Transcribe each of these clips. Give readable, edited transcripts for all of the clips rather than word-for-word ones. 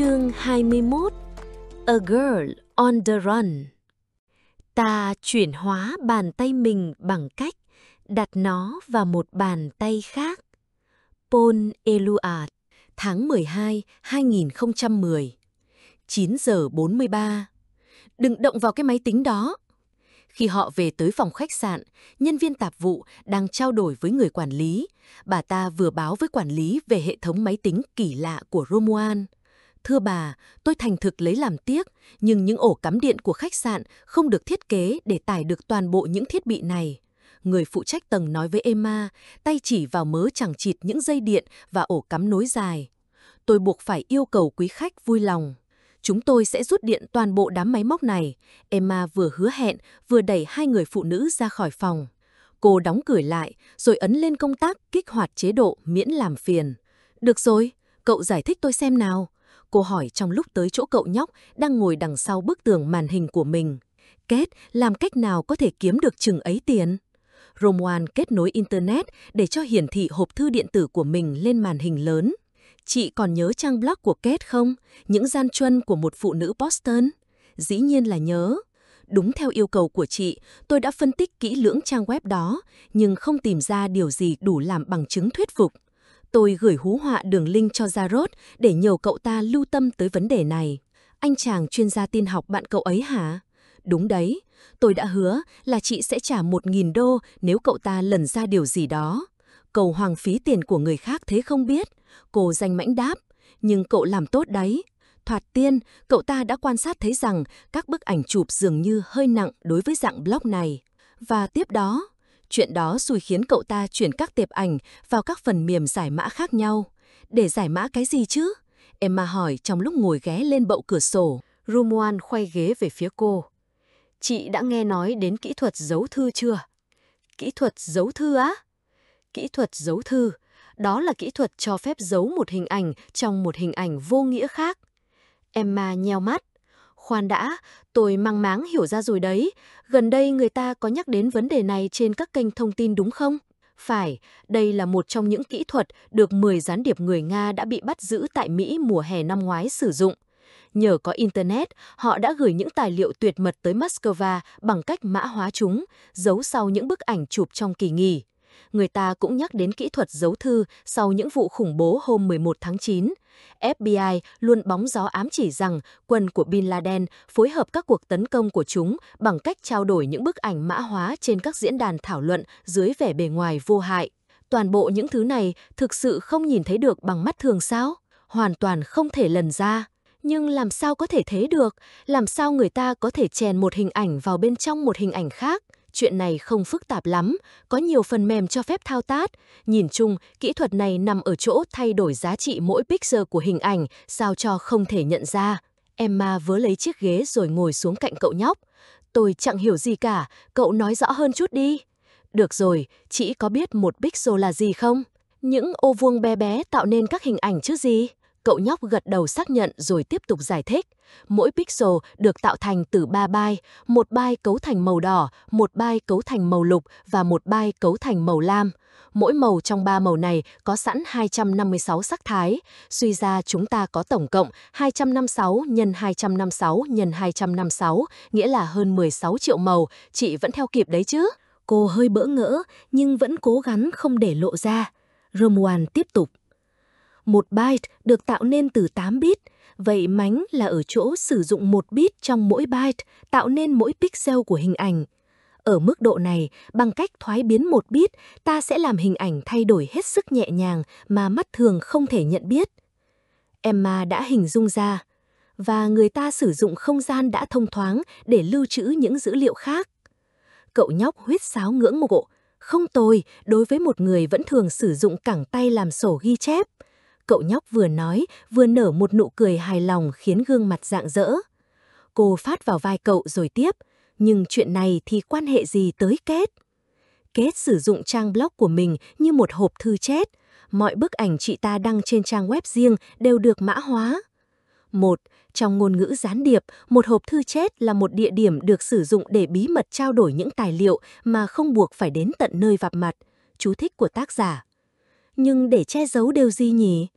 Chương 21. A Girl on the Run. Ta chuyển hóa bàn tay mình bằng cách đặt nó vào một bàn tay khác. Paul Eluard, tháng 12, 2010, 9 giờ 43. Đừng động vào cái máy tính đó. Khi họ về tới phòng khách sạn, nhân viên tạp vụ đang trao đổi với người quản lý. Bà ta vừa báo với quản lý về hệ thống máy tính kỳ lạ của Romuald. Thưa bà, tôi thành thực lấy làm tiếc, nhưng những ổ cắm điện của khách sạn không được thiết kế để tải được toàn bộ những thiết bị này. Người phụ trách tầng nói với Emma, tay chỉ vào mớ chằng chịt những dây điện và ổ cắm nối dài. Tôi buộc phải yêu cầu quý khách vui lòng. Chúng tôi sẽ rút điện toàn bộ đám máy móc này. Emma vừa hứa hẹn, vừa đẩy hai người phụ nữ ra khỏi phòng. Cô đóng cửa lại, rồi ấn lên công tắc kích hoạt chế độ miễn làm phiền. Được rồi, cậu giải thích tôi xem nào. Cô hỏi trong lúc tới chỗ cậu nhóc đang ngồi đằng sau bức tường màn hình của mình. Kết, làm cách nào có thể kiếm được chừng ấy tiền? Romuald kết nối Internet để cho hiển thị hộp thư điện tử của mình lên màn hình lớn. Chị còn nhớ trang blog của Kate không? Những gian truân của một phụ nữ Boston? Dĩ nhiên là nhớ. Đúng theo yêu cầu của chị, tôi đã phân tích kỹ lưỡng trang web đó, nhưng không tìm ra điều gì đủ làm bằng chứng thuyết phục. Tôi gửi hú họa đường link cho Jarrod để nhờ cậu ta lưu tâm tới vấn đề này. Anh chàng chuyên gia tin học bạn cậu ấy hả? Đúng đấy, tôi đã hứa là chị sẽ trả 1.000 đô nếu cậu ta lần ra điều gì đó. Cậu hoang phí tiền của người khác thế không biết. Cô danh mãnh đáp, nhưng cậu làm tốt đấy. Thoạt tiên, cậu ta đã quan sát thấy rằng các bức ảnh chụp dường như hơi nặng đối với dạng blog này. Và tiếp đó, chuyện đó xui khiến cậu ta chuyển các tệp ảnh vào các phần mềm giải mã khác nhau. Để giải mã cái gì chứ? Emma hỏi trong lúc ngồi ghé lên bậu cửa sổ. Romuald khoay ghế về phía cô. Chị đã nghe nói đến kỹ thuật giấu thư chưa? Kỹ thuật giấu thư á? Kỹ thuật giấu thư, đó là kỹ thuật cho phép giấu một hình ảnh trong một hình ảnh vô nghĩa khác. Emma nheo mắt. Khoan đã, tôi mang máng hiểu ra rồi đấy. Gần đây người ta có nhắc đến vấn đề này trên các kênh thông tin đúng không? Phải, đây là một trong những kỹ thuật được 10 gián điệp người Nga đã bị bắt giữ tại Mỹ mùa hè năm ngoái sử dụng. Nhờ có Internet, họ đã gửi những tài liệu tuyệt mật tới Moscow bằng cách mã hóa chúng, giấu sau những bức ảnh chụp trong kỳ nghỉ. Người ta cũng nhắc đến kỹ thuật giấu thư sau những vụ khủng bố hôm 11 tháng 9. FBI luôn bóng gió ám chỉ rằng quân của Bin Laden phối hợp các cuộc tấn công của chúng bằng cách trao đổi những bức ảnh mã hóa trên các diễn đàn thảo luận dưới vẻ bề ngoài vô hại. Toàn bộ những thứ này thực sự không nhìn thấy được bằng mắt thường sao? Hoàn toàn không thể lần ra. Nhưng làm sao có thể thế được? Làm sao người ta có thể chèn một hình ảnh vào bên trong một hình ảnh khác? Chuyện này không phức tạp lắm, có nhiều phần mềm cho phép thao tác. Nhìn chung, kỹ thuật này nằm ở chỗ thay đổi giá trị mỗi pixel của hình ảnh sao cho không thể nhận ra. Emma vớ lấy chiếc ghế rồi ngồi xuống cạnh cậu nhóc. Tôi chẳng hiểu gì cả, cậu nói rõ hơn chút đi. Được rồi, chị có biết một pixel là gì không? Những ô vuông bé bé tạo nên các hình ảnh chứ gì? Cậu nhóc gật đầu xác nhận rồi tiếp tục giải thích. Mỗi pixel được tạo thành từ 3 byte, một byte cấu thành màu đỏ, một byte cấu thành màu lục và một byte cấu thành màu lam. Mỗi màu trong 3 màu này có sẵn 256 sắc thái. Suy ra chúng ta có tổng cộng 256 x 256 x 256, nghĩa là hơn 16 triệu màu. Chị vẫn theo kịp đấy chứ? Cô hơi bỡ ngỡ nhưng vẫn cố gắng không để lộ ra. Romuald tiếp tục. Một byte được tạo nên từ 8 bit, vậy mánh là ở chỗ sử dụng một bit trong mỗi byte tạo nên mỗi pixel của hình ảnh. Ở mức độ này, bằng cách thoái biến một bit, ta sẽ làm hình ảnh thay đổi hết sức nhẹ nhàng mà mắt thường không thể nhận biết. Emma đã hình dung ra, và người ta sử dụng không gian đã thông thoáng để lưu trữ những dữ liệu khác. Cậu nhóc huýt sáo ngưỡng mộ, không tồi đối với một người vẫn thường sử dụng cẳng tay làm sổ ghi chép. Cậu nhóc vừa nói, vừa nở một nụ cười hài lòng khiến gương mặt rạng rỡ. Cô phát vào vai cậu rồi tiếp, nhưng chuyện này thì quan hệ gì tới Kate? Kate sử dụng trang blog của mình như một hộp thư chat. Mọi bức ảnh chị ta đăng trên trang web riêng đều được mã hóa. Trong ngôn ngữ gián điệp, một hộp thư chat là một địa điểm được sử dụng để bí mật trao đổi những tài liệu mà không buộc phải đến tận nơi gặp mặt. Chú thích của tác giả. Nhưng để che giấu điều gì nhỉ?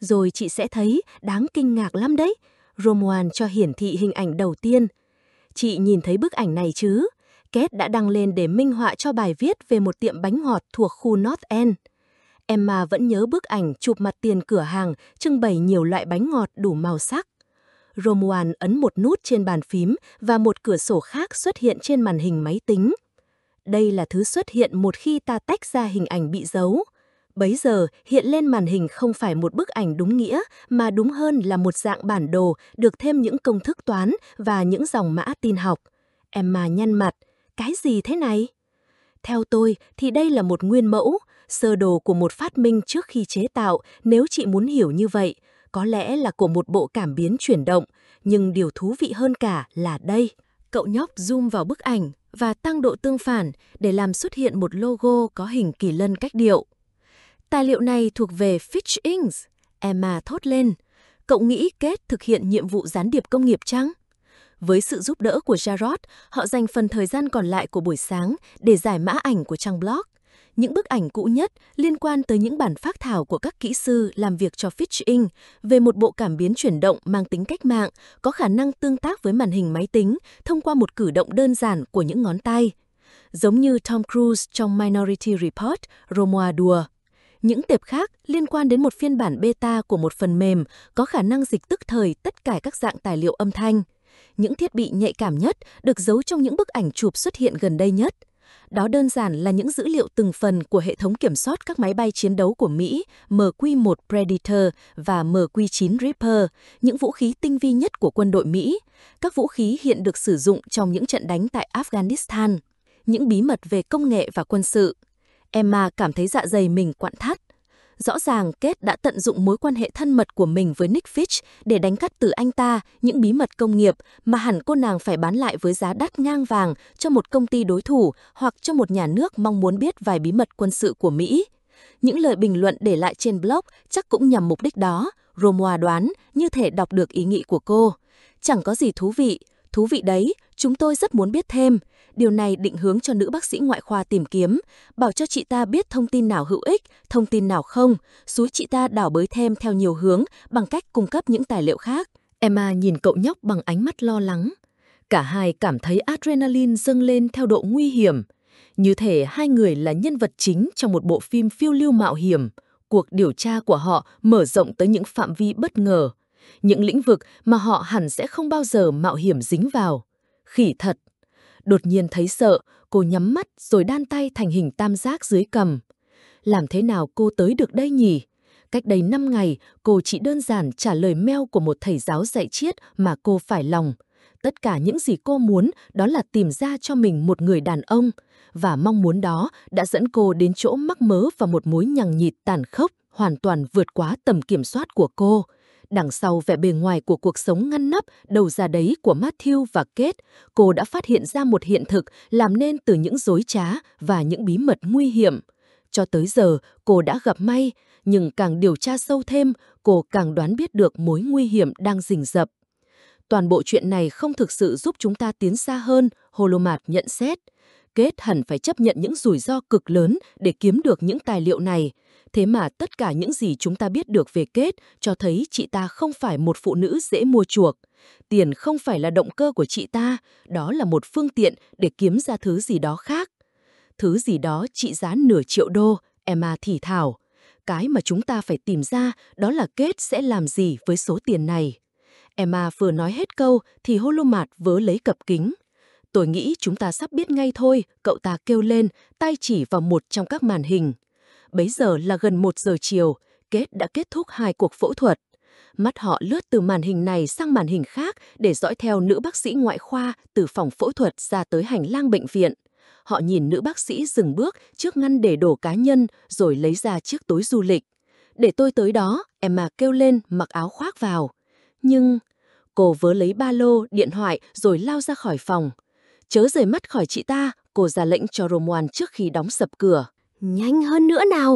Rồi chị sẽ thấy đáng kinh ngạc lắm đấy. Romuald cho hiển thị hình ảnh đầu tiên. Chị nhìn thấy bức ảnh này chứ? Kate đã đăng lên để minh họa cho bài viết về một tiệm bánh ngọt thuộc khu North End. Emma vẫn nhớ bức ảnh chụp mặt tiền cửa hàng trưng bày nhiều loại bánh ngọt đủ màu sắc. Romuald ấn một nút trên bàn phím và một cửa sổ khác xuất hiện trên màn hình máy tính. Đây là thứ xuất hiện một khi ta tách ra hình ảnh bị giấu. Bấy giờ, hiện lên màn hình không phải một bức ảnh đúng nghĩa, mà đúng hơn là một dạng bản đồ được thêm những công thức toán và những dòng mã tin học. Emma nhăn mặt. Cái gì thế này? Theo tôi thì đây là một nguyên mẫu, sơ đồ của một phát minh trước khi chế tạo, nếu chị muốn hiểu như vậy. Có lẽ là của một bộ cảm biến chuyển động, nhưng điều thú vị hơn cả là đây. Cậu nhóc zoom vào bức ảnh và tăng độ tương phản để làm xuất hiện một logo có hình kỳ lân cách điệu. Tài liệu này thuộc về Fitch Inc. Emma thốt lên. Cậu nghĩ Kate thực hiện nhiệm vụ gián điệp công nghiệp chăng? Với sự giúp đỡ của Jarrod, họ dành phần thời gian còn lại của buổi sáng để giải mã ảnh của trang blog. Những bức ảnh cũ nhất liên quan tới những bản phác thảo của các kỹ sư làm việc cho Fitch Inc. về một bộ cảm biến chuyển động mang tính cách mạng, có khả năng tương tác với màn hình máy tính thông qua một cử động đơn giản của những ngón tay. Giống như Tom Cruise trong Minority Report, Romuald đùa. Những tệp khác liên quan đến một phiên bản beta của một phần mềm có khả năng dịch tức thời tất cả các dạng tài liệu âm thanh. Những thiết bị nhạy cảm nhất được giấu trong những bức ảnh chụp xuất hiện gần đây nhất. Đó đơn giản là những dữ liệu từng phần của hệ thống kiểm soát các máy bay chiến đấu của Mỹ MQ-1 Predator và MQ-9 Reaper, những vũ khí tinh vi nhất của quân đội Mỹ. Các vũ khí hiện được sử dụng trong những trận đánh tại Afghanistan. Những bí mật về công nghệ và quân sự. Emma cảm thấy dạ dày mình quặn thắt. Rõ ràng Kate đã tận dụng mối quan hệ thân mật của mình với Nick Fitch để đánh cắp từ anh ta những bí mật công nghiệp mà hẳn cô nàng phải bán lại với giá đắt ngang vàng cho một công ty đối thủ hoặc cho một nhà nước mong muốn biết vài bí mật quân sự của Mỹ. Những lời bình luận để lại trên blog chắc cũng nhằm mục đích đó, Romuald đoán, như thể đọc được ý nghĩ của cô. Chẳng có gì thú vị đấy, chúng tôi rất muốn biết thêm. Điều này định hướng cho nữ bác sĩ ngoại khoa tìm kiếm, bảo cho chị ta biết thông tin nào hữu ích, thông tin nào không, xúi chị ta đào bới thêm theo nhiều hướng bằng cách cung cấp những tài liệu khác. Emma nhìn cậu nhóc bằng ánh mắt lo lắng. Cả hai cảm thấy adrenaline dâng lên theo độ nguy hiểm. Như thể hai người là nhân vật chính trong một bộ phim phiêu lưu mạo hiểm. Cuộc điều tra của họ mở rộng tới những phạm vi bất ngờ, những lĩnh vực mà họ hẳn sẽ không bao giờ mạo hiểm dính vào. Khỉ thật! Đột nhiên thấy sợ, cô nhắm mắt rồi đan tay thành hình tam giác dưới cằm. Làm thế nào cô tới được đây nhỉ? Cách đây 5 ngày, cô chỉ đơn giản trả lời mail của một thầy giáo dạy triết mà cô phải lòng. Tất cả những gì cô muốn đó là tìm ra cho mình một người đàn ông. Và mong muốn đó đã dẫn cô đến chỗ mắc mớ vào một mối nhằng nhịt tàn khốc, hoàn toàn vượt quá tầm kiểm soát của cô. Đằng sau vẻ bề ngoài của cuộc sống ngăn nắp, đầu ra đấy của Matthew và Kate, cô đã phát hiện ra một hiện thực làm nên từ những dối trá và những bí mật nguy hiểm. Cho tới giờ, cô đã gặp may, nhưng càng điều tra sâu thêm, cô càng đoán biết được mối nguy hiểm đang rình rập. Toàn bộ chuyện này không thực sự giúp chúng ta tiến xa hơn, Holomat nhận xét. Kate hẳn phải chấp nhận những rủi ro cực lớn để kiếm được những tài liệu này. Thế mà tất cả những gì chúng ta biết được về Kate cho thấy chị ta không phải một phụ nữ dễ mua chuộc. Tiền không phải là động cơ của chị ta, đó là một phương tiện để kiếm ra thứ gì đó khác. Thứ gì đó trị giá nửa triệu đô, Emma thì thào. Cái mà chúng ta phải tìm ra đó là Kate sẽ làm gì với số tiền này. Emma vừa nói hết câu thì Holomat vớ lấy cặp kính. Tôi nghĩ chúng ta sắp biết ngay thôi, cậu ta kêu lên, tay chỉ vào một trong các màn hình. Bấy giờ là gần 1 giờ chiều, Kate đã kết thúc 2 cuộc phẫu thuật. Mắt họ lướt từ màn hình này sang màn hình khác để dõi theo nữ bác sĩ ngoại khoa từ phòng phẫu thuật ra tới hành lang bệnh viện. Họ nhìn nữ bác sĩ dừng bước trước ngăn để đồ cá nhân rồi lấy ra chiếc túi du lịch. Để tôi tới đó, Emma kêu lên mặc áo khoác vào. Nhưng cô vớ lấy ba lô, điện thoại rồi lao ra khỏi phòng. Chớ rời mắt khỏi chị ta, cô ra lệnh cho Romuald trước khi đóng sập cửa. Nhanh hơn nữa nào!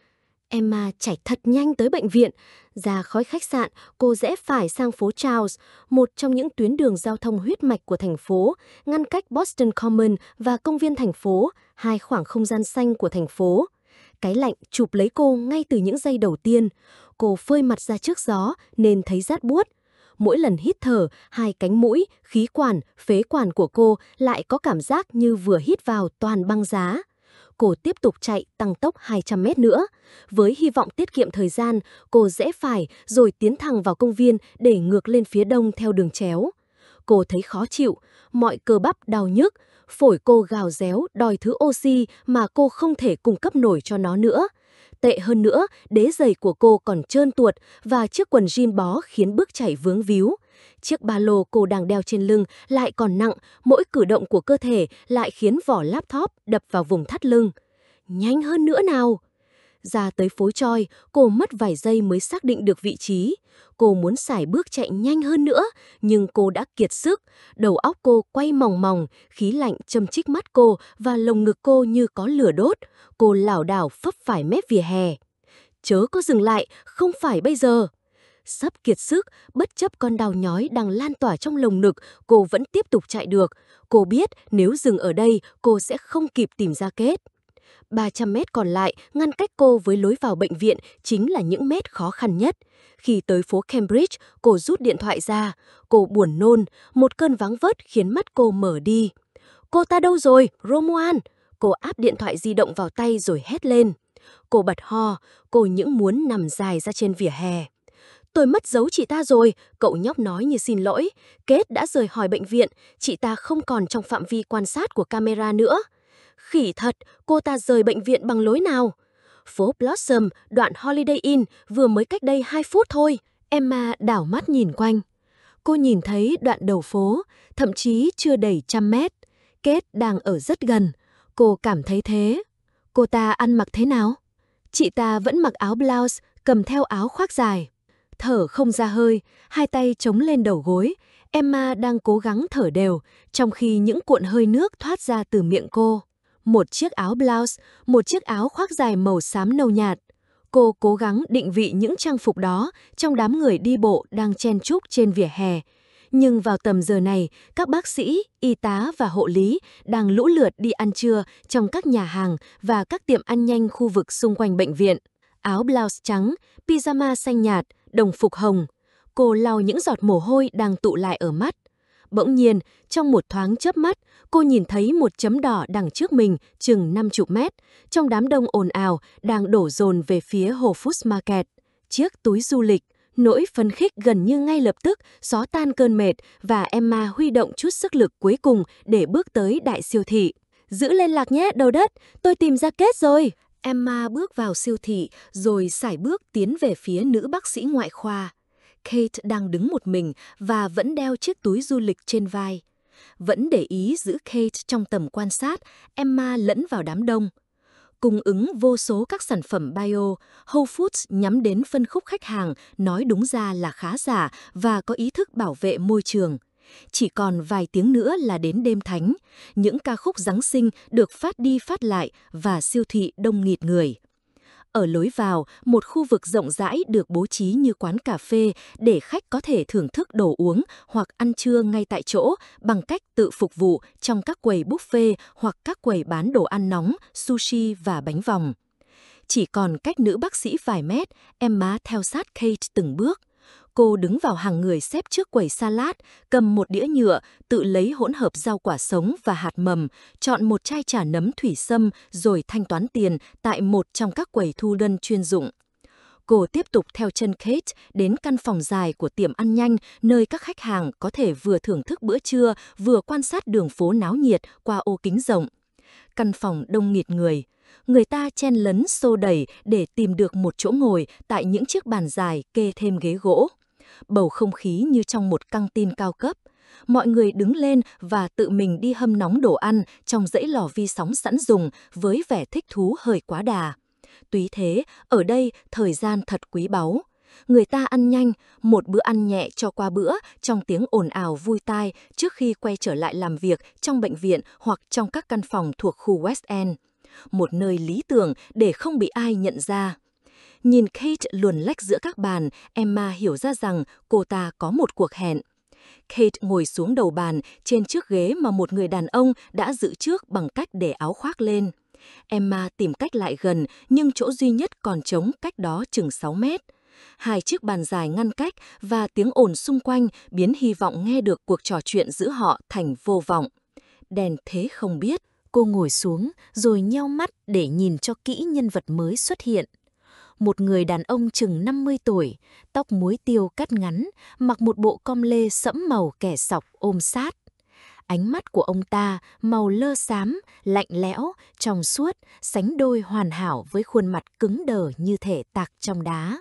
Emma chạy thật nhanh tới bệnh viện. Ra khỏi khách sạn, cô rẽ phải sang phố Charles, một trong những tuyến đường giao thông huyết mạch của thành phố, ngăn cách Boston Common và công viên thành phố, hai khoảng không gian xanh của thành phố. cái lạnh chụp lấy cô ngay từ những giây đầu tiên. Cô phơi mặt ra trước gió nên thấy rát buốt. Mỗi lần hít thở, hai cánh mũi, khí quản, phế quản của cô lại có cảm giác như vừa hít vào toàn băng giá. Cô tiếp tục chạy tăng tốc 200 mét nữa. Với hy vọng tiết kiệm thời gian, cô rẽ phải rồi tiến thẳng vào công viên để ngược lên phía đông theo đường chéo. Cô thấy khó chịu, mọi cơ bắp đau nhức, phổi cô gào réo đòi thứ oxy mà cô không thể cung cấp nổi cho nó nữa. Tệ hơn nữa, đế giày của cô còn trơn tuột và chiếc quần jean bó khiến bước chạy vướng víu. Chiếc ba lô cô đang đeo trên lưng lại còn nặng, mỗi cử động của cơ thể lại khiến vỏ laptop đập vào vùng thắt lưng. Nhanh hơn nữa nào! Ra tới phố Choi, cô mất vài giây mới xác định được vị trí. Cô muốn sải bước chạy nhanh hơn nữa, nhưng cô đã kiệt sức. Đầu óc cô quay mòng mòng, khí lạnh châm chích mắt cô và lồng ngực cô như có lửa đốt. Cô lảo đảo phấp phải mép vỉa hè. Chớ có dừng lại, không phải bây giờ. Sắp kiệt sức, bất chấp con đau nhói đang lan tỏa trong lồng ngực, cô vẫn tiếp tục chạy được. Cô biết nếu dừng ở đây, cô sẽ không kịp tìm ra Kate. 300 mét còn lại ngăn cách cô với lối vào bệnh viện chính là những mét khó khăn nhất. Khi tới phố Cambridge, cô rút điện thoại ra. Cô buồn nôn, một cơn váng vớt khiến mắt cô mở đi. Cô ta đâu rồi, Romuald? Cô áp điện thoại di động vào tay rồi hét lên. Cô bật ho, cô những muốn nằm dài ra trên vỉa hè. Tôi mất dấu chị ta rồi, cậu nhóc nói như xin lỗi. Kate đã rời khỏi bệnh viện, chị ta không còn trong phạm vi quan sát của camera nữa. Khỉ thật, cô ta rời bệnh viện bằng lối nào? Phố Blossom, đoạn Holiday Inn, vừa mới cách đây 2 phút thôi. Emma đảo mắt nhìn quanh. Cô nhìn thấy đoạn đầu phố, thậm chí chưa đầy 100 mét. Kate đang ở rất gần. Cô cảm thấy thế. Cô ta ăn mặc thế nào? Chị ta vẫn mặc áo blouse, cầm theo áo khoác dài. Thở không ra hơi, hai tay chống lên đầu gối. Emma đang cố gắng thở đều, trong khi những cuộn hơi nước thoát ra từ miệng cô. Một chiếc áo blouse, một chiếc áo khoác dài màu xám nâu nhạt. Cô cố gắng định vị những trang phục đó trong đám người đi bộ đang chen chúc trên vỉa hè. Nhưng vào tầm giờ này, các bác sĩ, y tá và hộ lý đang lũ lượt đi ăn trưa trong các nhà hàng và các tiệm ăn nhanh khu vực xung quanh bệnh viện. Áo blouse trắng, pyjama xanh nhạt, đồng phục hồng. Cô lau những giọt mồ hôi đang tụ lại ở mắt. Bỗng nhiên, trong một thoáng chớp mắt, cô nhìn thấy một chấm đỏ đằng trước mình chừng 50 mét, trong đám đông ồn ào đang đổ dồn về phía Whole Foods Market. Chiếc túi du lịch, nỗi phấn khích gần như ngay lập tức xóa tan cơn mệt và Emma huy động chút sức lực cuối cùng để bước tới đại siêu thị. Giữ liên lạc nhé, đầu đất, tôi tìm ra Kate rồi. Emma bước vào siêu thị rồi sải bước tiến về phía nữ bác sĩ ngoại khoa. Kate đang đứng một mình và vẫn đeo chiếc túi du lịch trên vai. Vẫn để ý giữ Kate trong tầm quan sát, Emma lẫn vào đám đông. Cung ứng vô số các sản phẩm bio, Whole Foods nhắm đến phân khúc khách hàng nói đúng ra là khá giả và có ý thức bảo vệ môi trường. Chỉ còn vài tiếng nữa là đến đêm thánh, những ca khúc Giáng sinh được phát đi phát lại và siêu thị đông nghịt người. Ở lối vào, một khu vực rộng rãi được bố trí như quán cà phê để khách có thể thưởng thức đồ uống hoặc ăn trưa ngay tại chỗ bằng cách tự phục vụ trong các quầy buffet hoặc các quầy bán đồ ăn nóng, sushi và bánh vòng. Chỉ còn cách nữ bác sĩ vài mét, Emma theo sát Kate từng bước. Cô đứng vào hàng người xếp trước quầy salad, cầm một đĩa nhựa, tự lấy hỗn hợp rau quả sống và hạt mầm, chọn một chai trà nấm thủy sâm rồi thanh toán tiền tại một trong các quầy thu ngân chuyên dụng. Cô tiếp tục theo chân Kate đến căn phòng dài của tiệm ăn nhanh, nơi các khách hàng có thể vừa thưởng thức bữa trưa, vừa quan sát đường phố náo nhiệt qua ô kính rộng. Căn phòng đông nghịt người. Người ta chen lấn xô đẩy để tìm được một chỗ ngồi tại những chiếc bàn dài kê thêm ghế gỗ. Bầu không khí như trong một căng tin cao cấp. Mọi người đứng lên và tự mình đi hâm nóng đồ ăn trong dãy lò vi sóng sẵn dùng với vẻ thích thú hơi quá đà. Tuy thế, ở đây thời gian thật quý báu. Người ta ăn nhanh, một bữa ăn nhẹ cho qua bữa trong tiếng ồn ào vui tai trước khi quay trở lại làm việc trong bệnh viện hoặc trong các căn phòng thuộc khu West End. Một nơi lý tưởng để không bị ai nhận ra. Nhìn Kate luồn lách giữa các bàn, Emma hiểu ra rằng cô ta có một cuộc hẹn. Kate ngồi xuống đầu bàn trên chiếc ghế mà một người đàn ông đã giữ trước bằng cách để áo khoác lên. Emma tìm cách lại gần, nhưng chỗ duy nhất còn trống cách đó chừng 6 mét. Hai chiếc bàn dài ngăn cách và tiếng ồn xung quanh biến hy vọng nghe được cuộc trò chuyện giữa họ thành vô vọng. Đèn thế không biết. Cô ngồi xuống rồi nheo mắt để nhìn cho kỹ nhân vật mới xuất hiện. Một người đàn ông chừng 50 tuổi, tóc muối tiêu cắt ngắn, mặc một bộ com lê sẫm màu kẻ sọc ôm sát. Ánh mắt của ông ta màu lơ xám, lạnh lẽo, trong suốt, sánh đôi hoàn hảo với khuôn mặt cứng đờ như thể tạc trong đá.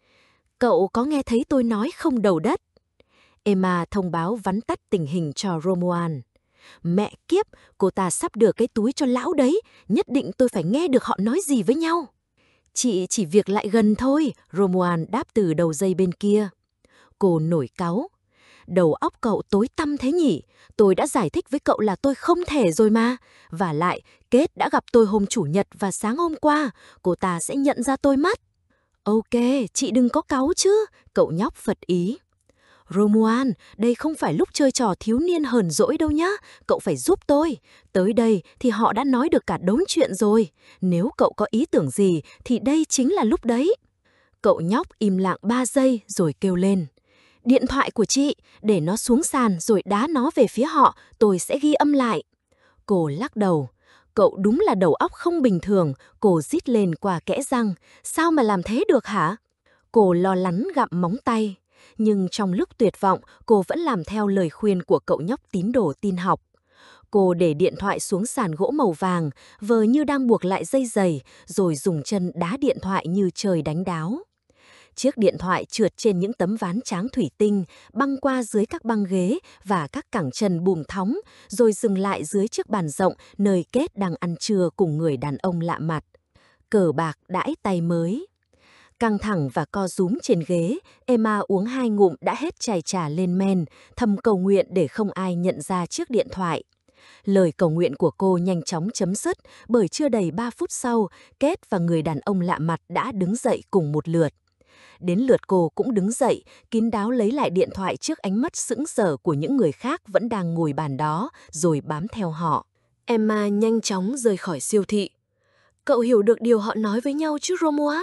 Cậu có nghe thấy tôi nói không đầu đất? Emma thông báo vắn tắt tình hình cho Romuald. Mẹ kiếp, cô ta sắp đưa cái túi cho lão đấy, nhất định tôi phải nghe được họ nói gì với nhau. Chị chỉ việc lại gần thôi, Romuald đáp từ đầu dây bên kia. Cô nổi cáu. Đầu óc cậu tối tăm thế nhỉ? Tôi đã giải thích với cậu là tôi không thể rồi mà. Và lại, Kate đã gặp tôi hôm Chủ nhật và sáng hôm qua, cô ta sẽ nhận ra tôi mất. Ok, chị đừng có cáu chứ, cậu nhóc phật ý. Romuald, đây không phải lúc chơi trò thiếu niên hờn dỗi đâu nhá, cậu phải giúp tôi. Tới đây thì họ đã nói được cả đống chuyện rồi. Nếu cậu có ý tưởng gì thì đây chính là lúc đấy. Cậu nhóc im lặng 3 giây rồi kêu lên. Điện thoại của chị, để nó xuống sàn rồi đá nó về phía họ, tôi sẽ ghi âm lại. Cô lắc đầu. Cậu đúng là đầu óc không bình thường, cô rít lên qua kẽ răng. Sao mà làm thế được hả? Cô lo lắng gặm móng tay. Nhưng trong lúc tuyệt vọng, cô vẫn làm theo lời khuyên của cậu nhóc tín đồ tin học. Cô để điện thoại xuống sàn gỗ màu vàng, vờ như đang buộc lại dây giày, rồi dùng chân đá điện thoại như trời đánh đáo. Chiếc điện thoại trượt trên những tấm ván tráng thủy tinh, băng qua dưới các băng ghế và các cẳng chân bùm thóng, rồi dừng lại dưới chiếc bàn rộng nơi Kate đang ăn trưa cùng người đàn ông lạ mặt. Cờ bạc đãi tay mới. Căng thẳng và co rúm trên ghế, Emma uống 2 ngụm đã hết chai trà lên men, thầm cầu nguyện để không ai nhận ra chiếc điện thoại. Lời cầu nguyện của cô nhanh chóng chấm dứt bởi chưa đầy 3 phút sau, Kate và người đàn ông lạ mặt đã đứng dậy cùng một lượt. Đến lượt cô cũng đứng dậy, kín đáo lấy lại điện thoại trước ánh mắt sững sờ của những người khác vẫn đang ngồi bàn đó, rồi bám theo họ. Emma nhanh chóng rời khỏi siêu thị. Cậu hiểu được điều họ nói với nhau chứ Romuald?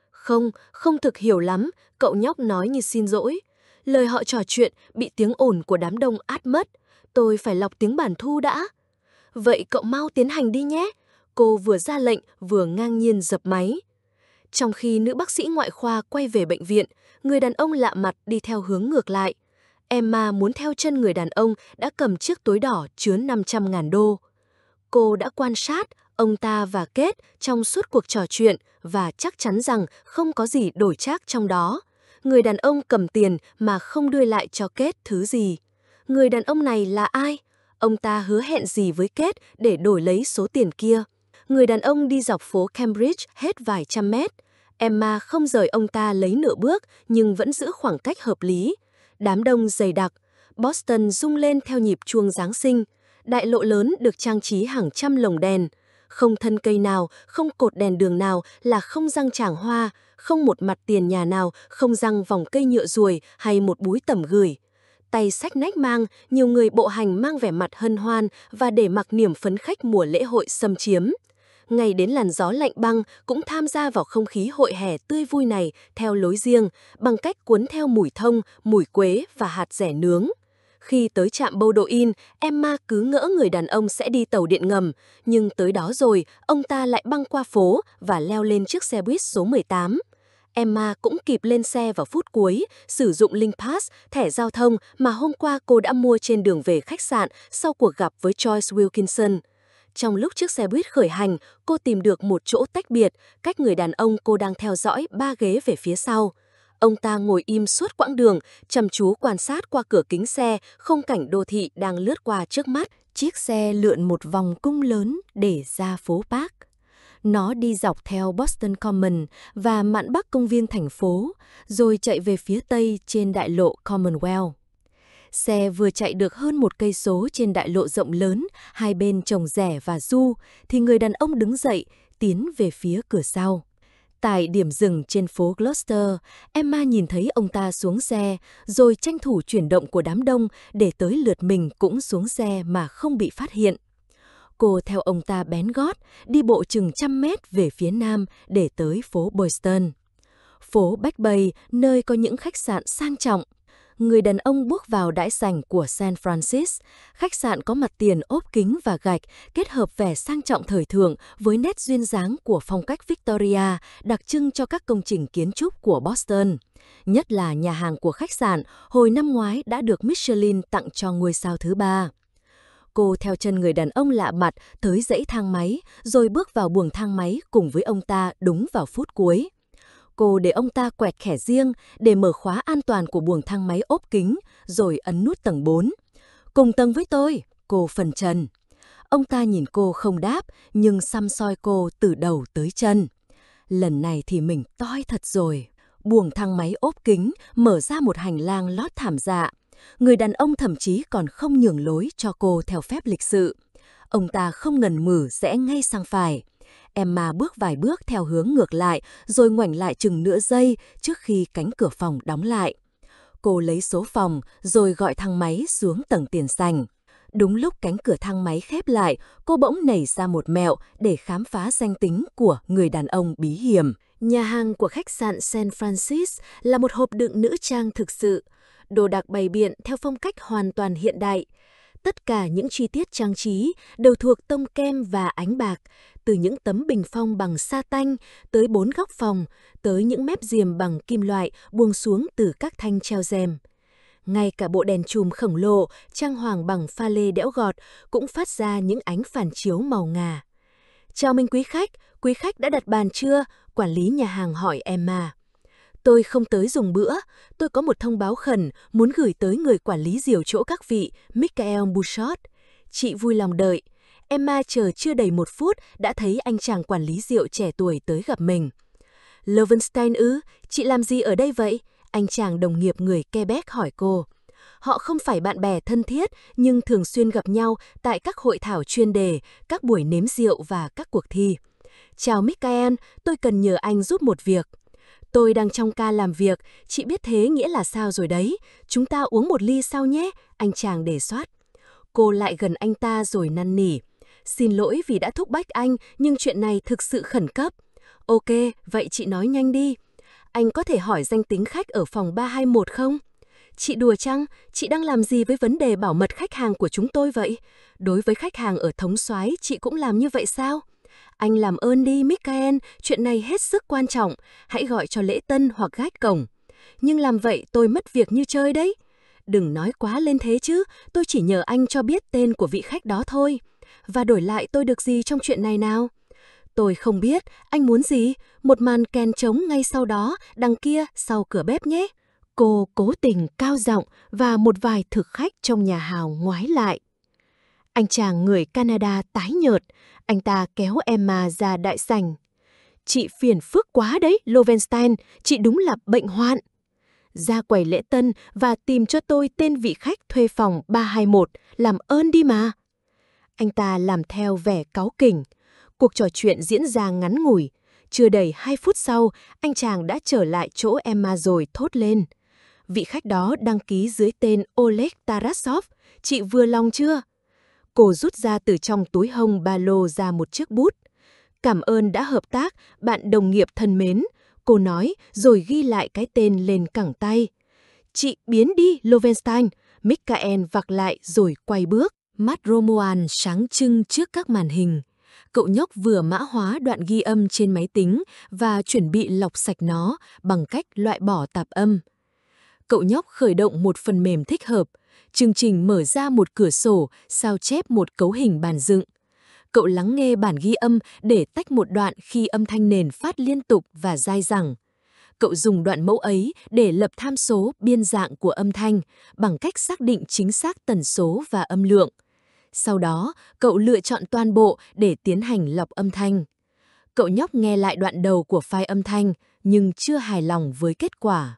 Không thực hiểu lắm, cậu nhóc nói như xin lỗi. Lời họ trò chuyện bị tiếng ồn của đám đông át mất. Tôi phải lọc tiếng bản thu đã. Vậy cậu mau tiến hành đi nhé. Cô vừa ra lệnh vừa ngang nhiên dập máy. Trong khi nữ bác sĩ ngoại khoa quay về bệnh viện, người đàn ông lạ mặt đi theo hướng ngược lại. Emma muốn theo chân người đàn ông đã cầm chiếc túi đỏ chứa 500.000 đô. Cô đã quan sát ông ta và Kate trong suốt cuộc trò chuyện và chắc chắn rằng không có gì đổi trác trong đó. Người đàn ông cầm tiền mà không đưa lại cho Kate thứ gì. Người đàn ông này là ai? Ông ta hứa hẹn gì với Kate để đổi lấy số tiền kia? Người đàn ông đi dọc phố Cambridge hết vài trăm mét. Emma không rời ông ta lấy nửa bước nhưng vẫn giữ khoảng cách hợp lý. Đám đông dày đặc. Boston rung lên theo nhịp chuông Giáng sinh. Đại lộ lớn được trang trí hàng trăm lồng đèn. Không thân cây nào, không cột đèn đường nào là không răng tràng hoa, không một mặt tiền nhà nào không răng vòng cây nhựa ruồi hay một búi tẩm gửi. Tay xách nách mang, nhiều người bộ hành mang vẻ mặt hân hoan và để mặc niềm phấn khích mùa lễ hội xâm chiếm. Ngay đến làn gió lạnh băng cũng tham gia vào không khí hội hè tươi vui này theo lối riêng, bằng cách cuốn theo mùi thông, mùi quế và hạt dẻ nướng. Khi tới trạm Bowdoin, Emma cứ ngỡ người đàn ông sẽ đi tàu điện ngầm, nhưng tới đó rồi, ông ta lại băng qua phố và leo lên chiếc xe buýt số 18. Emma cũng kịp lên xe vào phút cuối, sử dụng Link Pass, thẻ giao thông mà hôm qua cô đã mua trên đường về khách sạn sau cuộc gặp với Joyce Wilkinson. Trong lúc chiếc xe buýt khởi hành, cô tìm được một chỗ tách biệt, cách người đàn ông cô đang theo dõi 3 ghế về phía sau. Ông ta ngồi im suốt quãng đường, chăm chú quan sát qua cửa kính xe khung cảnh đô thị đang lướt qua trước mắt. Chiếc xe lượn một vòng cung lớn để ra phố Park. Nó đi dọc theo Boston Common và mạn bắc công viên thành phố, rồi chạy về phía tây trên đại lộ Commonwealth. Xe vừa chạy được hơn 1 cây số trên đại lộ rộng lớn, hai bên trồng rẻ và du, thì người đàn ông đứng dậy, tiến về phía cửa sau. Tại điểm dừng trên phố Gloucester, Emma nhìn thấy ông ta xuống xe, rồi tranh thủ chuyển động của đám đông để tới lượt mình cũng xuống xe mà không bị phát hiện. Cô theo ông ta bén gót, đi bộ chừng 100 mét về phía nam để tới phố Boylston. Phố Back Bay, nơi có những khách sạn sang trọng. Người đàn ông bước vào đãi sảnh của San Francisco. Khách sạn có mặt tiền ốp kính và gạch, kết hợp vẻ sang trọng thời thượng với nét duyên dáng của phong cách Victoria, đặc trưng cho các công trình kiến trúc của Boston. Nhất là nhà hàng của khách sạn, hồi năm ngoái đã được Michelin tặng cho ngôi sao thứ 3. Cô theo chân người đàn ông lạ mặt tới dãy thang máy, rồi bước vào buồng thang máy cùng với ông ta đúng vào phút cuối. Cô để ông ta quẹt thẻ riêng để mở khóa an toàn của buồng thang máy ốp kính, rồi ấn nút tầng 4. Cùng tầng với tôi, cô phần trần. Ông ta nhìn cô không đáp, nhưng săm soi cô từ đầu tới chân. Lần này thì mình toi thật rồi. Buồng thang máy ốp kính mở ra một hành lang lót thảm dạ. Người đàn ông thậm chí còn không nhường lối cho cô theo phép lịch sự. Ông ta không ngần ngừ rẽ ngay sang phải. Emma bước vài bước theo hướng ngược lại, rồi ngoảnh lại chừng nửa giây trước khi cánh cửa phòng đóng lại. Cô lấy số phòng, rồi gọi thang máy xuống tầng tiền sảnh. Đúng lúc cánh cửa thang máy khép lại, cô bỗng nảy ra một mẹo để khám phá danh tính của người đàn ông bí hiểm. Nhà hàng của khách sạn San Francisco là một hộp đựng nữ trang thực sự. Đồ đạc bày biện theo phong cách hoàn toàn hiện đại. Tất cả những chi tiết trang trí đều thuộc tông kem và ánh bạc, từ những tấm bình phong bằng sa tanh, tới 4 góc phòng, tới những mép diềm bằng kim loại buông xuống từ các thanh treo rèm. Ngay cả bộ đèn chùm khổng lồ, trang hoàng bằng pha lê đẽo gọt cũng phát ra những ánh phản chiếu màu ngà. Chào mừng quý khách đã đặt bàn chưa? Quản lý nhà hàng hỏi Emma. Tôi không tới dùng bữa, tôi có một thông báo khẩn muốn gửi tới người quản lý diều chỗ các vị, Michael Bouchard. Chị vui lòng đợi. Emma chờ chưa đầy 1 phút đã thấy anh chàng quản lý rượu trẻ tuổi tới gặp mình. Lowenstein ư, chị làm gì ở đây vậy? Anh chàng đồng nghiệp người Quebec hỏi cô. Họ không phải bạn bè thân thiết nhưng thường xuyên gặp nhau tại các hội thảo chuyên đề, các buổi nếm rượu và các cuộc thi. Chào Michael, tôi cần nhờ anh giúp một việc. Tôi đang trong ca làm việc, chị biết thế nghĩa là sao rồi đấy. Chúng ta uống một ly sau nhé, anh chàng đề xuất. Cô lại gần anh ta rồi năn nỉ. Xin lỗi vì đã thúc bách anh, nhưng chuyện này thực sự khẩn cấp. Ok, vậy chị nói nhanh đi. Anh có thể hỏi danh tính khách ở phòng 321 không? Chị đùa chăng? Chị đang làm gì với vấn đề bảo mật khách hàng của chúng tôi vậy? Đối với khách hàng ở Thống Soái, chị cũng làm như vậy sao? Anh làm ơn đi, Michael, chuyện này hết sức quan trọng. Hãy gọi cho lễ tân hoặc gác cổng. Nhưng làm vậy tôi mất việc như chơi đấy. Đừng nói quá lên thế chứ, tôi chỉ nhờ anh cho biết tên của vị khách đó thôi. Và đổi lại tôi được gì trong chuyện này nào? Tôi không biết, anh muốn gì? Một màn kèn trống ngay sau đó, đằng kia, sau cửa bếp nhé. Cô cố tình cao giọng và một vài thực khách trong nhà hàng ngoái lại. Anh chàng người Canada tái nhợt, anh ta kéo Emma ra đại sảnh. Chị phiền phức quá đấy, Lowenstein, chị đúng là bệnh hoạn. Ra quầy lễ tân và tìm cho tôi tên vị khách thuê phòng 321, làm ơn đi mà. Anh ta làm theo vẻ cáu kỉnh. Cuộc trò chuyện diễn ra ngắn ngủi. Chưa đầy 2 phút sau, anh chàng đã trở lại chỗ Emma rồi thốt lên. Vị khách đó đăng ký dưới tên Oleg Tarasov, chị vừa lòng chưa? Cô rút ra từ trong túi hông ba lô ra một chiếc bút. Cảm ơn đã hợp tác, bạn đồng nghiệp thân mến, cô nói rồi ghi lại cái tên lên cẳng tay. Chị biến đi, Lowenstein, Michael vặc lại rồi quay bước. Mắt Romuald sáng trưng trước các màn hình. Cậu nhóc vừa mã hóa đoạn ghi âm trên máy tính và chuẩn bị lọc sạch nó bằng cách loại bỏ tạp âm. Cậu nhóc khởi động một phần mềm thích hợp. Chương trình mở ra một cửa sổ, sao chép một cấu hình bàn dựng. Cậu lắng nghe bản ghi âm để tách một đoạn khi âm thanh nền phát liên tục và dai dẳng. Cậu dùng đoạn mẫu ấy để lập tham số biên dạng của âm thanh bằng cách xác định chính xác tần số và âm lượng. Sau đó, cậu lựa chọn toàn bộ để tiến hành lọc âm thanh. Cậu nhóc nghe lại đoạn đầu của file âm thanh nhưng chưa hài lòng với kết quả.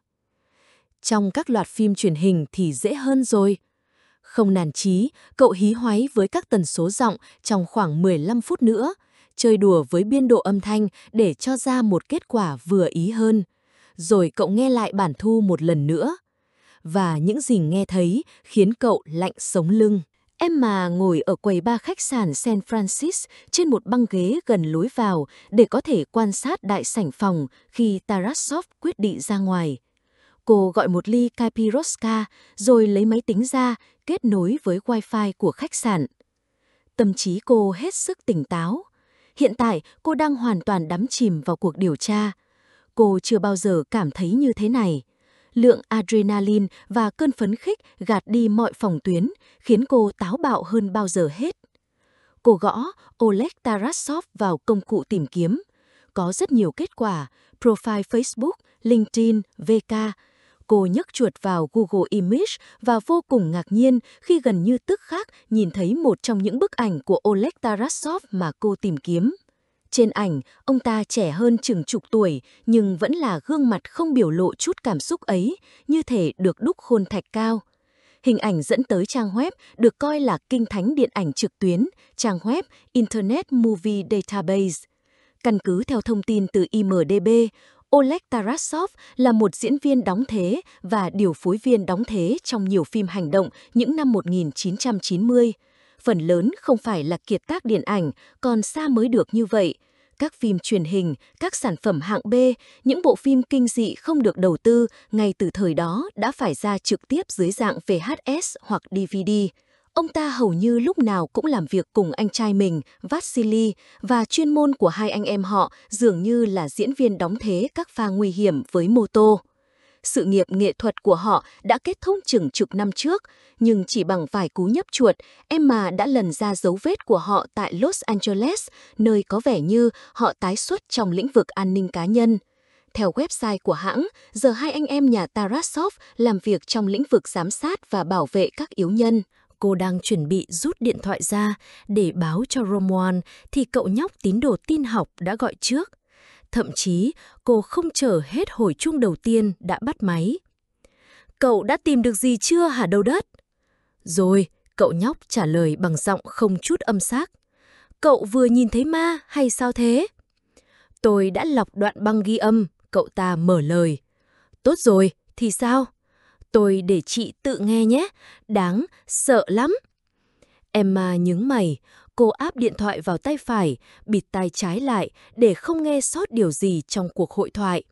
Trong các loạt phim truyền hình thì dễ hơn rồi. Không nản chí, cậu hí hoáy với các tần số giọng trong khoảng 15 phút nữa, chơi đùa với biên độ âm thanh để cho ra một kết quả vừa ý hơn. Rồi cậu nghe lại bản thu một lần nữa. Và những gì nghe thấy khiến cậu lạnh sống lưng. Emma ngồi ở quầy bar khách sạn San Francisco trên một băng ghế gần lối vào để có thể quan sát đại sảnh phòng khi Tarasov quyết định ra ngoài. Cô gọi một ly Capiroska rồi lấy máy tính ra, kết nối với Wi-Fi của khách sạn. Tâm trí cô hết sức tỉnh táo. Hiện tại cô đang hoàn toàn đắm chìm vào cuộc điều tra. Cô chưa bao giờ cảm thấy như thế này. Lượng adrenaline và cơn phấn khích gạt đi mọi phòng tuyến, khiến cô táo bạo hơn bao giờ hết. Cô gõ Oleg Tarasov vào công cụ tìm kiếm. Có rất nhiều kết quả, profile Facebook, LinkedIn, VK. Cô nhấc chuột vào Google Image và vô cùng ngạc nhiên khi gần như tức khắc nhìn thấy một trong những bức ảnh của Oleg Tarasov mà cô tìm kiếm. Trên ảnh, ông ta trẻ hơn chừng chục tuổi, nhưng vẫn là gương mặt không biểu lộ chút cảm xúc ấy, như thể được đúc khuôn thạch cao. Hình ảnh dẫn tới trang web được coi là kinh thánh điện ảnh trực tuyến, trang web Internet Movie Database. Căn cứ theo thông tin từ IMDb, Oleg Tarasov là một diễn viên đóng thế và điều phối viên đóng thế trong nhiều phim hành động những năm 1990. Phần lớn không phải là kiệt tác điện ảnh, còn xa mới được như vậy. Các phim truyền hình, các sản phẩm hạng B, những bộ phim kinh dị không được đầu tư ngay từ thời đó đã phải ra trực tiếp dưới dạng VHS hoặc DVD. Ông ta hầu như lúc nào cũng làm việc cùng anh trai mình, Vasily, và chuyên môn của hai anh em họ dường như là diễn viên đóng thế các pha nguy hiểm với mô tô. Sự nghiệp nghệ thuật của họ đã kết thúc chừng chục năm trước, nhưng chỉ bằng vài cú nhấp chuột, Emma đã lần ra dấu vết của họ tại Los Angeles, nơi có vẻ như họ tái xuất trong lĩnh vực an ninh cá nhân. Theo website của hãng, giờ hai anh em nhà Tarasov làm việc trong lĩnh vực giám sát và bảo vệ các yếu nhân. Cô đang chuẩn bị rút điện thoại ra để báo cho Romuald thì cậu nhóc tín đồ tin học đã gọi trước. Thậm chí, cô không chờ hết hồi chuông đầu tiên đã bắt máy. Cậu đã tìm được gì chưa hả đầu đất? Rồi, cậu nhóc trả lời bằng giọng không chút âm xác. Cậu vừa nhìn thấy ma hay sao thế? Tôi đã lọc đoạn băng ghi âm, cậu ta mở lời. Tốt rồi, thì sao? Tôi để chị tự nghe nhé, đáng sợ lắm. Emma nhướng mày, cô áp điện thoại vào tay phải, bịt tai trái lại để không nghe sót điều gì trong cuộc hội thoại.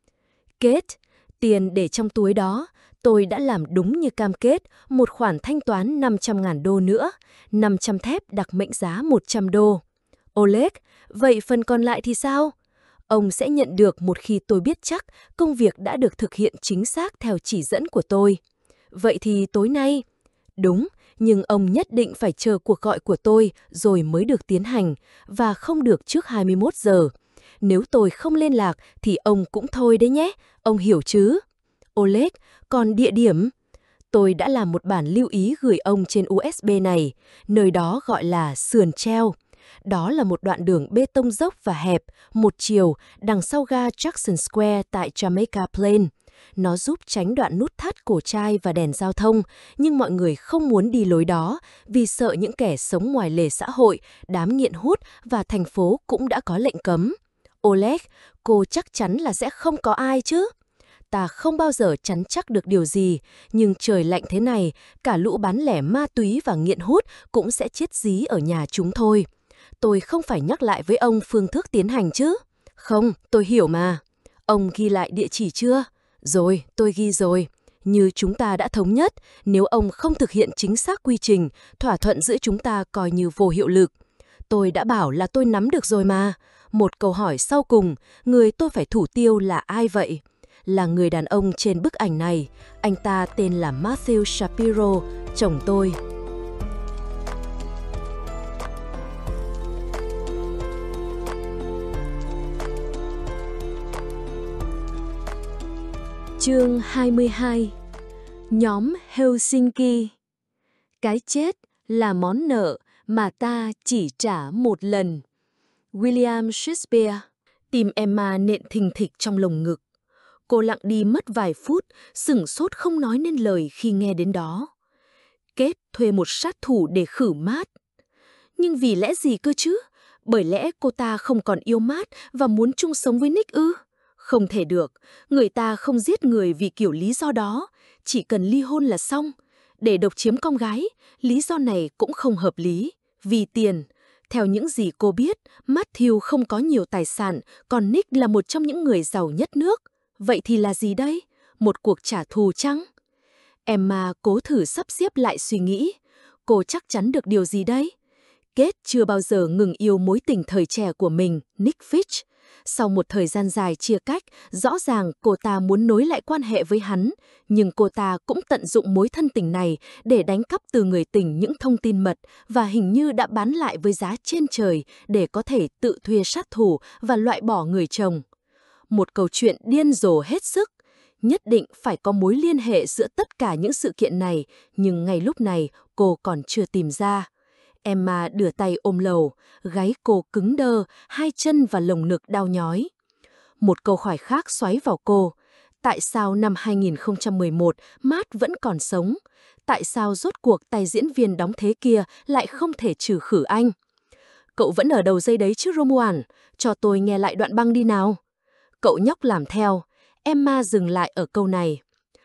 Kate, tiền để trong túi đó, tôi đã làm đúng như cam kết, một khoản thanh toán 500.000 đô nữa, 500 thép đặc mệnh giá 100 đô. Oleg, vậy phần còn lại thì sao? Ông sẽ nhận được một khi tôi biết chắc công việc đã được thực hiện chính xác theo chỉ dẫn của tôi. Vậy thì tối nay? Đúng, nhưng ông nhất định phải chờ cuộc gọi của tôi rồi mới được tiến hành, và không được trước 21 giờ. Nếu tôi không liên lạc thì ông cũng thôi đấy nhé, ông hiểu chứ? Oleg, còn địa điểm? Tôi đã làm một bản lưu ý gửi ông trên USB này, nơi đó gọi là sườn treo. Đó là một đoạn đường bê tông dốc và hẹp, một chiều, đằng sau ga Jackson Square tại Jamaica Plain. Nó giúp tránh đoạn nút thắt cổ trai và đèn giao thông, nhưng mọi người không muốn đi lối đó vì sợ những kẻ sống ngoài lề xã hội, đám nghiện hút và thành phố cũng đã có lệnh cấm. Oleg, cô chắc chắn là sẽ không có ai chứ? Ta không bao giờ chắn chắc được điều gì, nhưng trời lạnh thế này, cả lũ bán lẻ ma túy và nghiện hút cũng sẽ chết dí ở nhà chúng thôi. Tôi không phải nhắc lại với ông phương thức tiến hành chứ? Không, tôi hiểu mà. Ông ghi lại địa chỉ chưa? Rồi, tôi ghi rồi. Như chúng ta đã thống nhất, nếu ông không thực hiện chính xác quy trình, thỏa thuận giữa chúng ta coi như vô hiệu lực. Tôi đã bảo là tôi nắm được rồi mà. Một câu hỏi sau cùng, người tôi phải thủ tiêu là ai vậy? Là người đàn ông trên bức ảnh này. Anh ta tên là Matthew Shapiro, chồng tôi. Chương 22. Nhóm Helsinki. Cái chết là món nợ mà ta chỉ trả một lần. William Shakespeare. Tim Emma nện thình thịch trong lồng ngực. Cô lặng đi mất vài phút, sửng sốt không nói nên lời khi nghe đến đó. Kate thuê một sát thủ để khử Matt. Nhưng vì lẽ gì cơ chứ? Bởi lẽ cô ta không còn yêu Matt và muốn chung sống với Nick ư? Không thể được, người ta không giết người vì kiểu lý do đó, chỉ cần ly hôn là xong. để độc chiếm con gái. Lý do này cũng không hợp lý. Vì tiền. Theo những gì cô biết, Matthew không có nhiều tài sản, còn Nick là một trong những người giàu nhất nước. Vậy thì là gì đây? Một cuộc trả thù chăng? Emma cố thử sắp xếp lại suy nghĩ. Cô chắc chắn được điều gì đây? Kate chưa bao giờ ngừng yêu mối tình thời trẻ của mình, Nick Fitch. Sau một thời gian dài chia cách, rõ ràng cô ta muốn nối lại quan hệ với hắn, nhưng cô ta cũng tận dụng mối thân tình này để đánh cắp từ người tình những thông tin mật và hình như đã bán lại với giá trên trời để có thể tự thuê sát thủ và loại bỏ người chồng. Một câu chuyện điên rồ hết sức. Nhất định phải có mối liên hệ giữa tất cả những sự kiện này, nhưng ngay lúc này cô còn chưa tìm ra. Emma đưa tay ôm lầu, gáy cô cứng đơ, hai chân và lồng ngực đau nhói. Một câu hỏi khác xoáy vào cô. Tại sao năm 2011 Matt vẫn còn sống? Tại sao rốt cuộc tài diễn viên đóng thế kia lại không thể trừ khử anh? Cậu vẫn ở đầu dây đấy chứ Romuald? Cho tôi nghe lại đoạn băng đi nào. Cậu nhóc làm theo. Emma dừng lại ở câu này.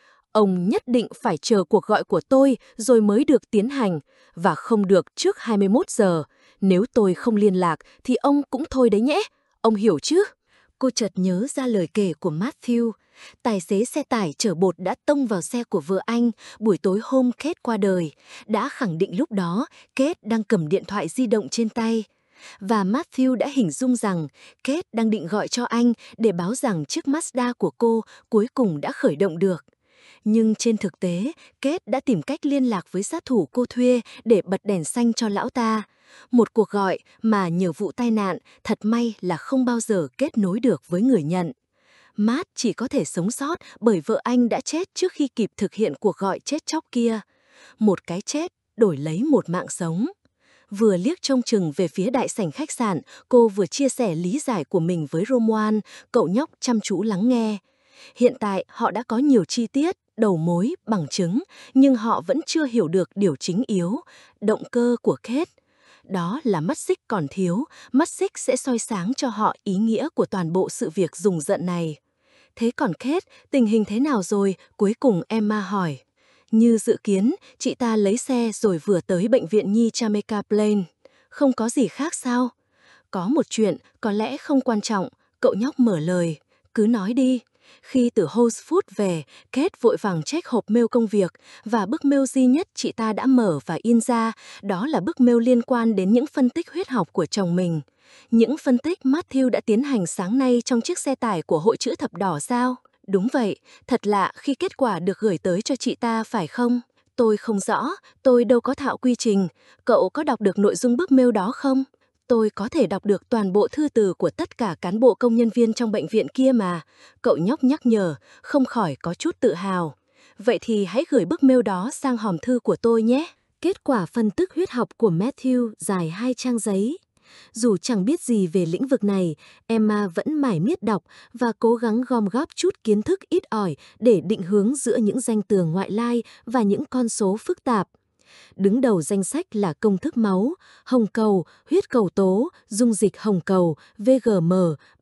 Ông nhất định phải chờ cuộc gọi của tôi rồi mới được tiến hành, và không được trước 21 giờ. Nếu tôi không liên lạc thì ông cũng thôi đấy nhé. Ông hiểu chứ? Cô chợt nhớ ra lời kể của Matthew. Tài xế xe tải chở bột đã tông vào xe của vợ anh buổi tối hôm Kate qua đời. Đã khẳng định lúc đó Kate đang cầm điện thoại di động trên tay. Và Matthew đã hình dung rằng Kate đang định gọi cho anh để báo rằng chiếc Mazda của cô cuối cùng đã khởi động được. Nhưng trên thực tế, Kate đã tìm cách liên lạc với sát thủ cô thuê để bật đèn xanh cho lão ta. Một cuộc gọi mà nhờ vụ tai nạn thật may là không bao giờ kết nối được với người nhận. Matt chỉ có thể sống sót bởi vợ anh đã chết trước khi kịp thực hiện cuộc gọi chết chóc kia. Một cái chết đổi lấy một mạng sống. Vừa liếc trông chừng về phía đại sảnh khách sạn, cô vừa chia sẻ lý giải của mình với Romuald, cậu nhóc chăm chú lắng nghe. Hiện tại họ đã có nhiều chi tiết, đầu mối, bằng chứng, nhưng họ vẫn chưa hiểu được điều chính yếu, động cơ của Kate. Đó là mắt xích còn thiếu, mắt xích sẽ soi sáng cho họ ý nghĩa của toàn bộ sự việc rùng rợn này. Thế còn Kate, tình hình thế nào rồi? Cuối cùng Emma hỏi. Như dự kiến, chị ta lấy xe rồi vừa tới bệnh viện nhi Jamaica Plain. Không có gì khác sao? Có một chuyện, có lẽ không quan trọng, cậu nhóc mở lời. Cứ nói đi. Khi từ Whole Foods về, Kate vội vàng check hộp mail công việc, và bức mail duy nhất chị ta đã mở và in ra, đó là bức mail liên quan đến những phân tích huyết học của chồng mình. Những phân tích Matthew đã tiến hành sáng nay trong chiếc xe tải của Hội Chữ Thập Đỏ sao? Đúng vậy, thật lạ khi kết quả được gửi tới cho chị ta phải không? Tôi không rõ, tôi đâu có thạo quy trình. Cậu có đọc được nội dung bức mail đó không? Tôi có thể đọc được toàn bộ thư từ của tất cả cán bộ công nhân viên trong bệnh viện kia mà. Cậu nhóc nhắc nhở, không khỏi có chút tự hào. Vậy thì hãy gửi bức mail đó sang hòm thư của tôi nhé. Kết quả phân tích huyết học của Matthew dài 2 trang giấy. Dù chẳng biết gì về lĩnh vực này, Emma vẫn mải miết đọc và cố gắng gom góp chút kiến thức ít ỏi để định hướng giữa những ranh tường ngoại lai và những con số phức tạp. Đứng đầu danh sách là công thức máu, hồng cầu, huyết cầu tố, dung dịch hồng cầu, VGM,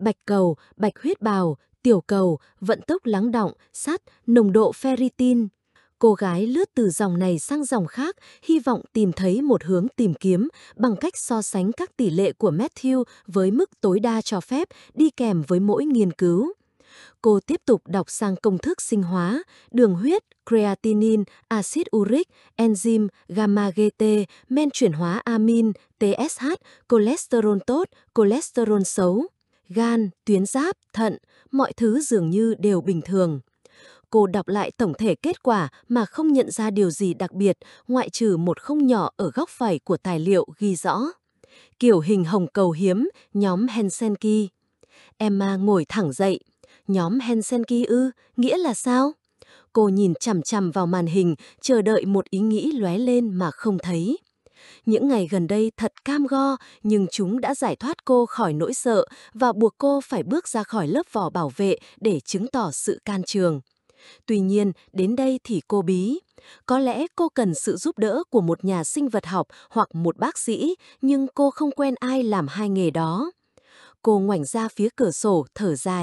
bạch huyết bào, tiểu cầu, vận tốc lắng đọng, sắt, nồng độ ferritin. Cô gái lướt từ dòng này sang dòng khác, hy vọng tìm thấy một hướng tìm kiếm bằng cách so sánh các tỷ lệ của Matthew với mức tối đa cho phép đi kèm với mỗi nghiên cứu. Cô tiếp tục đọc sang công thức sinh hóa, đường huyết, creatinine, axit uric, enzyme, gamma-GT, men chuyển hóa amin, TSH, cholesterol tốt, cholesterol xấu, gan, tuyến giáp, thận, mọi thứ dường như đều bình thường. Cô đọc lại tổng thể kết quả mà không nhận ra điều gì đặc biệt, ngoại trừ một không nhỏ ở góc phải của tài liệu ghi rõ. Kiểu hình hồng cầu hiếm, nhóm Helsinki. Emma ngồi thẳng dậy. Nhóm Helsinki ư, nghĩa là sao? Cô nhìn chằm chằm vào màn hình, chờ đợi một ý nghĩ lóe lên mà không thấy. Những ngày gần đây thật cam go, nhưng chúng đã giải thoát cô khỏi nỗi sợ và buộc cô phải bước ra khỏi lớp vỏ bảo vệ để chứng tỏ sự can trường. Tuy nhiên, đến đây thì cô bí. Có lẽ cô cần sự giúp đỡ của một nhà sinh vật học hoặc một bác sĩ, nhưng cô không quen ai làm hai nghề đó. Cô ngoảnh ra phía cửa sổ, thở dài.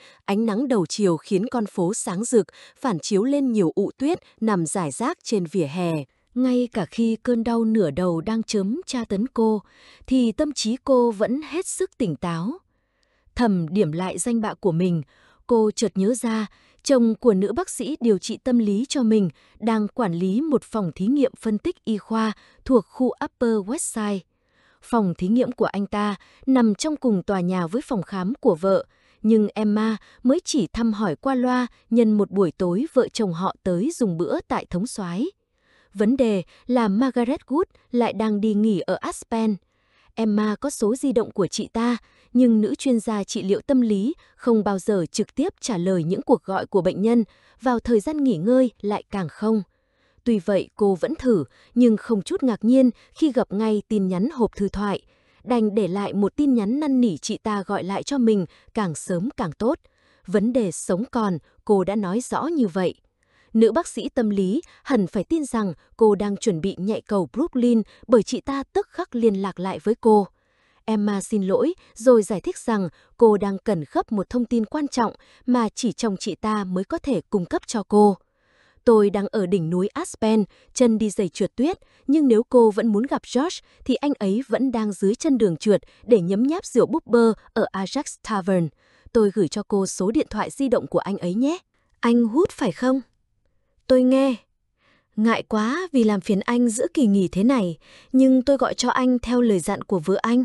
Ánh nắng đầu chiều khiến con phố sáng rực, phản chiếu lên nhiều ụ tuyết nằm rải rác trên vỉa hè. Ngay cả khi cơn đau nửa đầu đang chớm tra tấn cô, thì tâm trí cô vẫn hết sức tỉnh táo. Thầm điểm lại danh bạ của mình, cô chợt nhớ ra chồng của nữ bác sĩ điều trị tâm lý cho mình đang quản lý một phòng thí nghiệm phân tích y khoa thuộc khu Upper West Side. Phòng thí nghiệm của anh ta nằm trong cùng tòa nhà với phòng khám của vợ, nhưng Emma mới chỉ thăm hỏi qua loa nhân một buổi tối vợ chồng họ tới dùng bữa tại thống soái. Vấn đề là Margaret Wood lại đang đi nghỉ ở Aspen. Emma có số di động của chị ta, nhưng nữ chuyên gia trị liệu tâm lý không bao giờ trực tiếp trả lời những cuộc gọi của bệnh nhân, vào thời gian nghỉ ngơi lại càng không. Tuy vậy cô vẫn thử, nhưng không chút ngạc nhiên khi gặp ngay tin nhắn hộp thư thoại. Đành để lại một tin nhắn năn nỉ chị ta gọi lại cho mình càng sớm càng tốt. Vấn đề sống còn, cô đã nói rõ như vậy. Nữ bác sĩ tâm lý hẳn phải tin rằng cô đang chuẩn bị nhảy cầu Brooklyn bởi chị ta tức khắc liên lạc lại với cô. Emma xin lỗi rồi giải thích rằng cô đang cần gấp một thông tin quan trọng mà chỉ chồng chị ta mới có thể cung cấp cho cô. Tôi đang ở đỉnh núi Aspen, chân đi giày trượt tuyết, nhưng nếu cô vẫn muốn gặp George thì anh ấy vẫn đang dưới chân đường trượt để nhấm nháp rượu Bubber ở Ajax Tavern. Tôi gửi cho cô số điện thoại di động của anh ấy nhé. Anh Wood phải không? Tôi nghe. Ngại quá vì làm phiền anh giữa kỳ nghỉ thế này, nhưng tôi gọi cho anh theo lời dặn của vợ anh.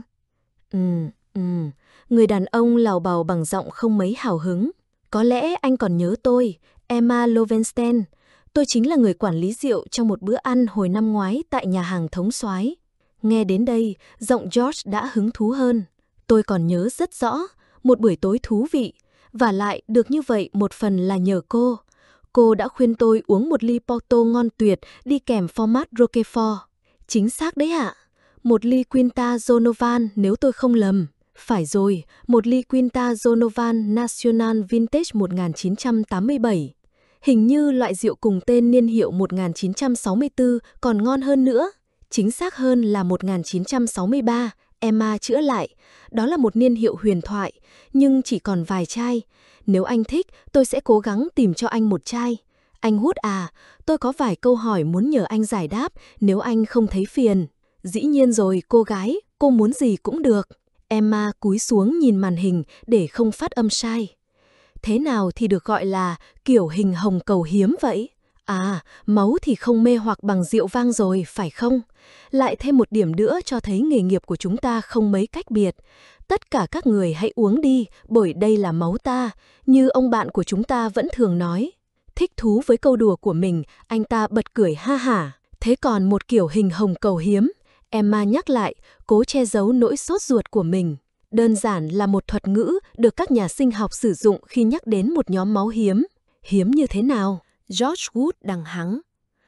Người đàn ông lào bào bằng giọng không mấy hào hứng. Có lẽ anh còn nhớ tôi, Emma Lovenstein. Tôi chính là người quản lý rượu trong một bữa ăn hồi năm ngoái tại nhà hàng thống soái. Nghe đến đây, giọng George đã hứng thú hơn. Tôi còn nhớ rất rõ, một buổi tối thú vị. Và lại được như vậy một phần là nhờ cô. Cô đã khuyên tôi uống một ly Porto ngon tuyệt đi kèm format Roquefort. Chính xác đấy ạ. Một ly Quinta Donovan nếu tôi không lầm. Phải rồi, một ly Quinta Donovan National Vintage 1987. Hình như loại rượu cùng tên niên hiệu 1964 còn ngon hơn nữa. Chính xác hơn là 1963, Emma chữa lại. Đó là một niên hiệu huyền thoại, nhưng chỉ còn vài chai. Nếu anh thích, tôi sẽ cố gắng tìm cho anh một chai. Anh Wood à, tôi có vài câu hỏi muốn nhờ anh giải đáp nếu anh không thấy phiền. Dĩ nhiên rồi, cô gái, cô muốn gì cũng được. Emma cúi xuống nhìn màn hình để không phát âm sai. Thế nào thì được gọi là kiểu hình hồng cầu hiếm vậy? À, máu thì không mê hoặc bằng rượu vang rồi, phải không? Lại thêm một điểm nữa cho thấy nghề nghiệp của chúng ta không mấy cách biệt. Tất cả các người hãy uống đi, bởi đây là máu ta, như ông bạn của chúng ta vẫn thường nói. Thích thú với câu đùa của mình, anh ta bật cười ha hả. Thế còn một kiểu hình hồng cầu hiếm, Emma nhắc lại, cố che giấu nỗi sốt ruột của mình. Đơn giản là một thuật ngữ được các nhà sinh học sử dụng khi nhắc đến một nhóm máu hiếm. Hiếm như thế nào? George Wood đằng hắng.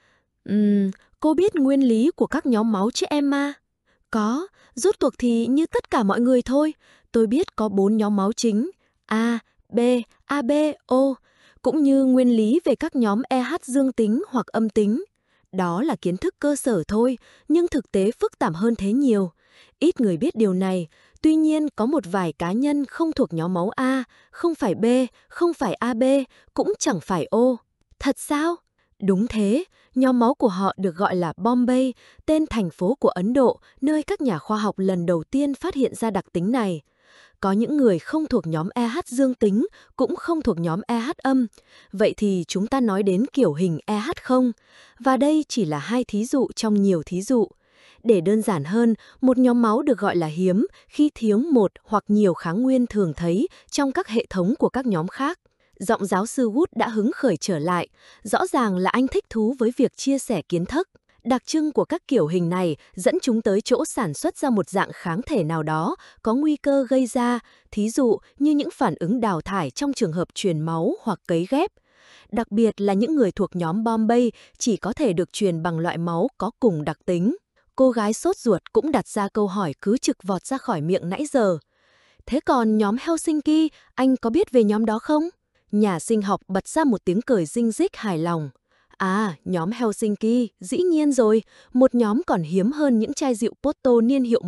Cô biết nguyên lý của các nhóm máu chứ Emma? Có, rút cuộc thì như tất cả mọi người thôi. Tôi biết có 4 nhóm máu chính, A, B, AB, O, cũng như nguyên lý về các nhóm EH dương tính hoặc âm tính. Đó là kiến thức cơ sở thôi, nhưng thực tế phức tạp hơn thế nhiều. Ít người biết điều này, tuy nhiên có một vài cá nhân không thuộc nhóm máu A, không phải B, không phải AB, cũng chẳng phải O. Thật sao? Đúng thế, nhóm máu của họ được gọi là Bombay, tên thành phố của Ấn Độ, nơi các nhà khoa học lần đầu tiên phát hiện ra đặc tính này. Có những người không thuộc nhóm EH dương tính, cũng không thuộc nhóm EH âm. Vậy thì chúng ta nói đến kiểu hình EH không? Và đây chỉ là 2 thí dụ trong nhiều thí dụ. Để đơn giản hơn, một nhóm máu được gọi là hiếm khi thiếu một hoặc nhiều kháng nguyên thường thấy trong các hệ thống của các nhóm khác. Giọng giáo sư Wood đã hứng khởi trở lại. Rõ ràng là anh thích thú với việc chia sẻ kiến thức. Đặc trưng của các kiểu hình này dẫn chúng tới chỗ sản xuất ra một dạng kháng thể nào đó có nguy cơ gây ra, thí dụ như những phản ứng đào thải trong trường hợp truyền máu hoặc cấy ghép. Đặc biệt là những người thuộc nhóm Bombay chỉ có thể được truyền bằng loại máu có cùng đặc tính. Cô gái sốt ruột cũng đặt ra câu hỏi cứ trực vọt ra khỏi miệng nãy giờ. Thế còn nhóm Helsinki, anh có biết về nhóm đó không? Nhà sinh học bật ra một tiếng cười rinh rích hài lòng. À, nhóm Helsinki, dĩ nhiên rồi, một nhóm còn hiếm hơn những chai rượu Porto niên hiệu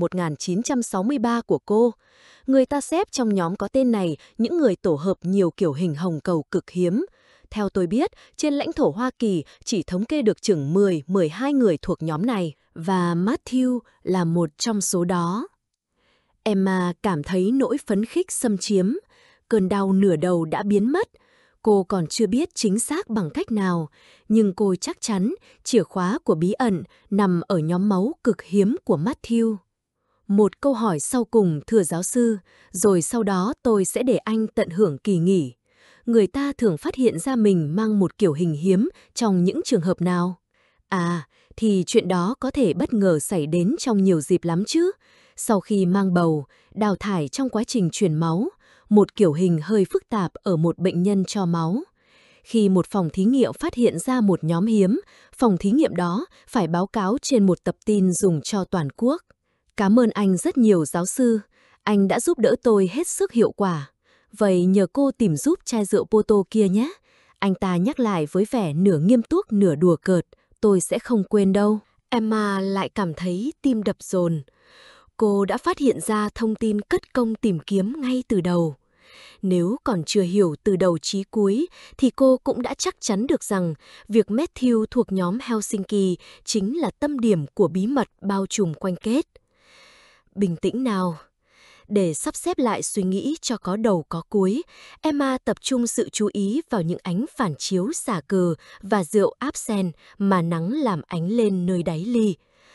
1963 của cô. Người ta xếp trong nhóm có tên này những người tổ hợp nhiều kiểu hình hồng cầu cực hiếm. Theo tôi biết, trên lãnh thổ Hoa Kỳ chỉ thống kê được chừng 10-12 người thuộc nhóm này, và Matthew là một trong số đó. Emma cảm thấy nỗi phấn khích xâm chiếm. Cơn đau nửa đầu đã biến mất. Cô còn chưa biết chính xác bằng cách nào, nhưng cô chắc chắn chìa khóa của bí ẩn nằm ở nhóm máu cực hiếm của Matthew. Một câu hỏi sau cùng, thưa giáo sư, rồi sau đó tôi sẽ để anh tận hưởng kỳ nghỉ. Người ta thường phát hiện ra mình mang một kiểu hình hiếm trong những trường hợp nào? À, thì chuyện đó có thể bất ngờ xảy đến trong nhiều dịp lắm chứ. Sau khi mang bầu, đào thải trong quá trình truyền máu, một kiểu hình hơi phức tạp ở một bệnh nhân cho máu. Khi một phòng thí nghiệm phát hiện ra một nhóm hiếm, phòng thí nghiệm đó phải báo cáo trên một tập tin dùng cho toàn quốc. Cảm ơn anh rất nhiều giáo sư, anh đã giúp đỡ tôi hết sức hiệu quả. Vậy nhờ cô tìm giúp chai rượu Porto kia nhé. Anh ta nhắc lại với vẻ nửa nghiêm túc nửa đùa cợt, tôi sẽ không quên đâu. Emma lại cảm thấy tim đập dồn. Cô đã phát hiện ra thông tin cất công tìm kiếm ngay từ đầu. Nếu còn chưa hiểu từ đầu chí cuối, thì cô cũng đã chắc chắn được rằng việc Matthew thuộc nhóm Helsinki chính là tâm điểm của bí mật bao trùm quanh kết. Bình tĩnh nào. Để sắp xếp lại suy nghĩ cho có đầu có cuối, Emma tập trung sự chú ý vào những ánh phản chiếu xả cừ và rượu absinthe mà nắng làm ánh lên nơi đáy ly.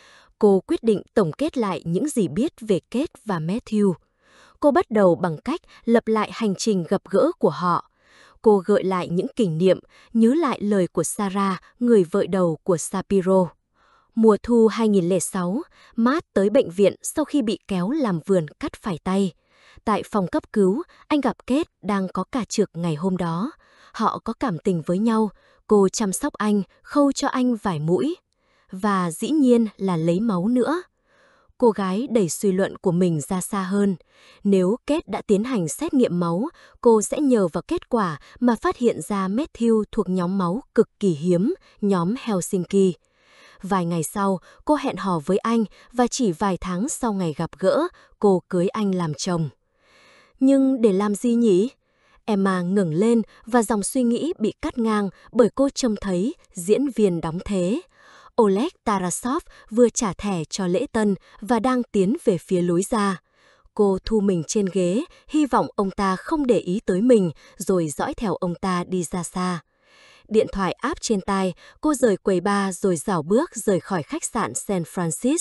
Cô quyết định tổng kết lại những gì biết về Kate và Matthew. Cô bắt đầu bằng cách lập lại hành trình gặp gỡ của họ. Cô gợi lại những kỷ niệm, nhớ lại lời của Sarah, người vợ đầu của Shapiro. Mùa thu 2006, Matt tới bệnh viện sau khi bị kéo làm vườn cắt phải tay. Tại phòng cấp cứu, anh gặp Kate đang có cả trược ngày hôm đó. Họ có cảm tình với nhau, cô chăm sóc anh, khâu cho anh vài mũi. Và dĩ nhiên là lấy máu nữa. Cô gái đẩy suy luận của mình ra xa hơn. Nếu Kate đã tiến hành xét nghiệm máu, cô sẽ nhờ vào kết quả mà phát hiện ra Matthew thuộc nhóm máu cực kỳ hiếm, nhóm Helsinki. Vài ngày sau, cô hẹn hò với anh và chỉ vài tháng sau ngày gặp gỡ, cô cưới anh làm chồng. Nhưng để làm gì nhỉ? Emma ngẩng lên và dòng suy nghĩ bị cắt ngang bởi cô trông thấy diễn viên đóng thế. Oleg Tarasov vừa trả thẻ cho lễ tân và đang tiến về phía lối ra. Cô thu mình trên ghế, hy vọng ông ta không để ý tới mình, rồi dõi theo ông ta đi ra xa. Điện thoại áp trên tai, cô rời quầy bar rồi rảo bước rời khỏi khách sạn San Francisco.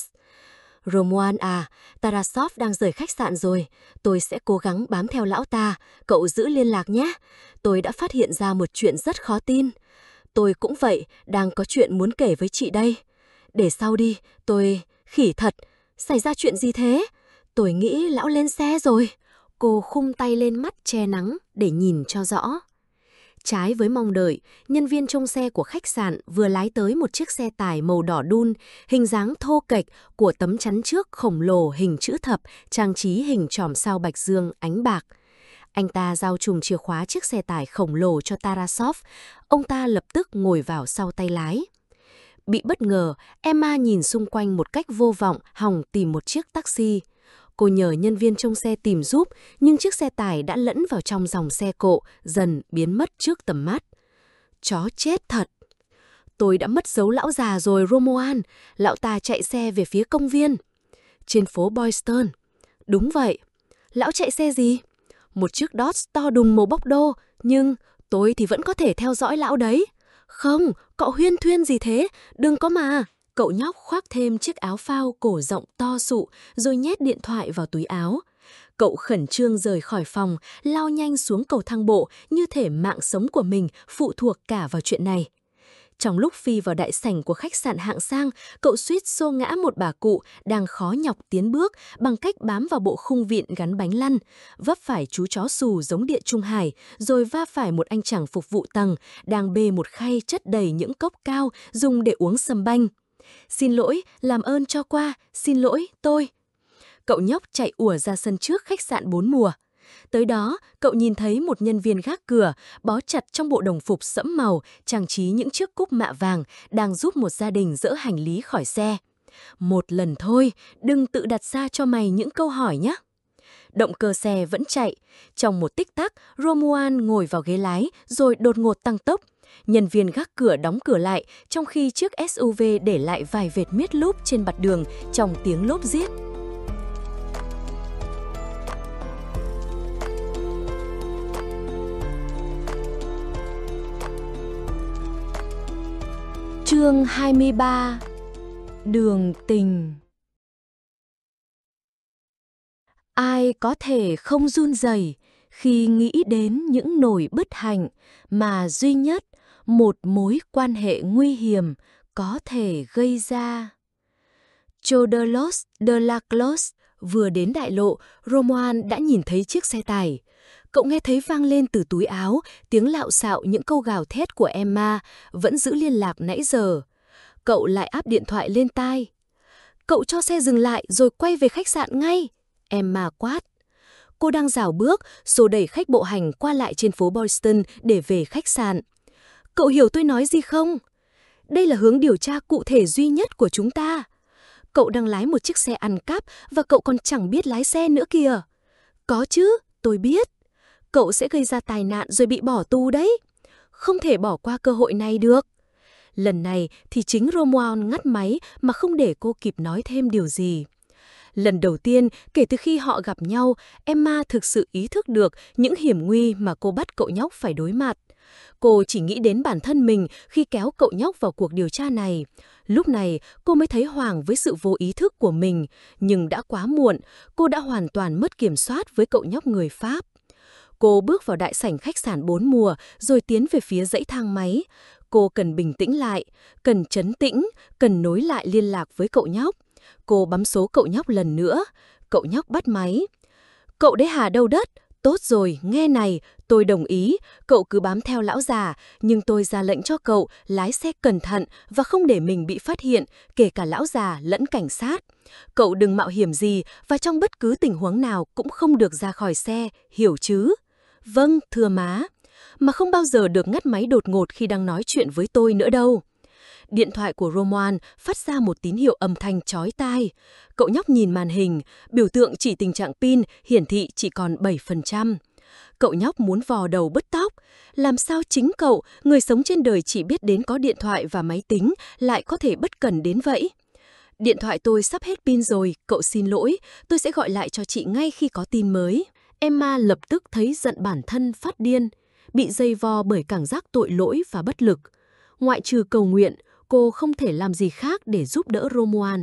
Romuald à, Tarasov đang rời khách sạn rồi. Tôi sẽ cố gắng bám theo lão ta. Cậu giữ liên lạc nhé. Tôi đã phát hiện ra một chuyện rất khó tin. Tôi cũng vậy, đang có chuyện muốn kể với chị đây. Để sau đi, tôi... Khỉ thật, xảy ra chuyện gì thế? Tôi nghĩ lão lên xe rồi. Cô khum tay lên mắt che nắng để nhìn cho rõ. Trái với mong đợi, nhân viên trông xe của khách sạn vừa lái tới một chiếc xe tải màu đỏ đun, hình dáng thô kệch của tấm chắn trước khổng lồ hình chữ thập, trang trí hình chòm sao bạch dương ánh bạc. Anh ta giao chùm chìa khóa chiếc xe tải khổng lồ cho Tarasov. Ông ta lập tức ngồi vào sau tay lái. Bị bất ngờ, Emma nhìn xung quanh một cách vô vọng, hòng tìm một chiếc taxi. Cô nhờ nhân viên trông xe tìm giúp, nhưng chiếc xe tải đã lẫn vào trong dòng xe cộ, dần biến mất trước tầm mắt. Chó chết thật! Tôi đã mất dấu lão già rồi, Romuald. Lão ta chạy xe về phía công viên. Trên phố Boylston. Đúng vậy. Lão chạy xe gì? Một chiếc Dodge to đùng màu bốc đô, nhưng tôi thì vẫn có thể theo dõi lão đấy. Không, cậu huyên thuyên gì thế? Đừng có mà. Cậu nhóc khoác thêm chiếc áo phao cổ rộng to sụ, rồi nhét điện thoại vào túi áo. Cậu khẩn trương rời khỏi phòng, lao nhanh xuống cầu thang bộ, như thể mạng sống của mình phụ thuộc cả vào chuyện này. Trong lúc phi vào đại sảnh của khách sạn hạng sang, cậu suýt xô ngã một bà cụ đang khó nhọc tiến bước bằng cách bám vào bộ khung vịn gắn bánh lăn, vấp phải chú chó xù giống Địa Trung Hải, rồi va phải một anh chàng phục vụ tầng đang bê một khay chất đầy những cốc cao dùng để uống sâm banh. Xin lỗi, làm ơn cho qua, xin lỗi, tôi. Cậu nhóc chạy ùa ra sân trước khách sạn 4 mùa. Tới đó, cậu nhìn thấy một nhân viên gác cửa, bó chặt trong bộ đồng phục sẫm màu, trang trí những chiếc cúp mạ vàng, đang giúp một gia đình dỡ hành lý khỏi xe. Một lần thôi, đừng tự đặt ra cho mày những câu hỏi nhé. Động cơ xe vẫn chạy. Trong một tích tắc, Romuald ngồi vào ghế lái rồi đột ngột tăng tốc. Nhân viên gác cửa đóng cửa lại, trong khi chiếc SUV để lại vài vệt miết lốp trên mặt đường trong tiếng lốp giết. Chương 23. Đường tình. Ai có thể không run rẩy khi nghĩ đến những nỗi bất hạnh mà duy nhất một mối quan hệ nguy hiểm có thể gây ra? Choderlos de la Clos vừa đến đại lộ, Romuald đã nhìn thấy chiếc xe tải. Cậu nghe thấy vang lên từ túi áo tiếng lạo xạo những câu gào thét của Emma, vẫn giữ liên lạc nãy giờ. Cậu lại áp điện thoại lên tai. Cậu cho xe dừng lại rồi quay về khách sạn ngay, Emma quát. Cô đang rảo bước, xô đẩy khách bộ hành qua lại trên phố Boylston để về khách sạn. Cậu hiểu tôi nói gì không? Đây là hướng điều tra cụ thể duy nhất của chúng ta. Cậu đang lái một chiếc xe ăn cắp và cậu còn chẳng biết lái xe nữa kìa. Có chứ, tôi biết. Cậu sẽ gây ra tai nạn rồi bị bỏ tù đấy. Không thể bỏ qua cơ hội này được. Lần này thì chính Romuald ngắt máy mà không để cô kịp nói thêm điều gì. Lần đầu tiên kể từ khi họ gặp nhau, Emma thực sự ý thức được những hiểm nguy mà cô bắt cậu nhóc phải đối mặt. Cô chỉ nghĩ đến bản thân mình khi kéo cậu nhóc vào cuộc điều tra này. Lúc này, cô mới thấy hoảng với sự vô ý thức của mình. Nhưng đã quá muộn, cô đã hoàn toàn mất kiểm soát với cậu nhóc người Pháp. Cô bước vào đại sảnh khách sạn 4 mùa, rồi tiến về phía dãy thang máy. Cô cần bình tĩnh lại, cần trấn tĩnh, cần nối lại liên lạc với cậu nhóc. Cô bấm số cậu nhóc lần nữa. Cậu nhóc bắt máy. Cậu đấy hả đâu đất? Tốt rồi, nghe này, tôi đồng ý. Cậu cứ bám theo lão già, nhưng tôi ra lệnh cho cậu lái xe cẩn thận và không để mình bị phát hiện, kể cả lão già lẫn cảnh sát. Cậu đừng mạo hiểm gì và trong bất cứ tình huống nào cũng không được ra khỏi xe, hiểu chứ? Vâng, thưa má. Mà không bao giờ được ngắt máy đột ngột khi đang nói chuyện với tôi nữa đâu. Điện thoại của Romuald phát ra một tín hiệu âm thanh chói tai. Cậu nhóc nhìn màn hình, biểu tượng chỉ tình trạng pin hiển thị chỉ còn 7%. Cậu nhóc muốn vò đầu bứt tóc. Làm sao chính cậu, người sống trên đời chỉ biết đến có điện thoại và máy tính, lại có thể bất cần đến vậy? Điện thoại tôi sắp hết pin rồi, cậu xin lỗi, tôi sẽ gọi lại cho chị ngay khi có tin mới. Emma lập tức thấy giận bản thân phát điên, bị dây vò bởi cảm giác tội lỗi và bất lực. Ngoại trừ cầu nguyện, cô không thể làm gì khác để giúp đỡ Romuald.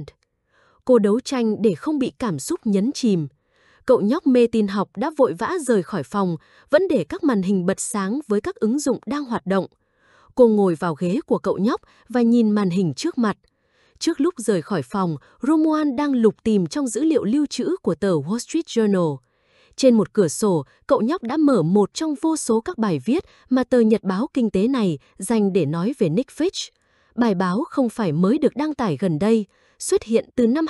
Cô đấu tranh để không bị cảm xúc nhấn chìm. Cậu nhóc mê tin học đã vội vã rời khỏi phòng, vẫn để các màn hình bật sáng với các ứng dụng đang hoạt động. Cô ngồi vào ghế của cậu nhóc và nhìn màn hình trước mặt. Trước lúc rời khỏi phòng, Romuald đang lục tìm trong dữ liệu lưu trữ của tờ Wall Street Journal. Trên một cửa sổ, cậu nhóc đã mở một trong vô số các bài viết mà tờ nhật báo kinh tế này dành để nói về Nick Fitch. Bài báo không phải mới được đăng tải gần đây, xuất hiện từ năm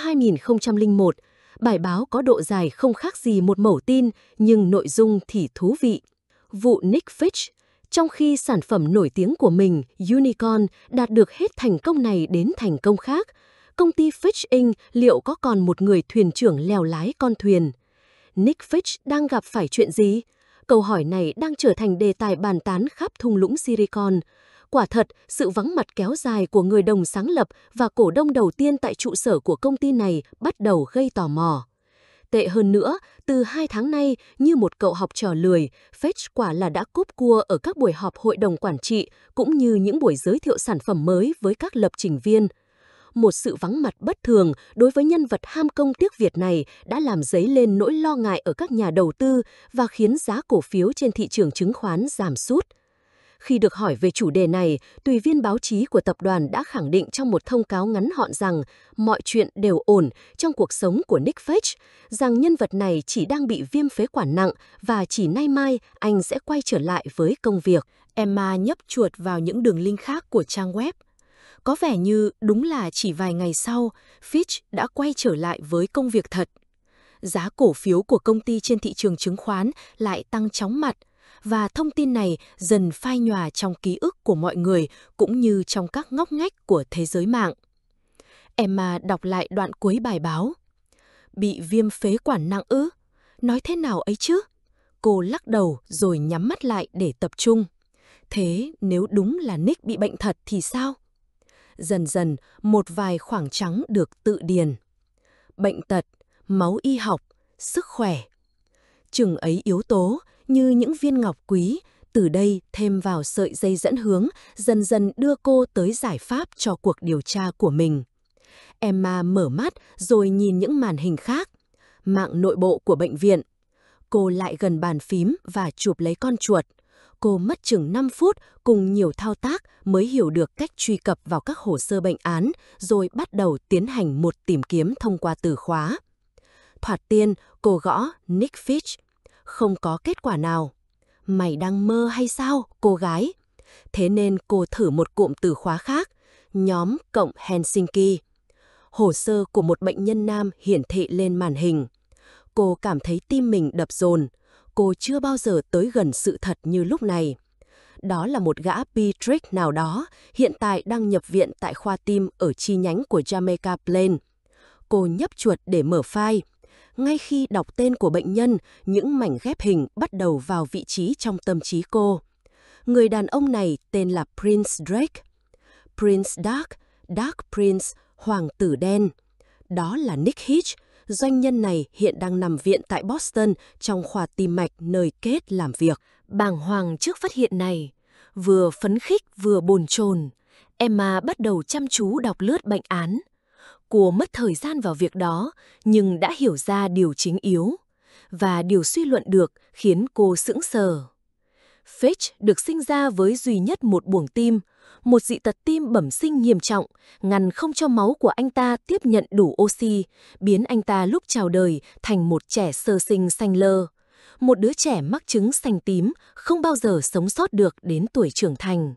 2001. Bài báo có độ dài không khác gì một mẩu tin, nhưng nội dung thì thú vị. Vụ Nick Fitch. Trong khi sản phẩm nổi tiếng của mình, Unicorn, đạt được hết thành công này đến thành công khác, công ty Fitch Inc. liệu có còn một người thuyền trưởng lèo lái con thuyền? Nick Fitch đang gặp phải chuyện gì? Câu hỏi này đang trở thành đề tài bàn tán khắp thung lũng Silicon. Quả thật, sự vắng mặt kéo dài của người đồng sáng lập và cổ đông đầu tiên tại trụ sở của công ty này bắt đầu gây tò mò. Tệ hơn nữa, từ 2 tháng nay, như một cậu học trò lười, Fitch quả là đã cúp cua ở các buổi họp hội đồng quản trị, cũng như những buổi giới thiệu sản phẩm mới với các lập trình viên. Một sự vắng mặt bất thường đối với nhân vật ham công tiếc việc này đã làm dấy lên nỗi lo ngại ở các nhà đầu tư và khiến giá cổ phiếu trên thị trường chứng khoán giảm sút. Khi được hỏi về chủ đề này, tùy viên báo chí của tập đoàn đã khẳng định trong một thông cáo ngắn gọn rằng mọi chuyện đều ổn trong cuộc sống của Nick Fitch, rằng nhân vật này chỉ đang bị viêm phế quản nặng và chỉ nay mai anh sẽ quay trở lại với công việc. Emma nhấp chuột vào những đường link khác của trang web. Có vẻ như đúng là chỉ vài ngày sau, Fitch đã quay trở lại với công việc thật. Giá cổ phiếu của công ty trên thị trường chứng khoán lại tăng chóng mặt, và thông tin này dần phai nhòa trong ký ức của mọi người cũng như trong các ngóc ngách của thế giới mạng. Emma đọc lại đoạn cuối bài báo. Bị viêm phế quản nặng ư? Nói thế nào ấy chứ? Cô lắc đầu rồi nhắm mắt lại để tập trung. Thế nếu đúng là Nick bị bệnh thật thì sao? Dần dần, một vài khoảng trắng được tự điền. Bệnh tật, máu y học, sức khỏe. Chừng ấy yếu tố như những viên ngọc quý, từ đây thêm vào sợi dây dẫn hướng, dần dần đưa cô tới giải pháp cho cuộc điều tra của mình. Emma mở mắt rồi nhìn những màn hình khác. Mạng nội bộ của bệnh viện. Cô lại gần bàn phím và chụp lấy con chuột. Cô mất chừng 5 phút cùng nhiều thao tác mới hiểu được cách truy cập vào các hồ sơ bệnh án, rồi bắt đầu tiến hành một tìm kiếm thông qua từ khóa. Thoạt tiên, cô gõ Nick Fitch. Không có kết quả nào. Mày đang mơ hay sao, cô gái? Thế nên cô thử một cụm từ khóa khác, nhóm cộng Helsinki. Hồ sơ của một bệnh nhân nam hiển thị lên màn hình. Cô cảm thấy tim mình đập dồn. Cô chưa bao giờ tới gần sự thật như lúc này. Đó là một gã Patrick nào đó, hiện tại đang nhập viện tại khoa tim ở chi nhánh của Jamaica Plain. Cô nhấp chuột để mở file. Ngay khi đọc tên của bệnh nhân, những mảnh ghép hình bắt đầu vào vị trí trong tâm trí cô. Người đàn ông này tên là Prince Drake. Prince Dark, Dark Prince, Hoàng tử đen. Đó là Nick Hitch. Doanh nhân này hiện đang nằm viện tại Boston trong khoa tim mạch nơi Kate làm việc. Bàng hoàng trước phát hiện này, vừa phấn khích vừa bồn chồn, Emma bắt đầu chăm chú đọc lướt bệnh án. Cô mất thời gian vào việc đó, nhưng đã hiểu ra điều chính yếu. Và điều suy luận được khiến cô sững sờ. Fitch được sinh ra với duy nhất một buồng tim, một dị tật tim bẩm sinh nghiêm trọng, ngăn không cho máu của anh ta tiếp nhận đủ oxy, biến anh ta lúc chào đời thành một trẻ sơ sinh xanh lơ. Một đứa trẻ mắc chứng xanh tím, không bao giờ sống sót được đến tuổi trưởng thành.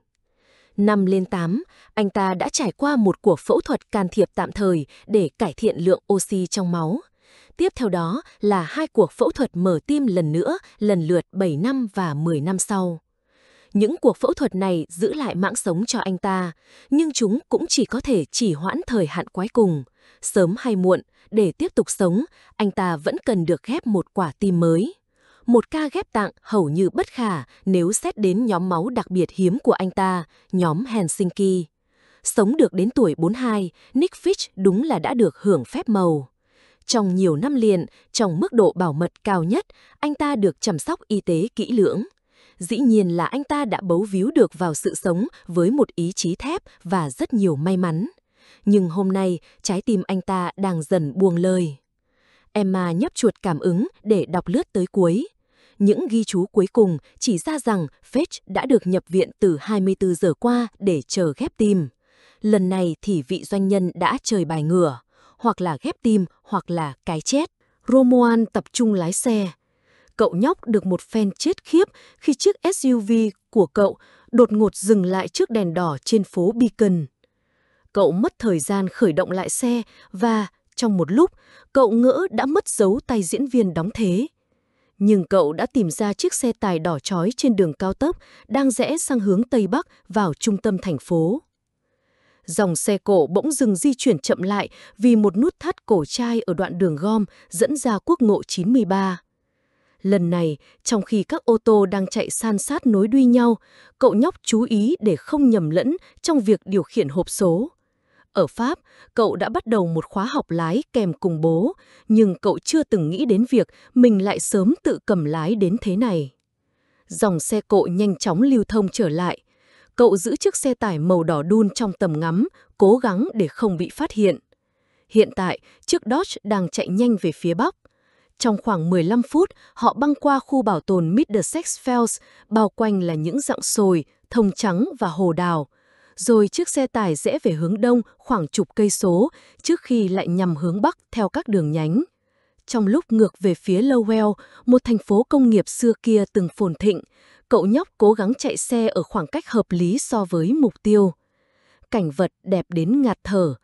Năm lên 8, anh ta đã trải qua một cuộc phẫu thuật can thiệp tạm thời để cải thiện lượng oxy trong máu. Tiếp theo đó là 2 cuộc phẫu thuật mở tim lần nữa, lần lượt 7 năm và 10 năm sau. Những cuộc phẫu thuật này giữ lại mạng sống cho anh ta, nhưng chúng cũng chỉ có thể trì hoãn thời hạn cuối cùng. Sớm hay muộn, để tiếp tục sống, anh ta vẫn cần được ghép một quả tim mới. Một ca ghép tạng hầu như bất khả nếu xét đến nhóm máu đặc biệt hiếm của anh ta, nhóm Helsinki. Sống được đến tuổi 42, Nick Fitch đúng là đã được hưởng phép màu. Trong nhiều năm liền, trong mức độ bảo mật cao nhất, anh ta được chăm sóc y tế kỹ lưỡng. Dĩ nhiên là anh ta đã bấu víu được vào sự sống với một ý chí thép và rất nhiều may mắn. Nhưng hôm nay, trái tim anh ta đang dần buông lơi. Emma nhấp chuột cảm ứng để đọc lướt tới cuối. Những ghi chú cuối cùng chỉ ra rằng Fitch đã được nhập viện từ 24 giờ qua để chờ ghép tim. Lần này thì vị doanh nhân đã chơi bài ngửa, hoặc là ghép tim hoặc là cái chết. Romuald tập trung lái xe. Cậu nhóc được một phen chết khiếp khi chiếc SUV của cậu đột ngột dừng lại trước đèn đỏ trên phố Beacon. Cậu mất thời gian khởi động lại xe và, trong một lúc, cậu ngỡ đã mất dấu tay diễn viên đóng thế. Nhưng cậu đã tìm ra chiếc xe tải đỏ chói trên đường cao tốc đang rẽ sang hướng Tây Bắc vào trung tâm thành phố. Dòng xe cộ bỗng dừng di chuyển chậm lại vì một nút thắt cổ chai ở đoạn đường gom dẫn ra quốc lộ 93. Lần này, trong khi các ô tô đang chạy san sát nối đuôi nhau, cậu nhóc chú ý để không nhầm lẫn trong việc điều khiển hộp số. Ở Pháp, cậu đã bắt đầu một khóa học lái kèm cùng bố, nhưng cậu chưa từng nghĩ đến việc mình lại sớm tự cầm lái đến thế này. Dòng xe cộ nhanh chóng lưu thông trở lại. Cậu giữ chiếc xe tải màu đỏ đun trong tầm ngắm, cố gắng để không bị phát hiện. Hiện tại, chiếc Dodge đang chạy nhanh về phía Bắc. Trong khoảng 15 phút, họ băng qua khu bảo tồn Middlesex Fells, bao quanh là những rặng sồi, thông trắng và hồ đào. Rồi chiếc xe tải rẽ về hướng đông khoảng chục cây số, trước khi lại nhằm hướng bắc theo các đường nhánh. Trong lúc ngược về phía Lowell, một thành phố công nghiệp xưa kia từng phồn thịnh, cậu nhóc cố gắng chạy xe ở khoảng cách hợp lý so với mục tiêu. Cảnh vật đẹp đến ngạt thở.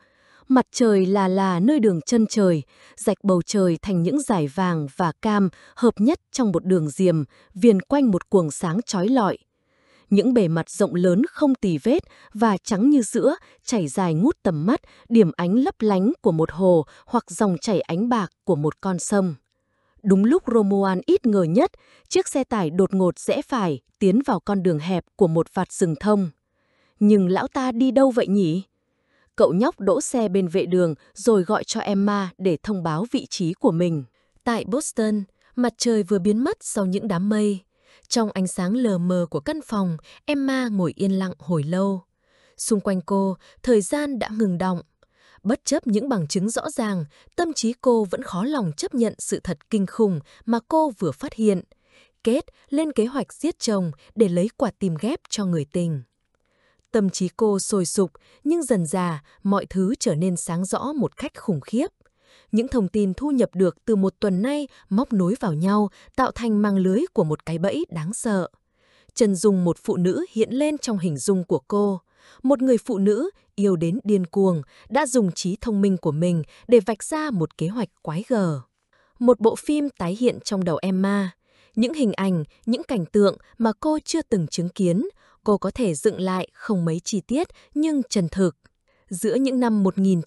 Mặt trời là nơi đường chân trời, rạch bầu trời thành những dải vàng và cam hợp nhất trong một đường diềm, viền quanh một quầng sáng chói lọi. Những bề mặt rộng lớn không tì vết và trắng như sữa, chảy dài ngút tầm mắt, điểm ánh lấp lánh của một hồ hoặc dòng chảy ánh bạc của một con sông. Đúng lúc Romuald ít ngờ nhất, chiếc xe tải đột ngột rẽ phải, tiến vào con đường hẹp của một vạt rừng thông. Nhưng lão ta đi đâu vậy nhỉ? Cậu nhóc đỗ xe bên vệ đường rồi gọi cho Emma để thông báo vị trí của mình. Tại Boston, mặt trời vừa biến mất sau những đám mây. Trong ánh sáng lờ mờ của căn phòng, Emma ngồi yên lặng hồi lâu. Xung quanh cô, thời gian đã ngừng đọng. Bất chấp những bằng chứng rõ ràng, tâm trí cô vẫn khó lòng chấp nhận sự thật kinh khủng mà cô vừa phát hiện. Kate lên kế hoạch giết chồng để lấy quả tim ghép cho người tình. Tâm trí cô sôi sục, nhưng dần dà mọi thứ trở nên sáng rõ một cách khủng khiếp. Những thông tin thu nhập được từ một tuần nay móc nối vào nhau, tạo thành màng lưới của một cái bẫy đáng sợ. Chân dung một phụ nữ hiện lên trong hình dung của cô. Một người phụ nữ yêu đến điên cuồng đã dùng trí thông minh của mình để vạch ra một kế hoạch quái gở. Một bộ phim tái hiện trong đầu Emma. Những hình ảnh, những cảnh tượng mà cô chưa từng chứng kiến, cô có thể dựng lại không mấy chi tiết nhưng chân thực. Giữa những năm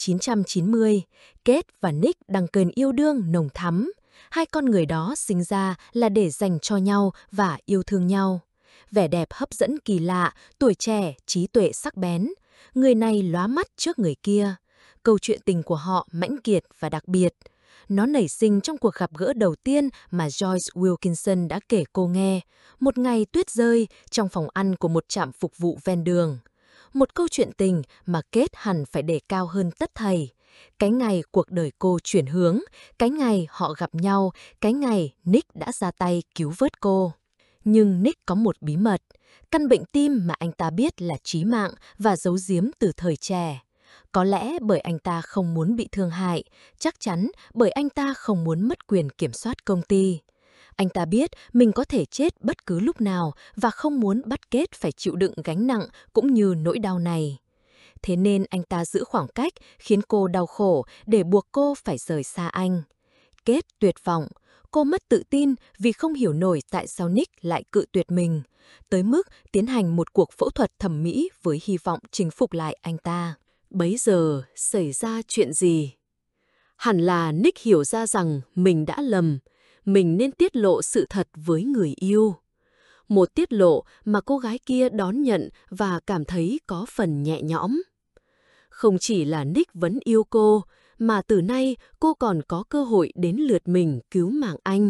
1990, Kate và Nick đăng cơn yêu đương nồng thắm. Hai con người đó sinh ra là để dành cho nhau và yêu thương nhau. Vẻ đẹp hấp dẫn kỳ lạ, tuổi trẻ, trí tuệ sắc bén. Người này lóa mắt trước người kia. Câu chuyện tình của họ mãnh liệt và đặc biệt. Nó nảy sinh trong cuộc gặp gỡ đầu tiên mà Joyce Wilkinson đã kể cô nghe. Một ngày tuyết rơi trong phòng ăn của một trạm phục vụ ven đường. Một câu chuyện tình mà Kate hẳn phải để cao hơn tất thảy. Cái ngày cuộc đời cô chuyển hướng, cái ngày họ gặp nhau, cái ngày Nick đã ra tay cứu vớt cô. Nhưng Nick có một bí mật, căn bệnh tim mà anh ta biết là chí mạng và giấu giếm từ thời trẻ. Có lẽ bởi anh ta không muốn bị thương hại, chắc chắn bởi anh ta không muốn mất quyền kiểm soát công ty. Anh ta biết mình có thể chết bất cứ lúc nào và không muốn bắt Kate phải chịu đựng gánh nặng cũng như nỗi đau này. Thế nên anh ta giữ khoảng cách, khiến cô đau khổ để buộc cô phải rời xa anh. Kate tuyệt vọng, cô mất tự tin vì không hiểu nổi tại sao Nick lại cự tuyệt mình, tới mức tiến hành một cuộc phẫu thuật thẩm mỹ với hy vọng chinh phục lại anh ta. Bấy giờ xảy ra chuyện gì? Hẳn là Nick hiểu ra rằng mình đã lầm, mình nên tiết lộ sự thật với người yêu. Một tiết lộ mà cô gái kia đón nhận và cảm thấy có phần nhẹ nhõm. Không chỉ là Nick vẫn yêu cô, mà từ nay cô còn có cơ hội đến lượt mình cứu mạng anh.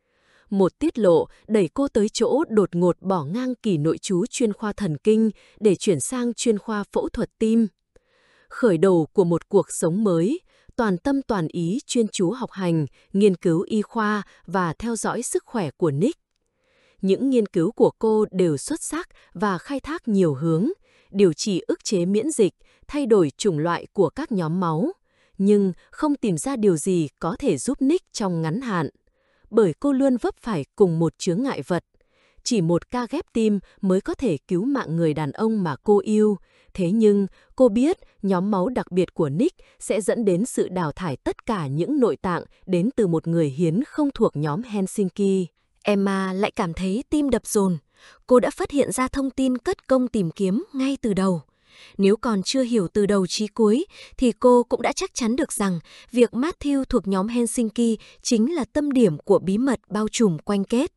Một tiết lộ đẩy cô tới chỗ đột ngột bỏ ngang kỳ nội trú chuyên khoa thần kinh để chuyển sang chuyên khoa phẫu thuật tim. Khởi đầu của một cuộc sống mới, toàn tâm toàn ý chuyên chú học hành, nghiên cứu y khoa và theo dõi sức khỏe của Nick. Những nghiên cứu của cô đều xuất sắc và khai thác nhiều hướng, điều trị ức chế miễn dịch, thay đổi chủng loại của các nhóm máu, nhưng không tìm ra điều gì có thể giúp Nick trong ngắn hạn. Bởi cô luôn vấp phải cùng một chướng ngại vật. Chỉ một ca ghép tim mới có thể cứu mạng người đàn ông mà cô yêu. Thế nhưng, cô biết nhóm máu đặc biệt của Nick sẽ dẫn đến sự đào thải tất cả những nội tạng đến từ một người hiến không thuộc nhóm Helsinki. Emma lại cảm thấy tim đập dồn. Cô đã phát hiện ra thông tin cất công tìm kiếm ngay từ đầu. Nếu còn chưa hiểu từ đầu chí cuối, thì cô cũng đã chắc chắn được rằng việc Matthew thuộc nhóm Helsinki chính là tâm điểm của bí mật bao trùm quanh Kate.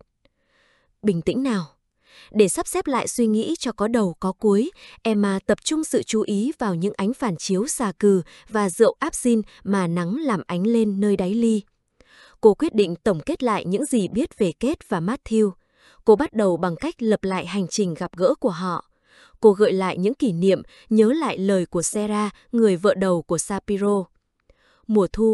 Bình tĩnh nào. Để sắp xếp lại suy nghĩ cho có đầu có cuối, Emma tập trung sự chú ý vào những ánh phản chiếu xà cừ và rượu absinthe mà nắng làm ánh lên nơi đáy ly. Cô quyết định tổng kết lại những gì biết về Kate và Matthew. Cô bắt đầu bằng cách lập lại hành trình gặp gỡ của họ. Cô gợi lại những kỷ niệm, nhớ lại lời của Sarah, người vợ đầu của Shapiro. Mùa thu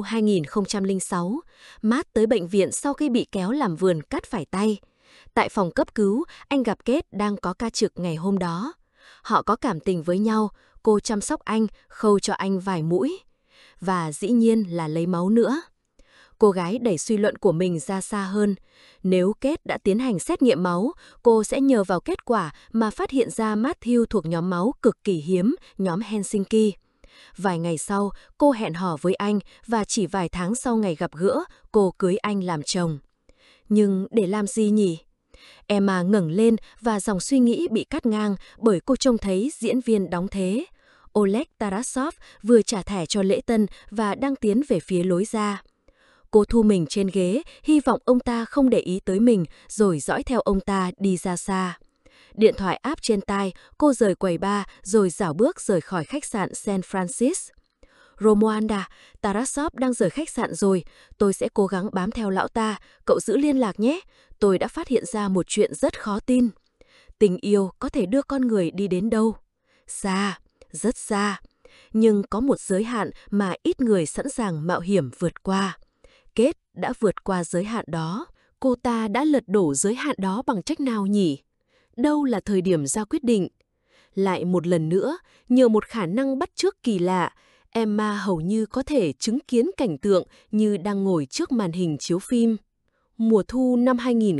2006, Matt tới bệnh viện sau khi bị kéo làm vườn cắt phải tay. Tại phòng cấp cứu, anh gặp Kate đang có ca trực ngày hôm đó. Họ có cảm tình với nhau, cô chăm sóc anh, khâu cho anh vài mũi. Và dĩ nhiên là lấy máu nữa. Cô gái đẩy suy luận của mình ra xa hơn. Nếu Kate đã tiến hành xét nghiệm máu, cô sẽ nhờ vào kết quả mà phát hiện ra Matthew thuộc nhóm máu cực kỳ hiếm, nhóm Helsinki. Vài ngày sau, cô hẹn hò với anh và chỉ vài tháng sau ngày gặp gỡ, cô cưới anh làm chồng. Nhưng để làm gì nhỉ? Emma ngẩng lên và dòng suy nghĩ bị cắt ngang bởi cô trông thấy diễn viên đóng thế. Oleg Tarasov vừa trả thẻ cho lễ tân và đang tiến về phía lối ra. Cô thu mình trên ghế, hy vọng ông ta không để ý tới mình, rồi dõi theo ông ta đi ra xa. Điện thoại áp trên tai, cô rời quầy bar rồi rảo bước rời khỏi khách sạn San Francisco. Romualda, Tarasov đang rời khách sạn rồi, tôi sẽ cố gắng bám theo lão ta, cậu giữ liên lạc nhé. Tôi đã phát hiện ra một chuyện rất khó tin. Tình yêu có thể đưa con người đi đến đâu? Xa, rất xa. Nhưng có một giới hạn mà ít người sẵn sàng mạo hiểm vượt qua. Kate đã vượt qua giới hạn đó. Cô ta đã lật đổ giới hạn đó bằng cách nào nhỉ? Đâu là thời điểm ra quyết định? Lại một lần nữa, nhờ một khả năng bắt chước kỳ lạ, Emma hầu như có thể chứng kiến cảnh tượng như đang ngồi trước màn hình chiếu phim. Mùa thu năm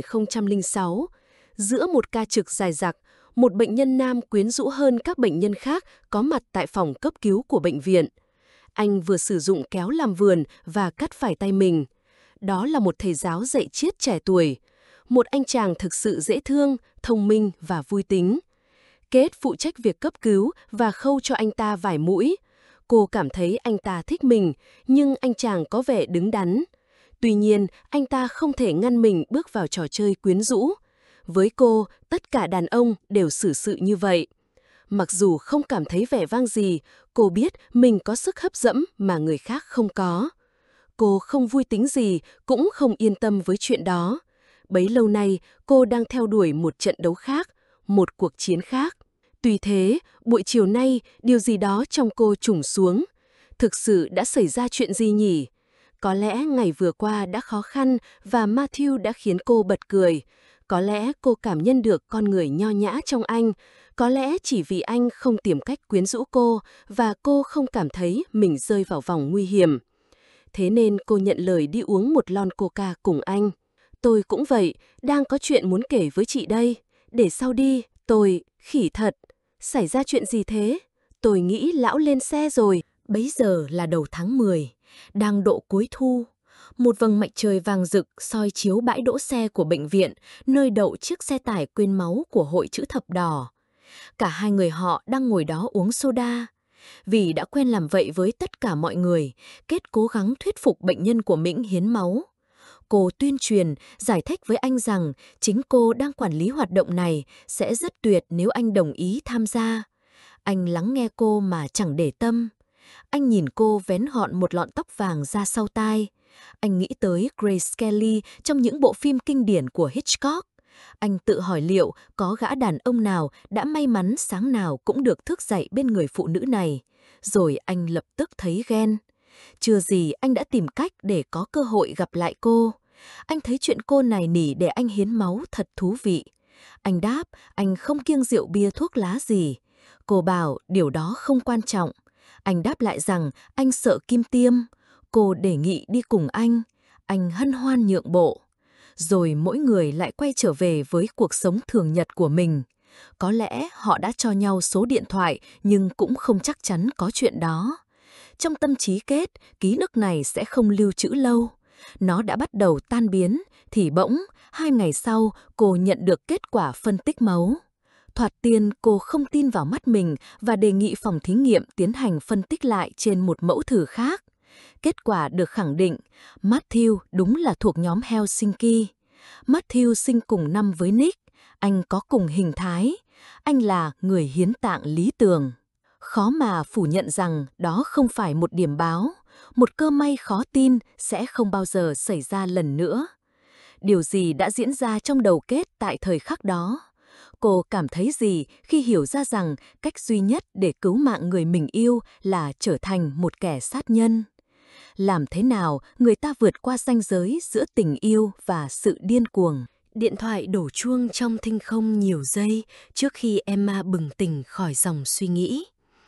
2006, giữa một ca trực dài dặc, một bệnh nhân nam quyến rũ hơn các bệnh nhân khác có mặt tại phòng cấp cứu của bệnh viện. Anh vừa sử dụng kéo làm vườn và cắt phải tay mình. Đó là một thầy giáo dạy triết trẻ tuổi. Một anh chàng thực sự dễ thương, thông minh và vui tính. Kate phụ trách việc cấp cứu và khâu cho anh ta vài mũi. Cô cảm thấy anh ta thích mình, nhưng anh chàng có vẻ đứng đắn. Tuy nhiên, anh ta không thể ngăn mình bước vào trò chơi quyến rũ. Với cô, tất cả đàn ông đều xử sự như vậy. Mặc dù không cảm thấy vẻ vang gì, cô biết mình có sức hấp dẫn mà người khác không có. Cô không vui tính gì, cũng không yên tâm với chuyện đó. Bấy lâu nay, cô đang theo đuổi một trận đấu khác, một cuộc chiến khác. Tuy thế, buổi chiều nay, điều gì đó trong cô trùng xuống. Thực sự đã xảy ra chuyện gì nhỉ? Có lẽ ngày vừa qua đã khó khăn và Matthew đã khiến cô bật cười. Có lẽ cô cảm nhận được con người nho nhã trong anh. Có lẽ chỉ vì anh không tìm cách quyến rũ cô và cô không cảm thấy mình rơi vào vòng nguy hiểm. Thế nên cô nhận lời đi uống một lon coca cùng anh. Tôi cũng vậy, đang có chuyện muốn kể với chị đây. Để sau đi, tôi, khỉ thật. Xảy ra chuyện gì thế? Tôi nghĩ lão lên xe rồi. Bấy giờ là đầu tháng 10, đang độ cuối thu. Một vầng mặt trời vàng rực soi chiếu bãi đỗ xe của bệnh viện, nơi đậu chiếc xe tải quên máu của Hội Chữ Thập Đỏ. Cả hai người họ đang ngồi đó uống soda. Vì đã quen làm vậy với tất cả mọi người, Kate cố gắng thuyết phục bệnh nhân của mình hiến máu. Cô tuyên truyền, giải thích với anh rằng chính cô đang quản lý hoạt động này, sẽ rất tuyệt nếu anh đồng ý tham gia. Anh lắng nghe cô mà chẳng để tâm. Anh nhìn cô vén gọn một lọn tóc vàng ra sau tai. Anh nghĩ tới Grace Kelly trong những bộ phim kinh điển của Hitchcock. Anh tự hỏi liệu có gã đàn ông nào đã may mắn sáng nào cũng được thức dậy bên người phụ nữ này. Rồi anh lập tức thấy ghen. Chưa gì anh đã tìm cách để có cơ hội gặp lại cô. Anh thấy chuyện cô này nỉ để anh hiến máu thật thú vị. Anh đáp anh không kiêng rượu bia thuốc lá gì. Cô bảo điều đó không quan trọng. Anh đáp lại rằng anh sợ kim tiêm. Cô đề nghị đi cùng anh. Anh hân hoan nhượng bộ. Rồi mỗi người lại quay trở về với cuộc sống thường nhật của mình. Có lẽ họ đã cho nhau số điện thoại nhưng cũng không chắc chắn có chuyện đó. Trong tâm trí Kate, ký ức này sẽ không lưu trữ lâu. Nó đã bắt đầu tan biến, thì bỗng, 2 ngày sau, cô nhận được kết quả phân tích máu. Thoạt tiên, cô không tin vào mắt mình và đề nghị phòng thí nghiệm tiến hành phân tích lại trên một mẫu thử khác. Kết quả được khẳng định, Matthew đúng là thuộc nhóm Helsinki. Matthew sinh cùng năm với Nick, anh có cùng hình thái. Anh là người hiến tạng lý tưởng. Khó mà phủ nhận rằng đó không phải một điểm báo, một cơ may khó tin sẽ không bao giờ xảy ra lần nữa. Điều gì đã diễn ra trong đầu Kate tại thời khắc đó? Cô cảm thấy gì khi hiểu ra rằng cách duy nhất để cứu mạng người mình yêu là trở thành một kẻ sát nhân? Làm thế nào người ta vượt qua ranh giới giữa tình yêu và sự điên cuồng? Điện thoại đổ chuông trong thinh không nhiều giây trước khi Emma bừng tỉnh khỏi dòng suy nghĩ.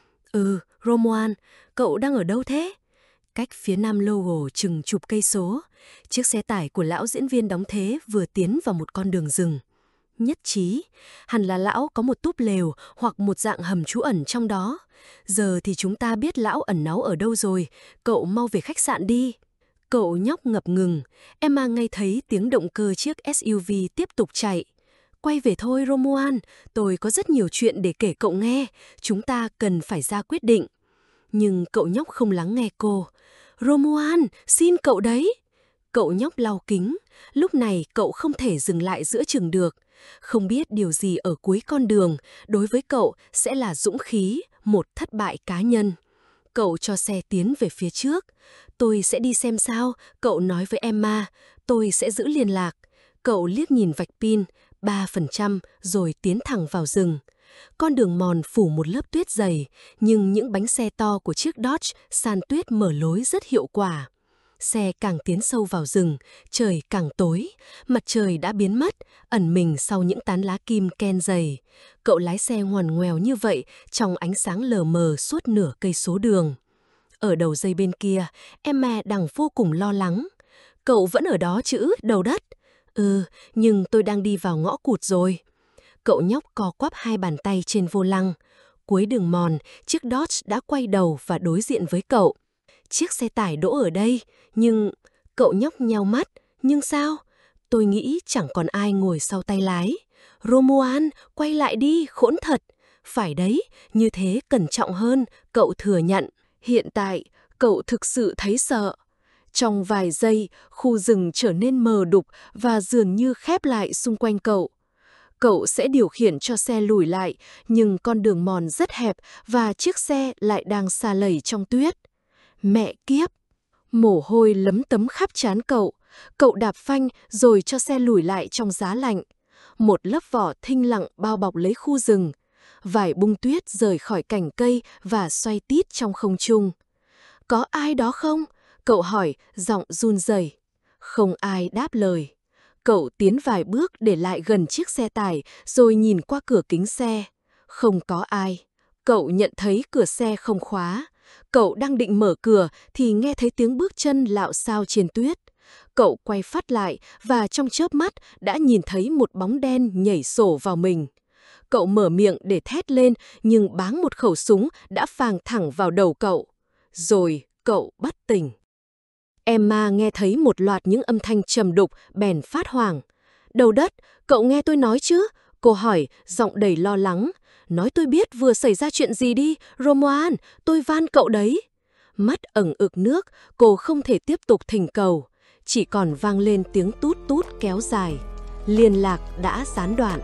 Romuald, cậu đang ở đâu thế? Cách phía nam Lowell chừng chục cây số, chiếc xe tải của lão diễn viên đóng thế vừa tiến vào một con đường rừng. Nhất trí, hẳn là lão có một túp lều hoặc một dạng hầm trú ẩn trong đó. Giờ thì chúng ta biết lão ẩn náu ở đâu rồi, cậu mau về khách sạn đi. Cậu nhóc ngập ngừng, Emma nghe thấy tiếng động cơ chiếc SUV tiếp tục chạy. Quay về thôi Romuald, tôi có rất nhiều chuyện để kể cậu nghe, chúng ta cần phải ra quyết định. Nhưng cậu nhóc không lắng nghe cô. Romuald, xin cậu đấy. Cậu nhóc lau kính, lúc này cậu không thể dừng lại giữa chừng được. Không biết điều gì ở cuối con đường, đối với cậu sẽ là dũng khí, một thất bại cá nhân. Cậu cho xe tiến về phía trước. Tôi sẽ đi xem sao, cậu nói với Emma, tôi sẽ giữ liên lạc. Cậu liếc nhìn vạch pin, 3% rồi tiến thẳng vào rừng. Con đường mòn phủ một lớp tuyết dày, nhưng những bánh xe to của chiếc Dodge san tuyết mở lối rất hiệu quả. Xe càng tiến sâu vào rừng, trời càng tối, mặt trời đã biến mất, ẩn mình sau những tán lá kim ken dày. Cậu lái xe ngoằn ngoèo như vậy trong ánh sáng lờ mờ suốt nửa cây số đường. Ở đầu dây bên kia, Emma đang vô cùng lo lắng. Cậu vẫn ở đó chứ, đầu đất? Nhưng tôi đang đi vào ngõ cụt rồi. Cậu nhóc co quắp hai bàn tay trên vô lăng. Cuối đường mòn, chiếc Dodge đã quay đầu và đối diện với cậu. Chiếc xe tải đỗ ở đây, nhưng... Cậu nhóc nheo mắt, nhưng sao? Tôi nghĩ chẳng còn ai ngồi sau tay lái. Romuald, quay lại đi, khốn thật. Phải đấy, như thế cẩn trọng hơn, cậu thừa nhận. Hiện tại, cậu thực sự thấy sợ. Trong vài giây, khu rừng trở nên mờ đục và dường như khép lại xung quanh cậu. Cậu sẽ điều khiển cho xe lùi lại, nhưng con đường mòn rất hẹp và chiếc xe lại đang sa lầy trong tuyết. Mẹ kiếp! Mồ hôi lấm tấm khắp trán cậu. Cậu đạp phanh rồi cho xe lùi lại trong giá lạnh. Một lớp vỏ thinh lặng bao bọc lấy khu rừng. Vài bung tuyết rời khỏi cành cây và xoay tít trong không trung. Có ai đó không? Cậu hỏi, giọng run rẩy. Không ai đáp lời. Cậu tiến vài bước để lại gần chiếc xe tải rồi nhìn qua cửa kính xe. Không có ai. Cậu nhận thấy cửa xe không khóa. Cậu đang định mở cửa thì nghe thấy tiếng bước chân lạo xao trên tuyết. Cậu quay phát lại và trong chớp mắt đã nhìn thấy một bóng đen nhảy sổ vào mình. Cậu mở miệng để thét lên nhưng báng một khẩu súng đã phang thẳng vào đầu cậu. Rồi cậu bất tỉnh. Emma nghe thấy một loạt những âm thanh trầm đục, bèn phát hoảng. Đầu đất, cậu nghe tôi nói chứ? Cô hỏi, giọng đầy lo lắng. Nói tôi biết vừa xảy ra chuyện gì đi, Romuald, tôi van cậu đấy. Mắt ẩn ực nước, cô không thể tiếp tục thỉnh cầu. Chỉ còn vang lên tiếng tút tút kéo dài. Liên lạc đã gián đoạn.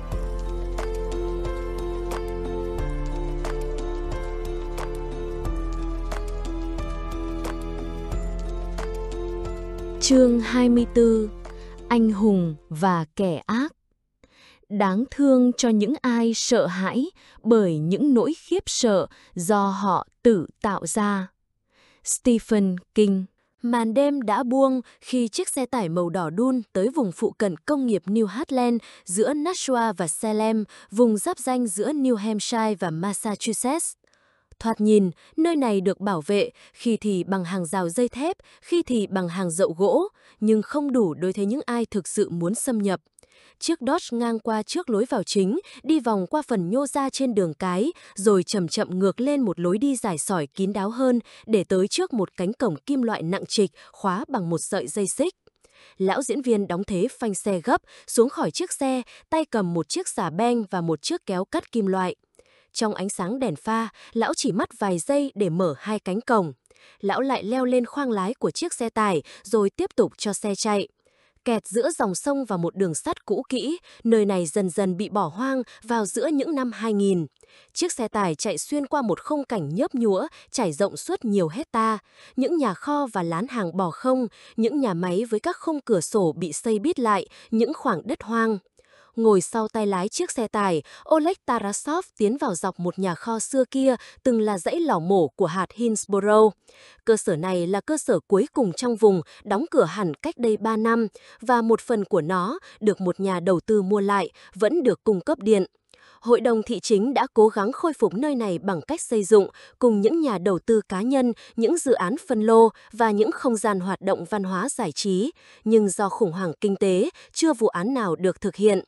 Chương 24. Anh hùng và kẻ ác. Đáng thương cho những ai sợ hãi bởi những nỗi khiếp sợ do họ tự tạo ra. Stephen King. Màn đêm đã buông khi chiếc xe tải màu đỏ đun tới vùng phụ cận công nghiệp New Heartland giữa Nashua và Salem, vùng giáp ranh giữa New Hampshire và Massachusetts. Thoạt nhìn, nơi này được bảo vệ, khi thì bằng hàng rào dây thép, khi thì bằng hàng dậu gỗ, nhưng không đủ đối với những ai thực sự muốn xâm nhập. Chiếc Dodge ngang qua trước lối vào chính, đi vòng qua phần nhô ra trên đường cái, rồi chậm chậm ngược lên một lối đi dài sỏi kín đáo hơn, để tới trước một cánh cổng kim loại nặng trịch, khóa bằng một sợi dây xích. Lão diễn viên đóng thế phanh xe gấp, xuống khỏi chiếc xe, tay cầm một chiếc xà beng và một chiếc kéo cắt kim loại. Trong ánh sáng đèn pha, lão chỉ mất vài giây để mở hai cánh cổng. Lão lại leo lên khoang lái của chiếc xe tải, rồi tiếp tục cho xe chạy. Kẹt giữa dòng sông và một đường sắt cũ kỹ, nơi này dần dần bị bỏ hoang vào giữa những năm 2000. Chiếc xe tải chạy xuyên qua một khung cảnh nhớp nhúa, trải rộng suốt nhiều hecta. Những nhà kho và lán hàng bỏ không, những nhà máy với các khung cửa sổ bị xây bít lại, những khoảng đất hoang. Ngồi sau tay lái chiếc xe tải, Oleg Tarasov tiến vào dọc một nhà kho xưa kia từng là dãy lò mổ của hạt Hillsborough. Cơ sở này là cơ sở cuối cùng trong vùng, đóng cửa hẳn cách đây 3 năm, và một phần của nó được một nhà đầu tư mua lại, vẫn được cung cấp điện. Hội đồng thị chính đã cố gắng khôi phục nơi này bằng cách xây dựng, cùng những nhà đầu tư cá nhân, những dự án phân lô và những không gian hoạt động văn hóa giải trí, nhưng do khủng hoảng kinh tế, chưa vụ án nào được thực hiện.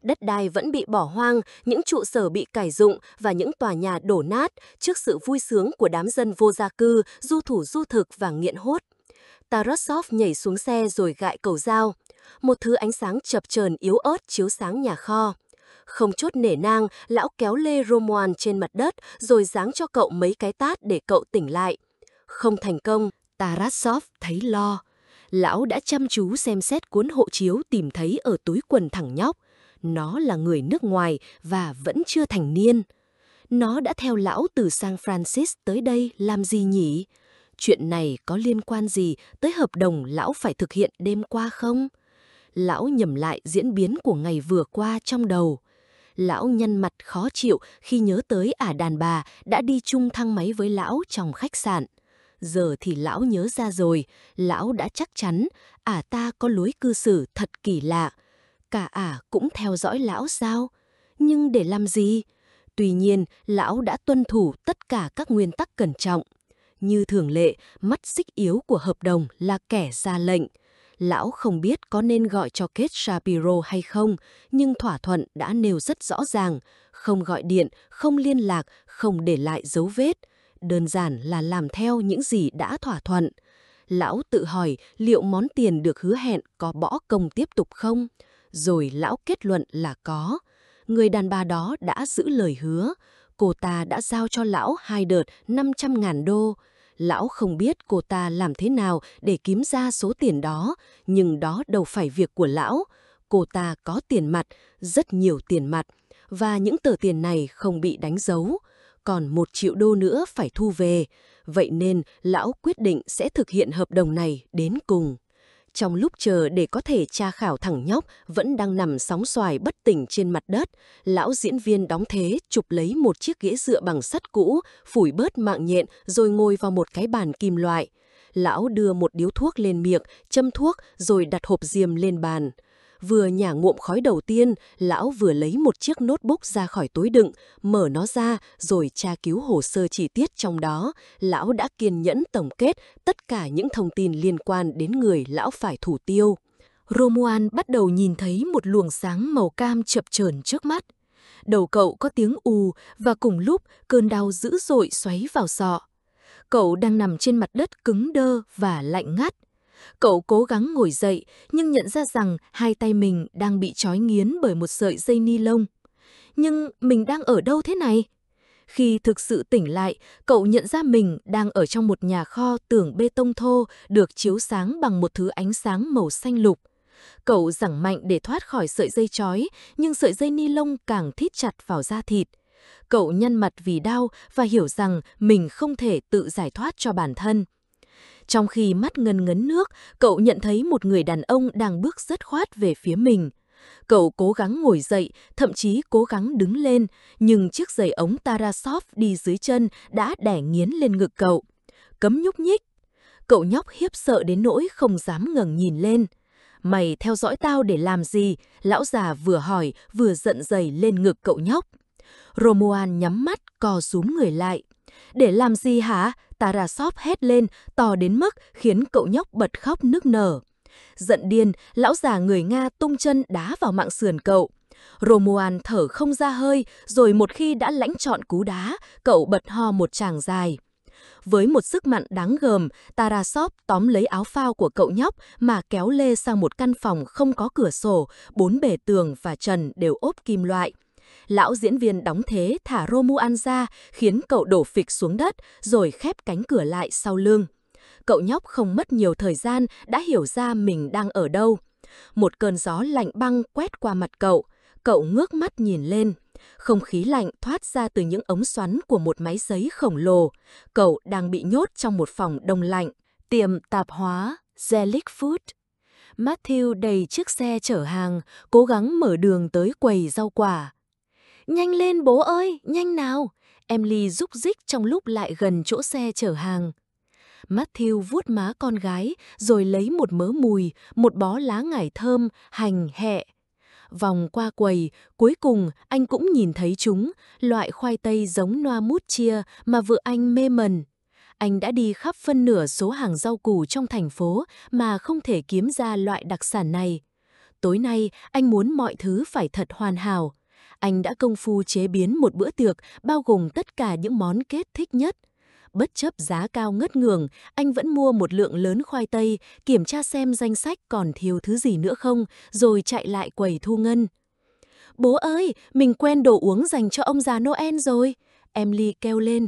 đất đai vẫn bị bỏ hoang, những trụ sở bị cải dụng và những tòa nhà đổ nát trước sự vui sướng của đám dân vô gia cư, du thủ du thực và nghiện hốt. Tarasov nhảy xuống xe rồi gại cầu dao. Một thứ ánh sáng chập chờn yếu ớt chiếu sáng nhà kho. Không chốt nể nang, lão kéo lê Romuald trên mặt đất rồi giáng cho cậu mấy cái tát để cậu tỉnh lại. Không thành công, Tarasov thấy lo. Lão đã chăm chú xem xét cuốn hộ chiếu tìm thấy ở túi quần thằng nhóc. Nó là người nước ngoài và vẫn chưa thành niên. Nó đã theo lão từ San Francisco tới đây làm gì nhỉ? Chuyện này có liên quan gì tới hợp đồng lão phải thực hiện đêm qua không? Lão nhẩm lại diễn biến của ngày vừa qua trong đầu. Lão nhăn mặt khó chịu khi nhớ tới ả đàn bà đã đi chung thang máy với lão trong khách sạn. Giờ thì lão nhớ ra rồi, lão đã chắc chắn ả ta có lối cư xử thật kỳ lạ. Cả ả cũng theo dõi lão sao? Nhưng để làm gì? Tuy nhiên, lão đã tuân thủ tất cả các nguyên tắc cẩn trọng. Như thường lệ, mắt xích yếu của hợp đồng là kẻ ra lệnh. Lão không biết có nên gọi cho Kate Shapiro hay không, nhưng thỏa thuận đã nêu rất rõ ràng. Không gọi điện, không liên lạc, không để lại dấu vết. Đơn giản là làm theo những gì đã thỏa thuận. Lão tự hỏi liệu món tiền được hứa hẹn có bỏ công tiếp tục không? Rồi lão kết luận là có. Người đàn bà đó đã giữ lời hứa. Cô ta đã giao cho lão 2 đợt 500.000 đô. Lão không biết cô ta làm thế nào để kiếm ra số tiền đó, nhưng đó đâu phải việc của lão. Cô ta có tiền mặt, rất nhiều tiền mặt, và những tờ tiền này không bị đánh dấu. Còn 1 triệu đô nữa phải thu về. Vậy nên lão quyết định sẽ thực hiện hợp đồng này đến cùng. Trong lúc chờ để có thể tra khảo thằng nhóc vẫn đang nằm sóng xoài bất tỉnh trên mặt đất, lão diễn viên đóng thế chụp lấy một chiếc ghế dựa bằng sắt cũ, phủi bớt mạng nhện rồi ngồi vào một cái bàn kim loại. Lão đưa một điếu thuốc lên miệng, châm thuốc rồi đặt hộp diêm lên bàn. Vừa nhả ngụm khói đầu tiên, lão vừa lấy một chiếc notebook ra khỏi túi đựng, mở nó ra rồi tra cứu hồ sơ chi tiết trong đó. Lão đã kiên nhẫn tổng kết tất cả những thông tin liên quan đến người lão phải thủ tiêu. Romuald bắt đầu nhìn thấy một luồng sáng màu cam chập chờn trước mắt. Đầu cậu có tiếng ù và cùng lúc cơn đau dữ dội xoáy vào sọ. Cậu đang nằm trên mặt đất cứng đơ và lạnh ngắt. Cậu cố gắng ngồi dậy nhưng nhận ra rằng 2 tay mình đang bị trói nghiến bởi một sợi dây ni lông. Nhưng mình đang ở đâu thế này? Khi thực sự tỉnh lại, cậu nhận ra mình đang ở trong một nhà kho tường bê tông thô được chiếu sáng bằng một thứ ánh sáng màu xanh lục. Cậu giằng mạnh để thoát khỏi sợi dây trói, nhưng sợi dây ni lông càng thít chặt vào da thịt. Cậu nhăn mặt vì đau và hiểu rằng mình không thể tự giải thoát cho bản thân. Trong khi mắt ngấn ngấn nước, cậu nhận thấy một người đàn ông đang bước rất khoát về phía mình. Cậu cố gắng ngồi dậy, thậm chí cố gắng đứng lên, nhưng chiếc giày ống Tarasov đi dưới chân đã đè nghiến lên ngực cậu. Cấm nhúc nhích. Cậu nhóc khiếp sợ đến nỗi không dám ngẩng nhìn lên. Mày theo dõi tao để làm gì? Lão già vừa hỏi vừa giận giày lên ngực cậu nhóc. Romuald nhắm mắt co rúm người lại. Để làm gì hả? Tarasov hét lên, to đến mức khiến cậu nhóc bật khóc nức nở. Giận điên, lão già người Nga tung chân đá vào mạng sườn cậu. Romuald thở không ra hơi, rồi một khi đã lãnh trọn cú đá, cậu bật ho một tràng dài. Với một sức mạnh đáng gờm, Tarasov tóm lấy áo phao của cậu nhóc mà kéo lê sang một căn phòng không có cửa sổ, 4 bề tường và trần đều ốp kim loại. Lão diễn viên đóng thế thả Romuald ra, khiến cậu đổ phịch xuống đất, rồi khép cánh cửa lại sau lưng. Cậu nhóc không mất nhiều thời gian đã hiểu ra mình đang ở đâu. Một cơn gió lạnh băng quét qua mặt cậu. Cậu ngước mắt nhìn lên. Không khí lạnh thoát ra từ những ống xoắn của một máy sấy khổng lồ. Cậu đang bị nhốt trong một phòng đông lạnh. Tiệm tạp hóa Zelig Food. Matthew đầy chiếc xe chở hàng, cố gắng mở đường tới quầy rau quả. Nhanh lên bố ơi, nhanh nào! Emily rúc rích trong lúc lại gần chỗ xe chở hàng. Matthew vuốt má con gái, rồi lấy một mớ mùi, một bó lá ngải thơm, hành, hẹ. Vòng qua quầy, cuối cùng anh cũng nhìn thấy chúng, loại khoai tây giống noa mút chia mà vợ anh mê mẩn. Anh đã đi khắp phân nửa số hàng rau củ trong thành phố mà không thể kiếm ra loại đặc sản này. Tối nay, anh muốn mọi thứ phải thật hoàn hảo. Anh đã công phu chế biến một bữa tiệc bao gồm tất cả những món Kate thích nhất. Bất chấp giá cao ngất ngường, anh vẫn mua một lượng lớn khoai tây, kiểm tra xem danh sách còn thiếu thứ gì nữa không, rồi chạy lại quầy thu ngân. Bố ơi, mình quen đồ uống dành cho ông già Noel rồi. Emily kêu lên.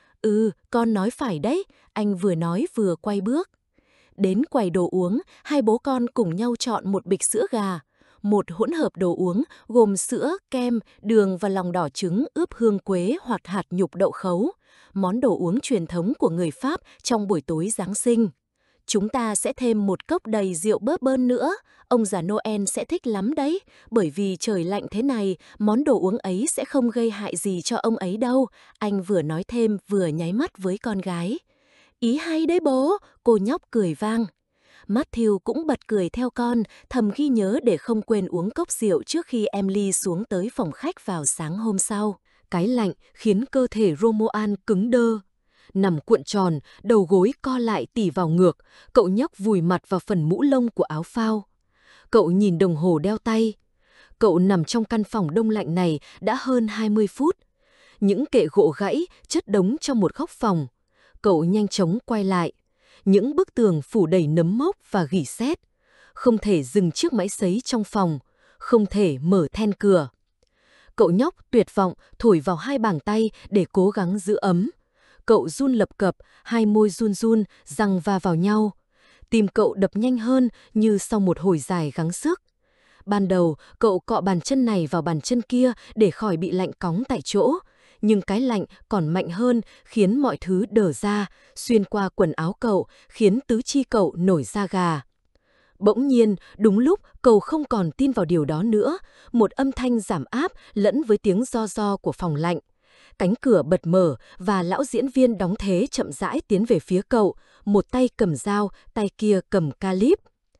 Con nói phải đấy, anh vừa nói vừa quay bước. Đến quầy đồ uống, hai bố con cùng nhau chọn một bịch sữa gà. Một hỗn hợp đồ uống gồm sữa, kem, đường và lòng đỏ trứng ướp hương quế hoặc hạt nhục đậu khấu. Món đồ uống truyền thống của người Pháp trong buổi tối Giáng sinh. Chúng ta sẽ thêm một cốc đầy rượu bourbon nữa. Ông già Noel sẽ thích lắm đấy, bởi vì trời lạnh thế này, món đồ uống ấy sẽ không gây hại gì cho ông ấy đâu. Anh vừa nói thêm vừa nháy mắt với con gái. Ý hay đấy bố, cô nhóc cười vang. Matthew cũng bật cười theo con, thầm ghi nhớ để không quên uống cốc rượu trước khi Emily xuống tới phòng khách vào sáng hôm sau. Cái lạnh khiến cơ thể Romuald cứng đơ. Nằm cuộn tròn, đầu gối co lại tỉ vào ngược, cậu nhóc vùi mặt vào phần mũ lông của áo phao. Cậu nhìn đồng hồ đeo tay. Cậu nằm trong căn phòng đông lạnh này đã hơn 20 phút. Những kệ gỗ gãy chất đống trong một góc phòng. Cậu nhanh chóng quay lại. Những bức tường phủ đầy nấm mốc và gỉ sét. Không thể dừng chiếc máy sấy trong phòng. Không thể mở then cửa. Cậu nhóc tuyệt vọng thổi vào hai bàn tay để cố gắng giữ ấm. Cậu run lập cập, hai môi run run, răng va vào nhau. Tim cậu đập nhanh hơn như sau một hồi dài gắng sức. Ban đầu, cậu cọ bàn chân này vào bàn chân kia để khỏi bị lạnh cóng tại chỗ. Nhưng cái lạnh còn mạnh hơn khiến mọi thứ đờ ra, xuyên qua quần áo cậu, khiến tứ chi cậu nổi da gà. Bỗng nhiên, đúng lúc cậu không còn tin vào điều đó nữa, một âm thanh giảm áp lẫn với tiếng ro ro của phòng lạnh. Cánh cửa bật mở và lão diễn viên đóng thế chậm rãi tiến về phía cậu, một tay cầm dao, tay kia cầm calip.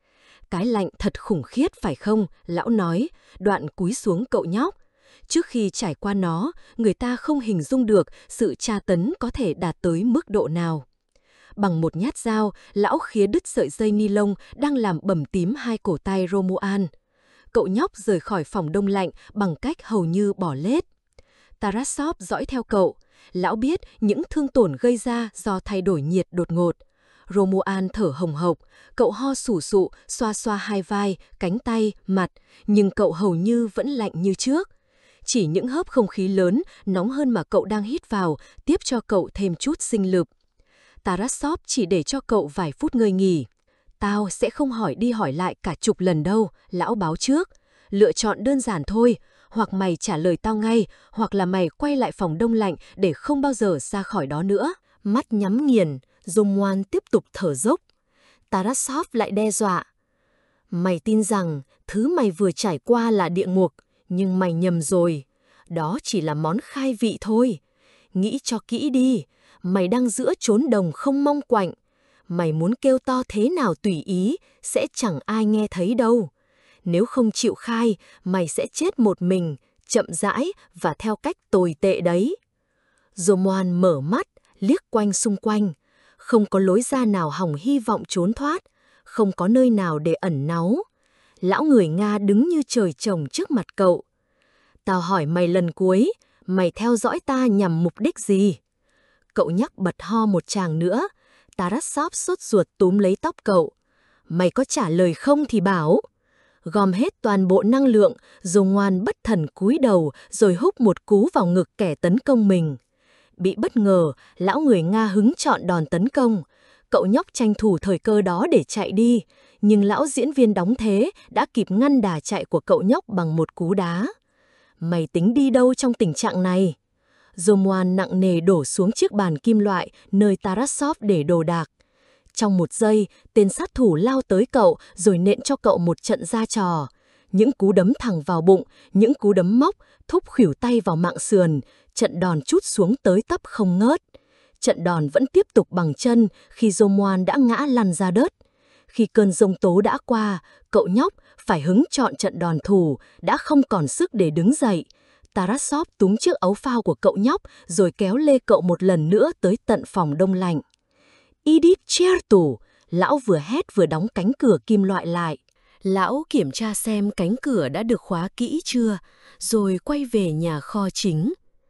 Cái lạnh thật khủng khiếp phải không, lão nói, đoạn cúi xuống cậu nhóc. Trước khi trải qua nó, người ta không hình dung được sự tra tấn có thể đạt tới mức độ nào. Bằng một nhát dao, lão khía đứt sợi dây ni lông đang làm bầm tím hai cổ tay Romuald. Cậu nhóc rời khỏi phòng đông lạnh bằng cách hầu như bỏ lết. Tarasov dõi theo cậu. Lão biết những thương tổn gây ra do thay đổi nhiệt đột ngột. Romuald thở hồng hộc, cậu ho sù sụ, xoa xoa hai vai, cánh tay, mặt, nhưng cậu hầu như vẫn lạnh như trước. Chỉ những hớp không khí lớn, nóng hơn mà cậu đang hít vào, tiếp cho cậu thêm chút sinh lực. Tarasov chỉ để cho cậu vài phút ngơi nghỉ. Tao sẽ không hỏi đi hỏi lại cả chục lần đâu, lão báo trước. Lựa chọn đơn giản thôi, hoặc mày trả lời tao ngay, hoặc là mày quay lại phòng đông lạnh để không bao giờ ra khỏi đó nữa. Mắt nhắm nghiền, Romuald tiếp tục thở dốc. Tarasov lại đe dọa. Mày tin rằng thứ mày vừa trải qua là địa ngục, nhưng mày nhầm rồi. Đó chỉ là món khai vị thôi. Nghĩ cho kỹ đi, mày đang giữa chốn đồng không mong quạnh. Mày muốn kêu to thế nào tùy ý, sẽ chẳng ai nghe thấy đâu. Nếu không chịu khai, mày sẽ chết một mình, chậm rãi và theo cách tồi tệ đấy. Romuald mở mắt, liếc quanh xung quanh. Không có lối ra nào hòng hy vọng trốn thoát, không có nơi nào để ẩn náu. Lão người Nga đứng như trời trồng trước mặt cậu. Tao hỏi mày lần cuối, mày theo dõi ta nhằm mục đích gì? Cậu nhắc bật ho một tràng nữa. Tarasov sốt ruột túm lấy tóc cậu. Mày có trả lời không thì bảo. Gom hết toàn bộ năng lượng, Romuald bất thần cúi đầu rồi húc một cú vào ngực kẻ tấn công mình. Bị bất ngờ, lão người Nga hứng chọn đòn tấn công. Cậu nhóc tranh thủ thời cơ đó để chạy đi, nhưng lão diễn viên đóng thế đã kịp ngăn đà chạy của cậu nhóc bằng một cú đá. Mày tính đi đâu trong tình trạng này? Romuald nặng nề đổ xuống chiếc bàn kim loại nơi Tarasov để đồ đạc. Trong một giây, tên sát thủ lao tới cậu rồi nện cho cậu một trận ra trò. Những cú đấm thẳng vào bụng, những cú đấm móc, thúc khuỷu tay vào mạng sườn, trận đòn trút xuống tới tấp không ngớt. Trận đòn vẫn tiếp tục bằng chân khi Romuald đã ngã lăn ra đất. Khi cơn giông tố đã qua, cậu nhóc phải hứng chọn trận đòn thủ, đã không còn sức để đứng dậy. Tarasov túm chiếc áo phao của cậu nhóc rồi kéo lê cậu một lần nữa tới tận phòng đông lạnh. Idit certo, lão vừa hét vừa đóng cánh cửa kim loại lại. Lão kiểm tra xem cánh cửa đã được khóa kỹ chưa, rồi quay về nhà kho chính.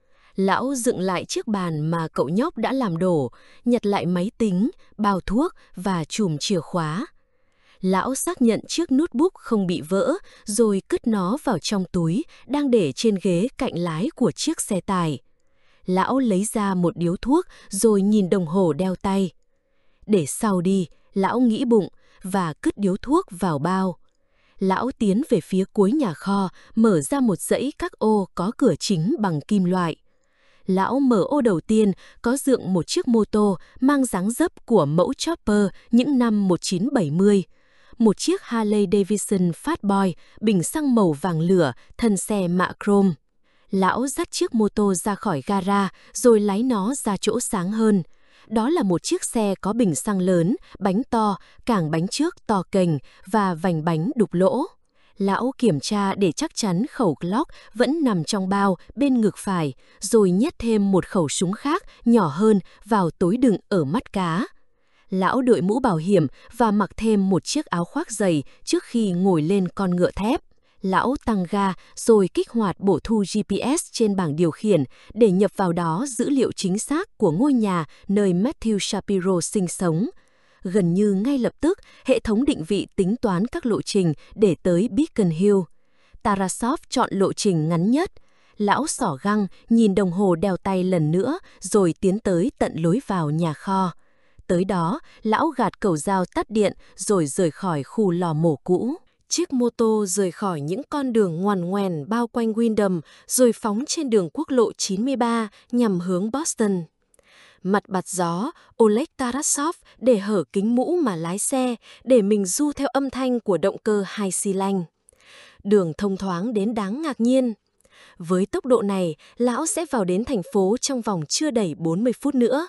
Lão dựng lại chiếc bàn mà cậu nhóc đã làm đổ, nhặt lại máy tính, bao thuốc và chùm chìa khóa. Lão xác nhận chiếc notebook không bị vỡ, rồi cất nó vào trong túi đang để trên ghế cạnh lái của chiếc xe tải. Lão lấy ra một điếu thuốc rồi nhìn đồng hồ đeo tay. Để sau đi, lão nghĩ bụng và cất điếu thuốc vào bao. Lão tiến về phía cuối nhà kho, mở ra một dãy các ô có cửa chính bằng kim loại. Lão mở ô đầu tiên, có dựng một chiếc mô tô mang dáng dấp của mẫu Chopper những năm 1970. Một chiếc Harley Davidson Fatboy, bình xăng màu vàng lửa, thân xe mạ chrome. Lão dắt chiếc mô tô ra khỏi gara, rồi lái nó ra chỗ sáng hơn. Đó là một chiếc xe có bình xăng lớn, bánh to, cảng bánh trước to kềnh và vành bánh đục lỗ. Lão kiểm tra để chắc chắn khẩu Glock vẫn nằm trong bao bên ngực phải, rồi nhét thêm một khẩu súng khác nhỏ hơn vào túi đựng ở mắt cá. Lão đội mũ bảo hiểm và mặc thêm một chiếc áo khoác dày trước khi ngồi lên con ngựa thép. Lão tăng ga rồi kích hoạt bổ thu GPS trên bảng điều khiển để nhập vào đó dữ liệu chính xác của ngôi nhà nơi Matthew Shapiro sinh sống. Gần như ngay lập tức, hệ thống định vị tính toán các lộ trình để tới Beacon Hill. Tarasov chọn lộ trình ngắn nhất. Lão xỏ găng, nhìn đồng hồ đeo tay lần nữa, rồi tiến tới tận lối vào nhà kho. Tới đó, lão gạt cầu dao tắt điện, rồi rời khỏi khu lò mổ cũ. Chiếc mô tô rời khỏi những con đường ngoằn ngoèn bao quanh Windham, rồi phóng trên đường quốc lộ 93 nhằm hướng Boston. Mặt bạt gió, Oleg Tarasov để hở kính mũ mà lái xe, để mình du theo âm thanh của động cơ 2 xi lanh. Đường thông thoáng đến đáng ngạc nhiên. Với tốc độ này, lão sẽ vào đến thành phố trong vòng chưa đầy 40 phút nữa.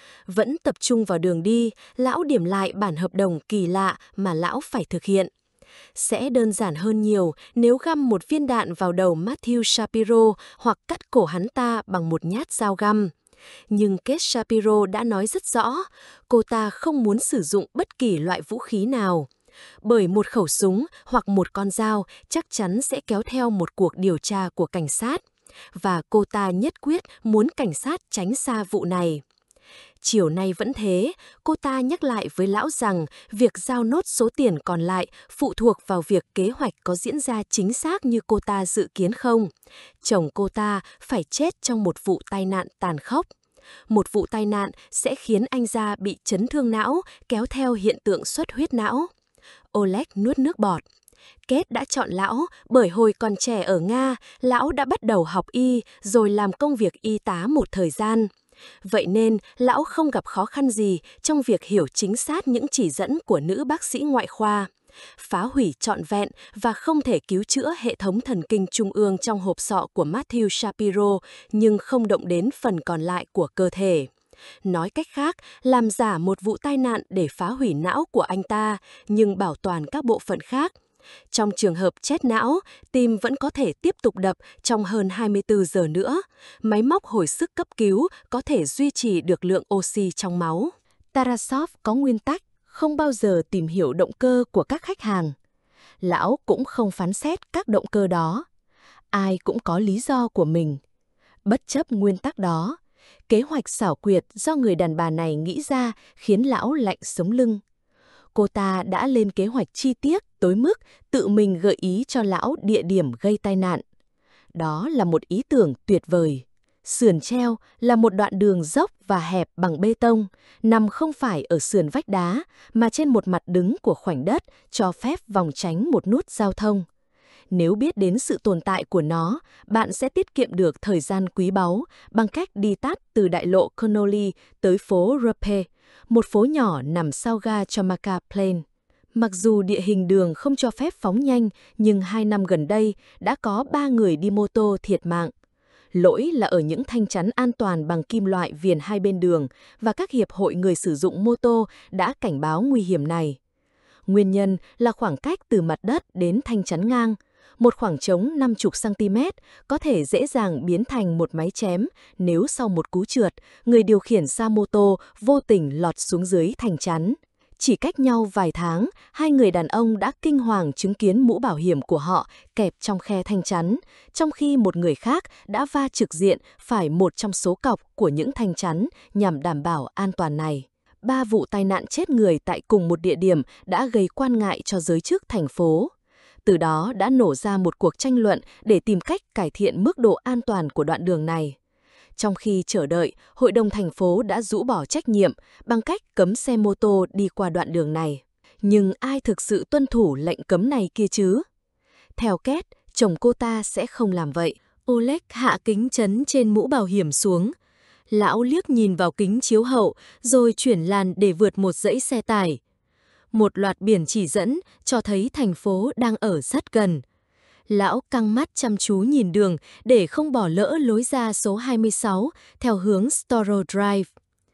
Vẫn tập trung vào đường đi, lão điểm lại bản hợp đồng kỳ lạ mà lão phải thực hiện. Sẽ đơn giản hơn nhiều nếu găm một viên đạn vào đầu Matthew Shapiro hoặc cắt cổ hắn ta bằng một nhát dao găm. Nhưng Kate Shapiro đã nói rất rõ, cô ta không muốn sử dụng bất kỳ loại vũ khí nào. Bởi một khẩu súng hoặc một con dao chắc chắn sẽ kéo theo một cuộc điều tra của cảnh sát. Và cô ta nhất quyết muốn cảnh sát tránh xa vụ này. Chiều nay vẫn thế, cô ta nhắc lại với lão rằng việc giao nốt số tiền còn lại phụ thuộc vào việc kế hoạch có diễn ra chính xác như cô ta dự kiến không. Chồng cô ta phải chết trong một vụ tai nạn tàn khốc. Một vụ tai nạn sẽ khiến anh gia bị chấn thương não, kéo theo hiện tượng xuất huyết não. Oleg nuốt nước bọt. Kate đã chọn lão bởi hồi còn trẻ ở Nga, lão đã bắt đầu học y rồi làm công việc y tá một thời gian. Vậy nên, lão không gặp khó khăn gì trong việc hiểu chính xác những chỉ dẫn của nữ bác sĩ ngoại khoa. Phá hủy trọn vẹn và không thể cứu chữa hệ thống thần kinh trung ương trong hộp sọ của Matthew Shapiro, nhưng không động đến phần còn lại của cơ thể. Nói cách khác, làm giả một vụ tai nạn để phá hủy não của anh ta, nhưng bảo toàn các bộ phận khác. Trong trường hợp chết não, tim vẫn có thể tiếp tục đập trong hơn 24 giờ nữa. Máy móc hồi sức cấp cứu có thể duy trì được lượng oxy trong máu. Tarasov có nguyên tắc không bao giờ tìm hiểu động cơ của các khách hàng. Lão cũng không phán xét các động cơ đó. Ai cũng có lý do của mình. Bất chấp nguyên tắc đó, kế hoạch xảo quyệt do người đàn bà này nghĩ ra khiến lão lạnh sống lưng. Cô ta đã lên kế hoạch chi tiết tới mức tự mình gợi ý cho lão địa điểm gây tai nạn. Đó là một ý tưởng tuyệt vời. Sườn treo là một đoạn đường dốc và hẹp bằng bê tông, nằm không phải ở sườn vách đá, mà trên một mặt đứng của khoảnh đất cho phép vòng tránh một nút giao thông. Nếu biết đến sự tồn tại của nó, bạn sẽ tiết kiệm được thời gian quý báu bằng cách đi tắt từ đại lộ Connolly tới phố Ruppe, một phố nhỏ nằm sau ga Jamaica Plain. Mặc dù địa hình đường không cho phép phóng nhanh, nhưng 2 năm gần đây đã có 3 người đi mô tô thiệt mạng. Lỗi là ở những thanh chắn an toàn bằng kim loại viền hai bên đường và các hiệp hội người sử dụng mô tô đã cảnh báo nguy hiểm này. Nguyên nhân là khoảng cách từ mặt đất đến thanh chắn ngang. Một khoảng trống 50 cm có thể dễ dàng biến thành một máy chém nếu sau một cú trượt, người điều khiển xe mô tô vô tình lọt xuống dưới thanh chắn. Chỉ cách nhau vài tháng, hai người đàn ông đã kinh hoàng chứng kiến mũ bảo hiểm của họ kẹp trong khe thanh chắn, trong khi một người khác đã va trực diện phải một trong số cọc của những thanh chắn nhằm đảm bảo an toàn này. 3 vụ tai nạn chết người tại cùng một địa điểm đã gây quan ngại cho giới chức thành phố. Từ đó đã nổ ra một cuộc tranh luận để tìm cách cải thiện mức độ an toàn của đoạn đường này. Trong khi chờ đợi, Hội đồng thành phố đã rũ bỏ trách nhiệm bằng cách cấm xe mô tô đi qua đoạn đường này. Nhưng ai thực sự tuân thủ lệnh cấm này kia chứ? Theo Kate, chồng cô ta sẽ không làm vậy. Oleg hạ kính chắn trên mũ bảo hiểm xuống. Lão liếc nhìn vào kính chiếu hậu, rồi chuyển làn để vượt một dãy xe tải. Một loạt biển chỉ dẫn cho thấy thành phố đang ở rất gần. Lão căng mắt chăm chú nhìn đường để không bỏ lỡ lối ra số 26 theo hướng Storrow Drive.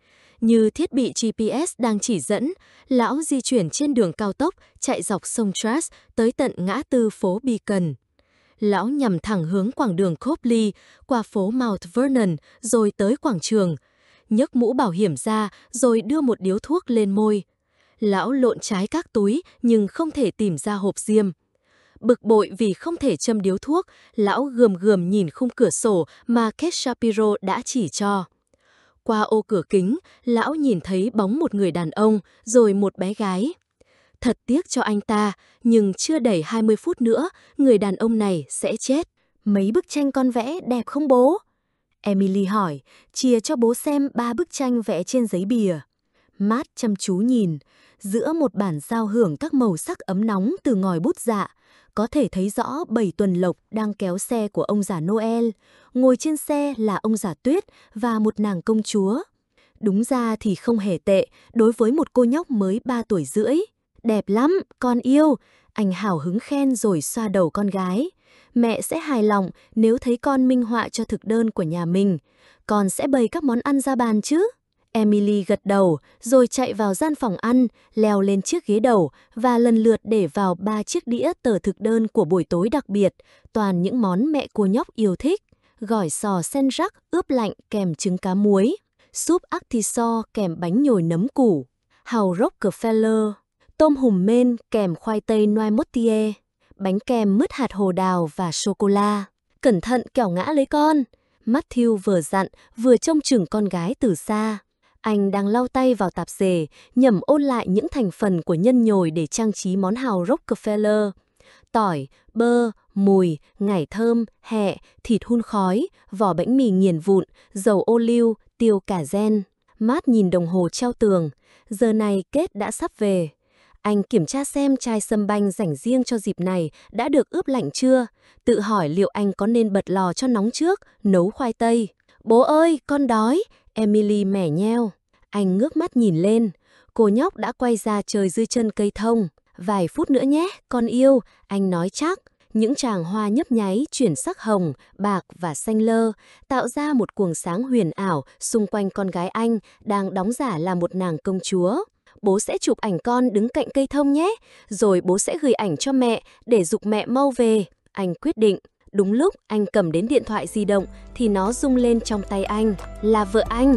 Như thiết bị GPS đang chỉ dẫn, lão di chuyển trên đường cao tốc chạy dọc sông Trash tới tận ngã tư phố Beacon. Lão nhằm thẳng hướng quãng đường Copley, qua phố Mount Vernon rồi tới quảng trường. Nhấc mũ bảo hiểm ra rồi đưa một điếu thuốc lên môi. Lão lộn trái các túi nhưng không thể tìm ra hộp diêm. Bực bội vì không thể châm điếu thuốc, lão gườm gườm nhìn khung cửa sổ mà Kate Shapiro đã chỉ cho. Qua ô cửa kính, lão nhìn thấy bóng một người đàn ông rồi một bé gái. Thật tiếc cho anh ta, nhưng chưa đầy 20 phút nữa, người đàn ông này sẽ chết. Mấy bức tranh con vẽ đẹp không bố? Emily hỏi, chia cho bố xem 3 bức tranh vẽ trên giấy bìa. Matt chăm chú nhìn, giữa một bản giao hưởng các màu sắc ấm nóng từ ngòi bút dạ, có thể thấy rõ 7 tuần lộc đang kéo xe của ông già Noel, ngồi trên xe là ông già Tuyết và một nàng công chúa. Đúng ra thì không hề tệ đối với một cô nhóc mới 3 tuổi rưỡi. Đẹp lắm, con yêu, anh hào hứng khen rồi xoa đầu con gái. Mẹ sẽ hài lòng nếu thấy con minh họa cho thực đơn của nhà mình. Con sẽ bày các món ăn ra bàn chứ? Emily gật đầu, rồi chạy vào gian phòng ăn, leo lên chiếc ghế đầu và lần lượt để vào 3 chiếc đĩa tờ thực đơn của buổi tối đặc biệt, toàn những món mẹ cô nhóc yêu thích. Gỏi sò sen rắc ướp lạnh kèm trứng cá muối, súp artiso kèm bánh nhồi nấm củ, hàu Rockefeller, tôm hùm men kèm khoai tây noix mortier, bánh kem mứt hạt hồ đào và sô-cô-la. Cẩn thận kẻo ngã lấy con, Matthew vừa dặn vừa trông chừng con gái từ xa. Anh đang lau tay vào tạp dề, nhẩm ôn lại những thành phần của nhân nhồi để trang trí món hàu Rockefeller. Tỏi, bơ, mùi, ngải thơm, hẹ, thịt hun khói, vỏ bánh mì nghiền vụn, dầu ô liu, tiêu cà gen. Matt nhìn đồng hồ treo tường. Giờ này Kate đã sắp về. Anh kiểm tra xem chai sâm banh dành riêng cho dịp này đã được ướp lạnh chưa. Tự hỏi liệu anh có nên bật lò cho nóng trước, nấu khoai tây. Bố ơi, con đói. Emily mẻ nheo. Anh ngước mắt nhìn lên. Cô nhóc đã quay ra chơi dưới chân cây thông. Vài phút nữa nhé, con yêu, anh nói chắc. Những tràng hoa nhấp nháy chuyển sắc hồng, bạc và xanh lơ, tạo ra một quầng sáng huyền ảo xung quanh con gái anh đang đóng giả là một nàng công chúa. Bố sẽ chụp ảnh con đứng cạnh cây thông nhé, rồi bố sẽ gửi ảnh cho mẹ để giục mẹ mau về. Anh quyết định. Đúng lúc anh cầm đến điện thoại di động thì nó rung lên trong tay anh, là vợ anh.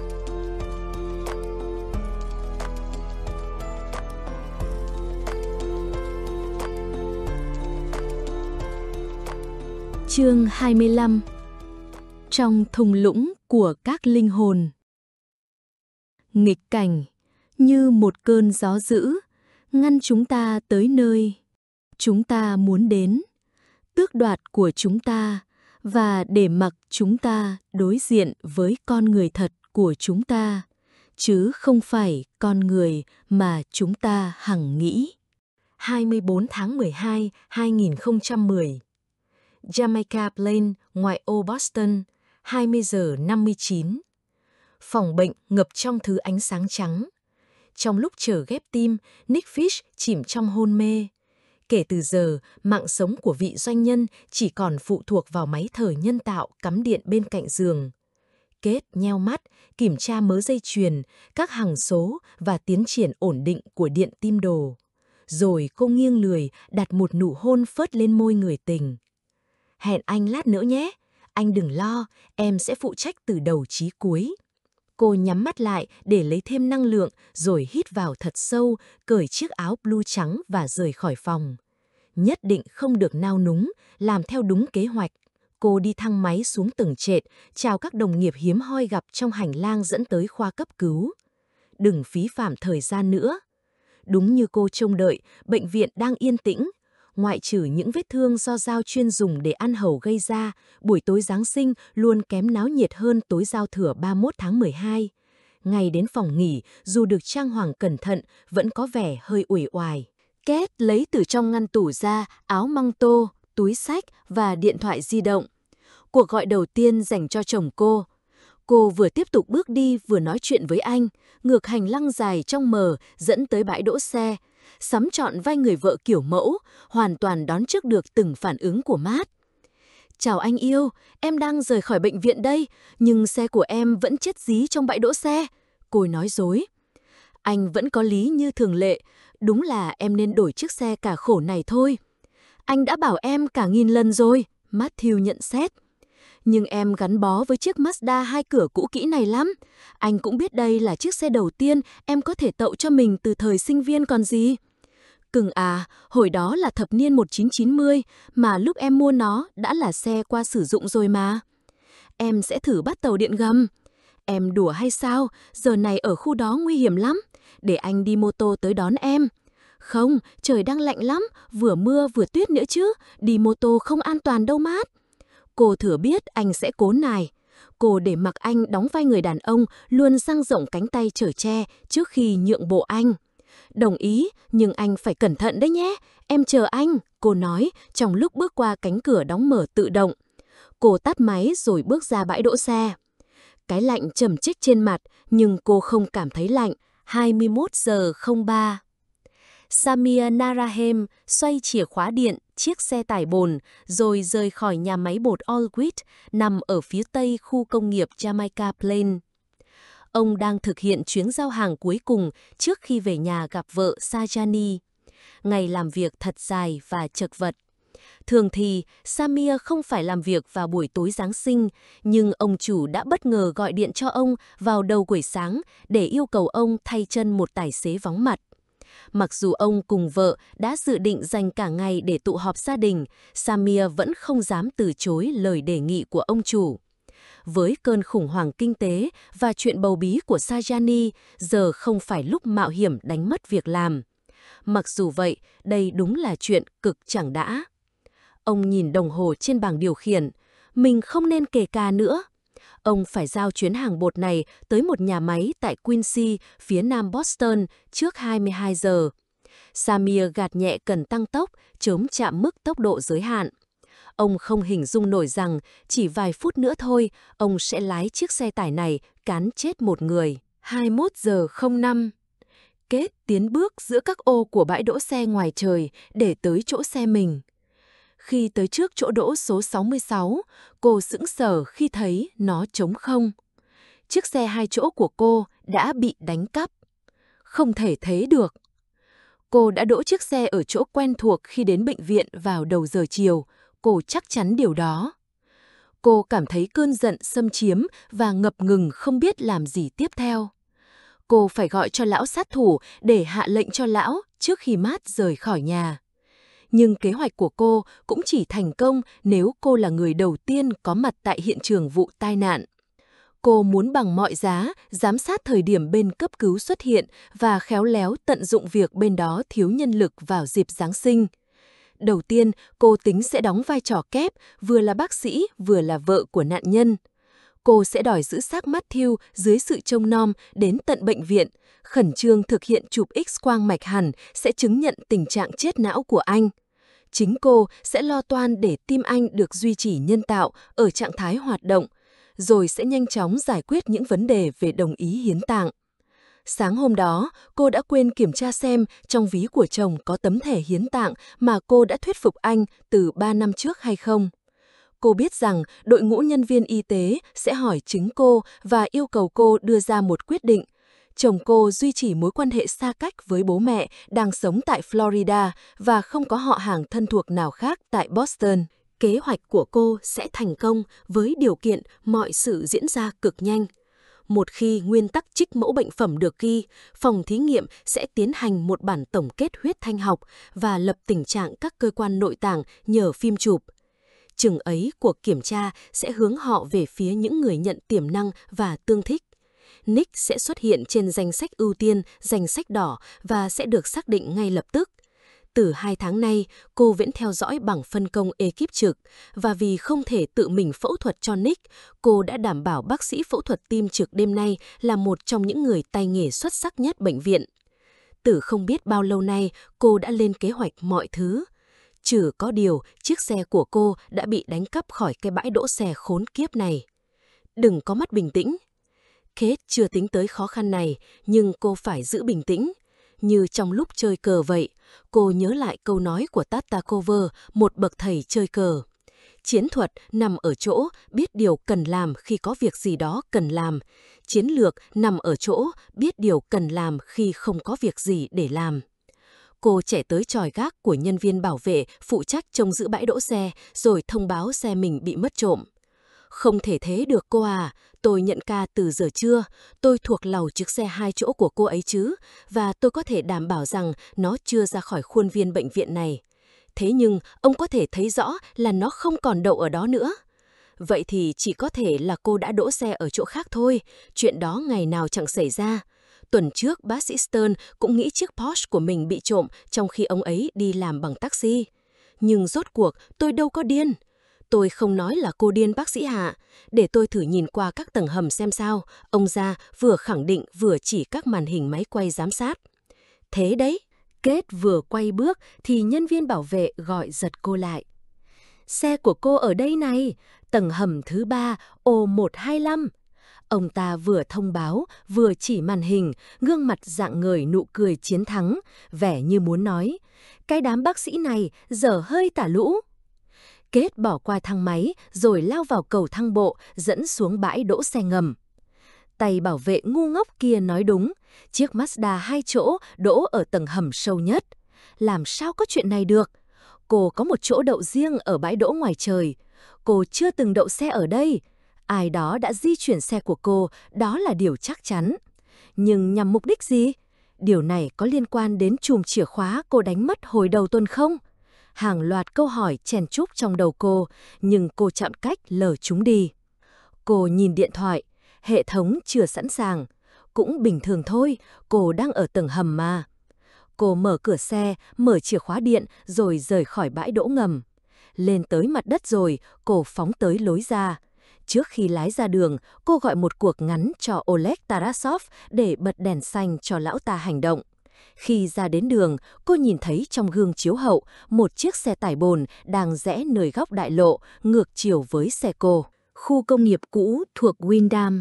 Chương 25. Trong thung lũng của các linh hồn. Nghịch cảnh như một cơn gió dữ ngăn chúng ta tới nơi chúng ta muốn đến, tước đoạt của chúng ta và để mặc chúng ta đối diện với con người thật của chúng ta, chứ không phải con người mà chúng ta hằng nghĩ. 24 tháng 12, 2010. Jamaica Plain, ngoại ô Boston, 20 giờ 59. Phòng bệnh ngập trong thứ ánh sáng trắng. Trong lúc chờ ghép tim, Nick Fish chìm trong hôn mê. Kể từ giờ, mạng sống của vị doanh nhân chỉ còn phụ thuộc vào máy thở nhân tạo cắm điện bên cạnh giường. Kate nheo mắt, kiểm tra mớ dây chuyền, các hằng số và tiến triển ổn định của điện tim đồ. Rồi cô nghiêng lười đặt một nụ hôn phớt lên môi người tình. Hẹn anh lát nữa nhé. Anh đừng lo, em sẽ phụ trách từ đầu chí cuối. Cô nhắm mắt lại để lấy thêm năng lượng rồi hít vào thật sâu, cởi chiếc áo blue trắng và rời khỏi phòng. Nhất định không được nao núng, làm theo đúng kế hoạch. Cô đi thang máy xuống tầng trệt, chào các đồng nghiệp hiếm hoi gặp trong hành lang dẫn tới khoa cấp cứu. Đừng phí phạm thời gian nữa. Đúng như cô trông đợi, bệnh viện đang yên tĩnh. Ngoại trừ những vết thương do dao chuyên dùng để ăn hầu gây ra, buổi tối Giáng sinh luôn kém náo nhiệt hơn tối giao thừa 31 tháng 12. Ngày đến phòng nghỉ, dù được trang hoàng cẩn thận, vẫn có vẻ hơi uể oải. Kate lấy từ trong ngăn tủ ra áo măng tô, túi xách và điện thoại di động. Cuộc gọi đầu tiên dành cho chồng cô. Cô vừa tiếp tục bước đi vừa nói chuyện với anh, ngược hành lang dài trong mờ dẫn tới bãi đỗ xe, sắm trọn vai người vợ kiểu mẫu, hoàn toàn đón trước được từng phản ứng của Matt. Chào anh yêu, em đang rời khỏi bệnh viện đây, nhưng xe của em vẫn chết dí trong bãi đỗ xe. Cô nói dối. Anh vẫn có lý như thường lệ, đúng là em nên đổi chiếc xe cả khổ này thôi. Anh đã bảo em cả 1000 lần rồi, Matthew nhận xét. Nhưng em gắn bó với chiếc Mazda 2 cửa cũ kỹ này lắm. Anh cũng biết đây là chiếc xe đầu tiên em có thể tậu cho mình từ thời sinh viên còn gì. Cưng à, hồi đó là thập niên 1990, mà lúc em mua nó đã là xe qua sử dụng rồi mà. Em sẽ thử bắt tàu điện ngầm. Em đùa hay sao, giờ này ở khu đó nguy hiểm lắm. Để anh đi mô tô tới đón em. Không, trời đang lạnh lắm, vừa mưa vừa tuyết nữa chứ, đi mô tô không an toàn đâu Mát. Cô thừa biết anh sẽ cố nài. Cô để mặc anh đóng vai người đàn ông luôn dang rộng cánh tay chở che trước khi nhượng bộ anh. Đồng ý, nhưng anh phải cẩn thận đấy nhé. Em chờ anh, cô nói trong lúc bước qua cánh cửa đóng mở tự động. Cô tắt máy rồi bước ra bãi đỗ xe. Cái lạnh trầm trích trên mặt, nhưng cô không cảm thấy lạnh. 21 giờ 03. Samir Narahem xoay chìa khóa điện chiếc xe tải bồn rồi rời khỏi nhà máy bột Allwit nằm ở phía tây khu công nghiệp Jamaica Plain. Ông đang thực hiện chuyến giao hàng cuối cùng trước khi về nhà gặp vợ Sajani. Ngày làm việc thật dài và chật vật. Thường thì Samir không phải làm việc vào buổi tối Giáng sinh, nhưng ông chủ đã bất ngờ gọi điện cho ông vào đầu buổi sáng để yêu cầu ông thay chân một tài xế vắng mặt. Mặc dù ông cùng vợ đã dự định dành cả ngày để tụ họp gia đình, Samir vẫn không dám từ chối lời đề nghị của ông chủ. Với cơn khủng hoảng kinh tế và chuyện bầu bí của Sajani, giờ không phải lúc mạo hiểm đánh mất việc làm. Mặc dù vậy, đây đúng là chuyện cực chẳng đã. Ông nhìn đồng hồ trên bảng điều khiển. Mình không nên kể cà nữa. Ông phải giao chuyến hàng bột này tới một nhà máy tại Quincy, phía nam Boston, trước 22 giờ. Samir gạt nhẹ cần tăng tốc, chớm chạm mức tốc độ giới hạn. Ông không hình dung nổi rằng chỉ vài phút nữa thôi, ông sẽ lái chiếc xe tải này cán chết một người. 21 giờ 05. Kết tiến bước giữa các ô của bãi đỗ xe ngoài trời để tới chỗ xe mình. Khi tới trước chỗ đỗ số 66, cô sững sờ khi thấy nó trống không. Chiếc xe 2 chỗ của cô đã bị đánh cắp. Không thể thế được. Cô đã đỗ chiếc xe ở chỗ quen thuộc khi đến bệnh viện vào đầu giờ chiều. Cô chắc chắn điều đó. Cô cảm thấy cơn giận xâm chiếm và ngập ngừng không biết làm gì tiếp theo. Cô phải gọi cho lão sát thủ để hạ lệnh cho lão trước khi Matt rời khỏi nhà. Nhưng kế hoạch của cô cũng chỉ thành công nếu cô là người đầu tiên có mặt tại hiện trường vụ tai nạn. Cô muốn bằng mọi giá giám sát thời điểm bên cấp cứu xuất hiện và khéo léo tận dụng việc bên đó thiếu nhân lực vào dịp Giáng sinh. Đầu tiên, cô tính sẽ đóng vai trò kép, vừa là bác sĩ, vừa là vợ của nạn nhân. Cô sẽ đòi giữ xác Matthew dưới sự trông nom đến tận bệnh viện, khẩn trương thực hiện chụp X-quang mạch hẳn sẽ chứng nhận tình trạng chết não của anh. Chính cô sẽ lo toan để tim anh được duy trì nhân tạo ở trạng thái hoạt động, rồi sẽ nhanh chóng giải quyết những vấn đề về đồng ý hiến tạng. Sáng hôm đó, cô đã quên kiểm tra xem trong ví của chồng có tấm thẻ hiến tạng mà cô đã thuyết phục anh từ 3 năm trước hay không. Cô biết rằng đội ngũ nhân viên y tế sẽ hỏi chính cô và yêu cầu cô đưa ra một quyết định. Chồng cô duy trì mối quan hệ xa cách với bố mẹ đang sống tại Florida và không có họ hàng thân thuộc nào khác tại Boston. Kế hoạch của cô sẽ thành công với điều kiện mọi sự diễn ra cực nhanh. Một khi nguyên tắc trích mẫu bệnh phẩm được ghi, phòng thí nghiệm sẽ tiến hành một bản tổng kết huyết thanh học và lập tình trạng các cơ quan nội tạng nhờ phim chụp. Chừng ấy cuộc kiểm tra sẽ hướng họ về phía những người nhận tiềm năng và tương thích. Nick sẽ xuất hiện trên danh sách ưu tiên, danh sách đỏ và sẽ được xác định ngay lập tức. Từ 2 tháng nay, cô vẫn theo dõi bằng phân công ekip trực, và vì không thể tự mình phẫu thuật cho Nick, cô đã đảm bảo bác sĩ phẫu thuật tim trực đêm nay là một trong những người tay nghề xuất sắc nhất bệnh viện. Từ không biết bao lâu nay, cô đã lên kế hoạch mọi thứ. Trừ có điều, chiếc xe của cô đã bị đánh cắp khỏi cái bãi đỗ xe khốn kiếp này. Đừng có mất bình tĩnh. Kate chưa tính tới khó khăn này, nhưng cô phải giữ bình tĩnh. Như trong lúc chơi cờ vậy, cô nhớ lại câu nói của Tartakover, một bậc thầy chơi cờ. Chiến thuật nằm ở chỗ biết điều cần làm khi có việc gì đó cần làm. Chiến lược nằm ở chỗ biết điều cần làm khi không có việc gì để làm. Cô chạy tới chòi gác của nhân viên bảo vệ phụ trách trông giữ bãi đỗ xe, rồi thông báo xe mình bị mất trộm. Không thể thế được cô à, tôi nhận ca từ giờ trưa, tôi thuộc lầu chiếc xe 2 chỗ của cô ấy chứ, và tôi có thể đảm bảo rằng nó chưa ra khỏi khuôn viên bệnh viện này. Thế nhưng ông có thể thấy rõ là nó không còn đậu ở đó nữa. Vậy thì chỉ có thể là cô đã đỗ xe ở chỗ khác thôi, chuyện đó ngày nào chẳng xảy ra. Tuần trước bác sĩ Stern cũng nghĩ chiếc Porsche của mình bị trộm trong khi ông ấy đi làm bằng taxi. Nhưng rốt cuộc tôi đâu có điên. Tôi không nói là cô điên bác sĩ Hạ. Để tôi thử nhìn qua các tầng hầm xem sao. Ông ra vừa khẳng định vừa chỉ các màn hình máy quay giám sát. Thế đấy, Kate vừa quay bước thì nhân viên bảo vệ gọi giật cô lại. Xe của cô ở đây này, tầng hầm thứ 3, O125. Ông ta vừa thông báo, vừa chỉ màn hình, gương mặt rạng ngời nụ cười chiến thắng, vẻ như muốn nói, cái đám bác sĩ này dở hơi tả lũ. Kate bỏ qua thang máy, rồi lao vào cầu thang bộ, dẫn xuống bãi đỗ xe ngầm. Tay bảo vệ ngu ngốc kia nói đúng, chiếc Mazda 2 chỗ đỗ ở tầng hầm sâu nhất. Làm sao có chuyện này được? Cô có một chỗ đậu riêng ở bãi đỗ ngoài trời. Cô chưa từng đậu xe ở đây. Ai đó đã di chuyển xe của cô, đó là điều chắc chắn. Nhưng nhằm mục đích gì? Điều này có liên quan đến chùm chìa khóa cô đánh mất hồi đầu tuần không? Hàng loạt câu hỏi chèn chúc trong đầu cô, nhưng cô chọn cách lờ chúng đi. Cô nhìn điện thoại, hệ thống chưa sẵn sàng. Cũng bình thường thôi, cô đang ở tầng hầm mà. Cô mở cửa xe, mở chìa khóa điện rồi rời khỏi bãi đỗ ngầm. Lên tới mặt đất rồi, cô phóng tới lối ra. Trước khi lái ra đường, cô gọi một cuộc ngắn cho Oleg Tarasov để bật đèn xanh cho lão ta hành động. Khi ra đến đường, cô nhìn thấy trong gương chiếu hậu một chiếc xe tải bồn đang rẽ nơi góc đại lộ, ngược chiều với xe cô. Khu công nghiệp cũ thuộc Windham.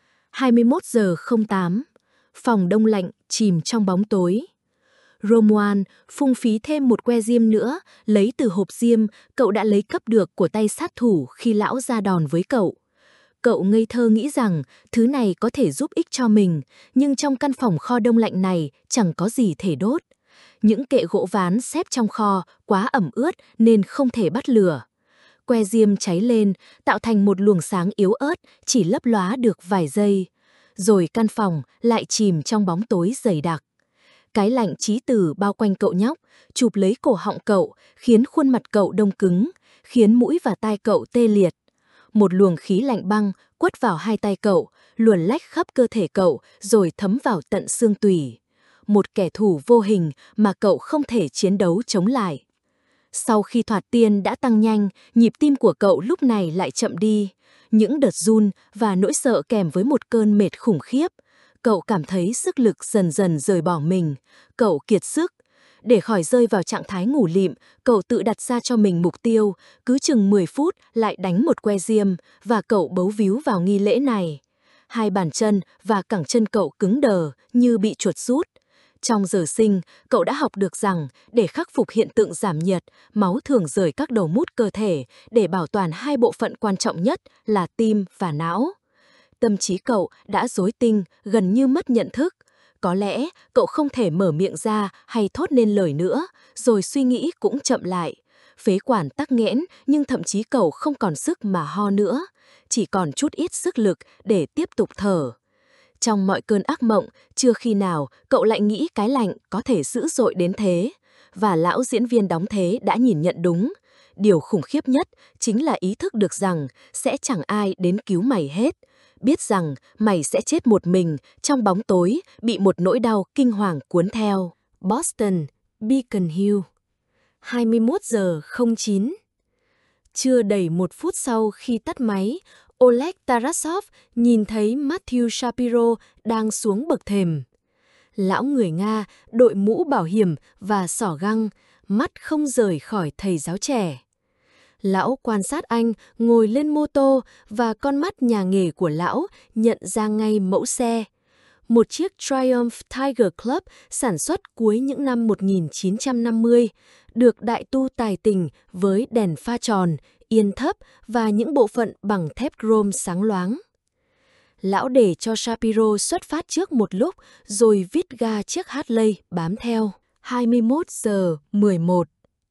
21 giờ 08. Phòng đông lạnh chìm trong bóng tối. Romuald phung phí thêm một que diêm nữa, lấy từ hộp diêm cậu đã lấy cắp được của tay sát thủ khi lão ra đòn với cậu. Cậu ngây thơ nghĩ rằng thứ này có thể giúp ích cho mình, nhưng trong căn phòng kho đông lạnh này chẳng có gì thể đốt. Những kệ gỗ ván xếp trong kho quá ẩm ướt nên không thể bắt lửa. Que diêm cháy lên, tạo thành một luồng sáng yếu ớt, chỉ lấp lóa được vài giây. Rồi căn phòng lại chìm trong bóng tối dày đặc. Cái lạnh chí tử bao quanh cậu nhóc, chụp lấy cổ họng cậu, khiến khuôn mặt cậu đông cứng, khiến mũi và tai cậu tê liệt. Một luồng khí lạnh băng quất vào hai tay cậu, luồn lách khắp cơ thể cậu, rồi thấm vào tận xương tủy. Một kẻ thù vô hình mà cậu không thể chiến đấu chống lại. Sau khi thoạt tiên đã tăng nhanh, nhịp tim của cậu lúc này lại chậm đi. Những đợt run và nỗi sợ kèm với một cơn mệt khủng khiếp. Cậu cảm thấy sức lực dần dần rời bỏ mình. Cậu kiệt sức. Để khỏi rơi vào trạng thái ngủ lịm, cậu tự đặt ra cho mình mục tiêu, cứ chừng 10 phút lại đánh một que diêm, và cậu bấu víu vào nghi lễ này. Hai bàn chân và cẳng chân cậu cứng đờ như bị chuột rút. Trong giờ sinh, cậu đã học được rằng để khắc phục hiện tượng giảm nhiệt, máu thường rời các đầu mút cơ thể để bảo toàn hai bộ phận quan trọng nhất là tim và não. Tâm trí cậu đã rối tinh, gần như mất nhận thức. Có lẽ cậu không thể mở miệng ra hay thốt nên lời nữa, rồi suy nghĩ cũng chậm lại. Phế quản tắc nghẽn, nhưng thậm chí cậu không còn sức mà ho nữa, chỉ còn chút ít sức lực để tiếp tục thở. Trong mọi cơn ác mộng, chưa khi nào cậu lại nghĩ cái lạnh có thể dữ dội đến thế. Và lão diễn viên đóng thế đã nhìn nhận đúng. Điều khủng khiếp nhất chính là ý thức được rằng sẽ chẳng ai đến cứu mày hết. Biết rằng mày sẽ chết một mình trong bóng tối, bị một nỗi đau kinh hoàng cuốn theo. Boston, Beacon Hill, 21 giờ 09. Chưa đầy 1 phút sau khi tắt máy, Oleg Tarasov nhìn thấy Matthew Shapiro đang xuống bậc thềm. Lão người Nga đội mũ bảo hiểm và xỏ găng, mắt không rời khỏi thầy giáo trẻ. Lão quan sát anh ngồi lên mô tô và con mắt nhà nghề của lão nhận ra ngay mẫu xe. Một chiếc Triumph Tiger Club sản xuất cuối những năm 1950, được đại tu tài tình với đèn pha tròn, yên thấp và những bộ phận bằng thép chrome sáng loáng. Lão để cho Shapiro xuất phát trước một lúc rồi vít ga chiếc Harley bám theo. 21 giờ 11.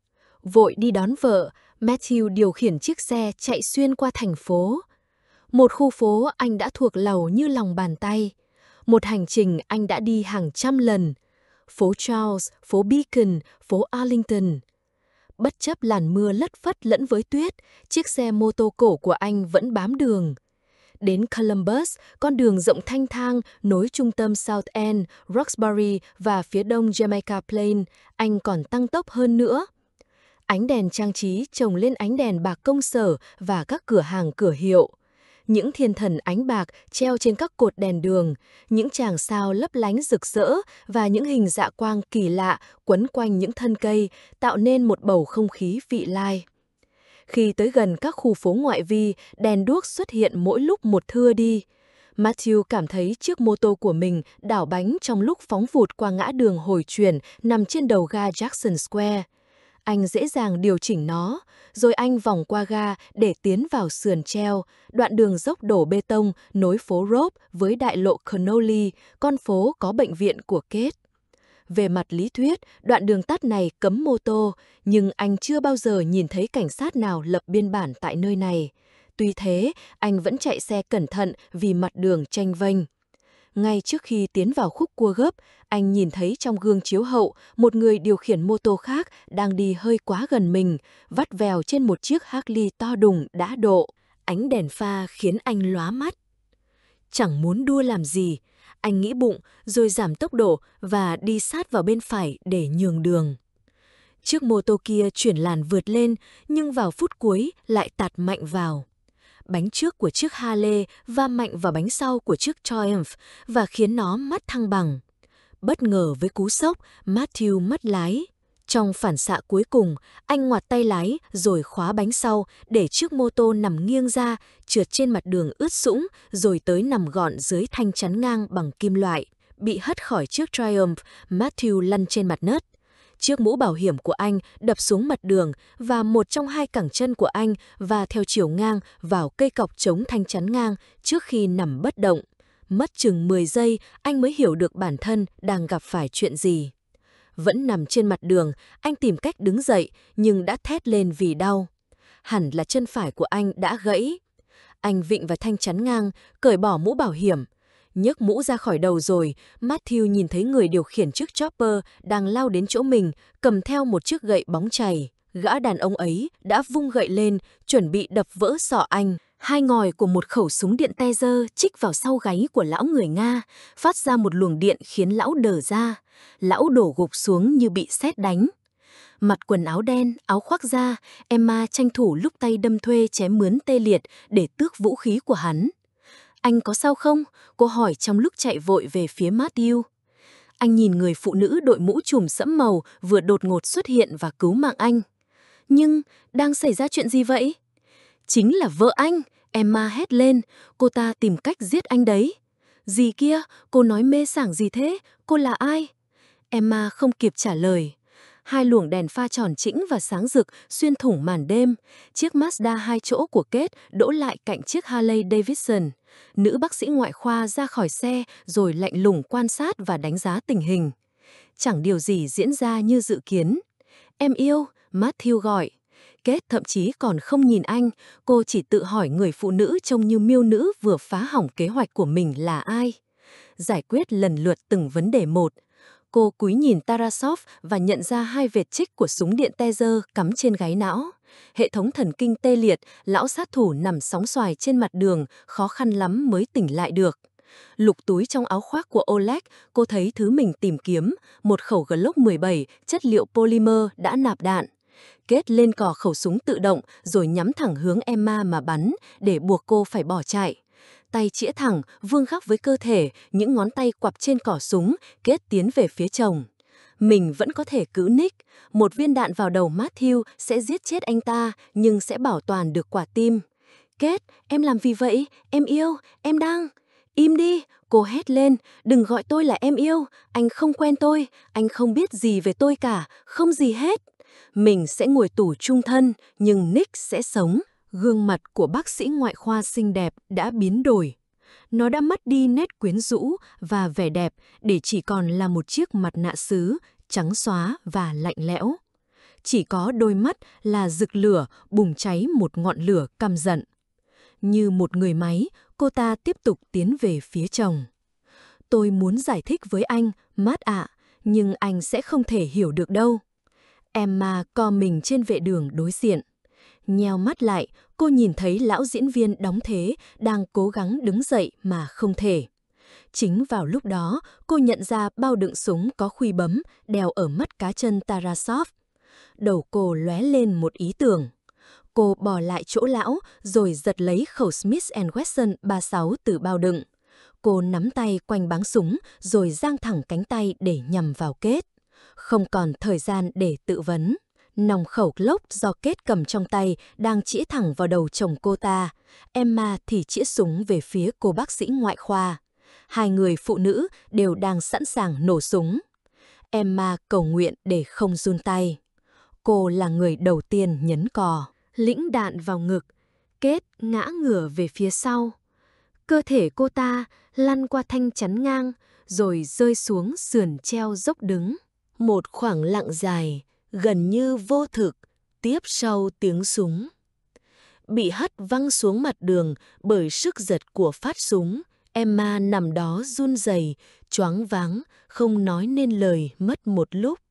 Vội đi đón vợ, Matthew điều khiển chiếc xe chạy xuyên qua thành phố. Một khu phố anh đã thuộc lầu như lòng bàn tay. Một hành trình anh đã đi hàng trăm lần. Phố Charles, phố Beacon, phố Arlington. Bất chấp làn mưa lất phất lẫn với tuyết, chiếc xe mô tô cổ của anh vẫn bám đường. Đến Columbus, con đường rộng thanh thang nối trung tâm South End, Roxbury và phía đông Jamaica Plain, anh còn tăng tốc hơn nữa. Ánh đèn trang trí chồng lên ánh đèn bạc công sở và các cửa hàng cửa hiệu. Những thiên thần ánh bạc treo trên các cột đèn đường, những chàng sao lấp lánh rực rỡ và những hình dạ quang kỳ lạ quấn quanh những thân cây, tạo nên một bầu không khí vị lai. Khi tới gần các khu phố ngoại vi, đèn đuốc xuất hiện mỗi lúc một thưa đi. Matthew cảm thấy chiếc mô tô của mình đảo bánh trong lúc phóng vụt qua ngã đường hồi chuyển nằm trên đầu ga Jackson Square. Anh dễ dàng điều chỉnh nó, rồi anh vòng qua ga để tiến vào sườn treo, đoạn đường dốc đổ bê tông nối phố Rope với đại lộ Connolly, con phố có bệnh viện của Kate. Về mặt lý thuyết, đoạn đường tắt này cấm mô tô, nhưng anh chưa bao giờ nhìn thấy cảnh sát nào lập biên bản tại nơi này. Tuy thế, anh vẫn chạy xe cẩn thận vì mặt đường chênh vênh. Ngay trước khi tiến vào khúc cua gấp, anh nhìn thấy trong gương chiếu hậu một người điều khiển mô tô khác đang đi hơi quá gần mình, vắt vèo trên một chiếc Harley to đùng đã độ. Ánh đèn pha khiến anh lóa mắt. Chẳng muốn đua làm gì, anh nghĩ bụng rồi giảm tốc độ và đi sát vào bên phải để nhường đường. Chiếc mô tô kia chuyển làn vượt lên nhưng vào phút cuối lại tạt mạnh vào. Bánh trước của chiếc Harley va mạnh vào bánh sau của chiếc Triumph và khiến nó mất thăng bằng. Bất ngờ với cú sốc, Matthew mất lái. Trong phản xạ cuối cùng, anh ngoặt tay lái rồi khóa bánh sau để chiếc mô tô nằm nghiêng ra, trượt trên mặt đường ướt sũng rồi tới nằm gọn dưới thanh chắn ngang bằng kim loại. Bị hất khỏi chiếc Triumph, Matthew lăn trên mặt đất. Chiếc mũ bảo hiểm của anh đập xuống mặt đường và một trong hai cẳng chân của anh va theo chiều ngang vào cây cọc chống thanh chắn ngang trước khi nằm bất động. Mất chừng 10 giây, anh mới hiểu được bản thân đang gặp phải chuyện gì. Vẫn nằm trên mặt đường, anh tìm cách đứng dậy nhưng đã thét lên vì đau. Hẳn là chân phải của anh đã gãy. Anh vịn vào thanh chắn ngang, cởi bỏ mũ bảo hiểm. Nhấc mũ ra khỏi đầu rồi, Matthew nhìn thấy người điều khiển chiếc chopper đang lao đến chỗ mình, cầm theo một chiếc gậy bóng chày. Gã đàn ông ấy đã vung gậy lên, chuẩn bị đập vỡ sọ anh. Hai ngòi của một khẩu súng điện Taser chích vào sau gáy của lão người Nga, phát ra một luồng điện khiến lão đờ ra. Lão đổ gục xuống như bị sét đánh. Mặc quần áo đen, áo khoác da, Emma tranh thủ lúc tay đâm thuê chém mướn tê liệt để tước vũ khí của hắn. Anh có sao không? Cô hỏi trong lúc chạy vội về phía Matthew. Anh nhìn người phụ nữ đội mũ trùm sẫm màu vừa đột ngột xuất hiện và cứu mạng anh. Nhưng, đang xảy ra chuyện gì vậy? Chính là vợ anh, Emma hét lên, cô ta tìm cách giết anh đấy. Gì kia, cô nói mê sảng gì thế, cô là ai? Emma không kịp trả lời. Hai luồng đèn pha tròn trĩnh và sáng rực xuyên thủng màn đêm. Chiếc Mazda 2 chỗ của Kate đỗ lại cạnh chiếc Harley Davidson. Nữ bác sĩ ngoại khoa ra khỏi xe rồi lạnh lùng quan sát và đánh giá tình hình. Chẳng điều gì diễn ra như dự kiến. Em yêu, Matthew gọi. Kate thậm chí còn không nhìn anh, cô chỉ tự hỏi người phụ nữ trông như miêu nữ vừa phá hỏng kế hoạch của mình là ai. giải quyết lần lượt từng vấn đề một. Cô cúi nhìn Tarasov và nhận ra 2 vệt trích của súng điện taser cắm trên gáy não. Hệ thống thần kinh tê liệt, lão sát thủ nằm sóng xoài trên mặt đường, khó khăn lắm mới tỉnh lại được. Lục túi trong áo khoác của Oleg, cô thấy thứ mình tìm kiếm, một khẩu Glock 17, chất liệu polymer đã nạp đạn. Kết lên cò khẩu súng tự động rồi nhắm thẳng hướng Emma mà bắn để buộc cô phải bỏ chạy. Tay chĩa thẳng, vuông góc với cơ thể, những ngón tay quặp trên cỏ súng, Kết tiến về phía chồng. Mình vẫn có thể cứu Nick, một viên đạn vào đầu Matthew sẽ giết chết anh ta, nhưng sẽ bảo toàn được quả tim. Kết, em làm gì vậy? Em yêu, em đang... Im đi, cô hét lên, đừng gọi tôi là em yêu, anh không quen tôi, anh không biết gì về tôi cả, không gì hết. Mình sẽ ngồi tù chung thân, nhưng Nick sẽ sống. Gương mặt của bác sĩ ngoại khoa xinh đẹp đã biến đổi. Nó đã mất đi nét quyến rũ và vẻ đẹp để chỉ còn là một chiếc mặt nạ sứ, trắng xóa và lạnh lẽo. Chỉ có đôi mắt là rực lửa, bùng cháy một ngọn lửa căm giận. Như một người máy, cô ta tiếp tục tiến về phía chồng. Tôi muốn giải thích với anh, Matt ạ, nhưng anh sẽ không thể hiểu được đâu. Emma co mình trên vệ đường đối diện. Nheo mắt lại, cô nhìn thấy lão diễn viên đóng thế đang cố gắng đứng dậy mà không thể. Chính vào lúc đó, cô nhận ra bao đựng súng có khuy bấm đeo ở mắt cá chân Tarasov. Đầu cô lóe lên một ý tưởng. Cô bỏ lại chỗ lão rồi giật lấy khẩu Smith & Wesson 36 từ bao đựng. Cô nắm tay quanh báng súng rồi giang thẳng cánh tay để nhằm vào Kết. Không còn thời gian để tự vấn. Nòng khẩu Glock do Kết cầm trong tay đang chĩa thẳng vào đầu chồng cô ta. Emma thì chĩa súng về phía cô bác sĩ ngoại khoa. 2 người phụ nữ đều đang sẵn sàng nổ súng. Emma cầu nguyện để không run tay. Cô là người đầu tiên nhấn cò. Lĩnh đạn vào ngực, Kết ngã ngửa về phía sau. Cơ thể cô ta lăn qua thanh chắn ngang rồi rơi xuống sườn treo dốc đứng. Một khoảng lặng dài, gần như vô thực, tiếp sau tiếng súng. Bị hất văng xuống mặt đường bởi sức giật của phát súng, Emma nằm đó run rẩy, choáng váng, không nói nên lời mất một lúc.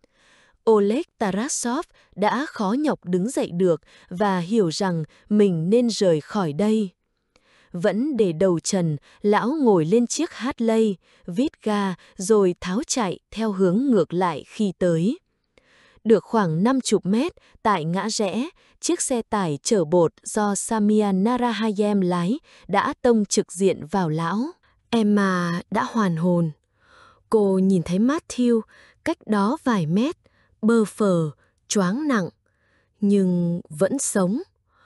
Oleg Tarasov đã khó nhọc đứng dậy được và hiểu rằng mình nên rời khỏi đây. Vẫn để đầu trần, lão ngồi lên chiếc Harley, vít ga rồi tháo chạy theo hướng ngược lại khi tới. Được khoảng 50 mét, tại ngã rẽ, chiếc xe tải chở bột do Samir Narahayem lái đã tông trực diện vào lão. Emma đã hoàn hồn. Cô nhìn thấy Matthew cách đó vài mét, bơ phờ, choáng nặng, nhưng vẫn sống.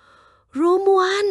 Romuald!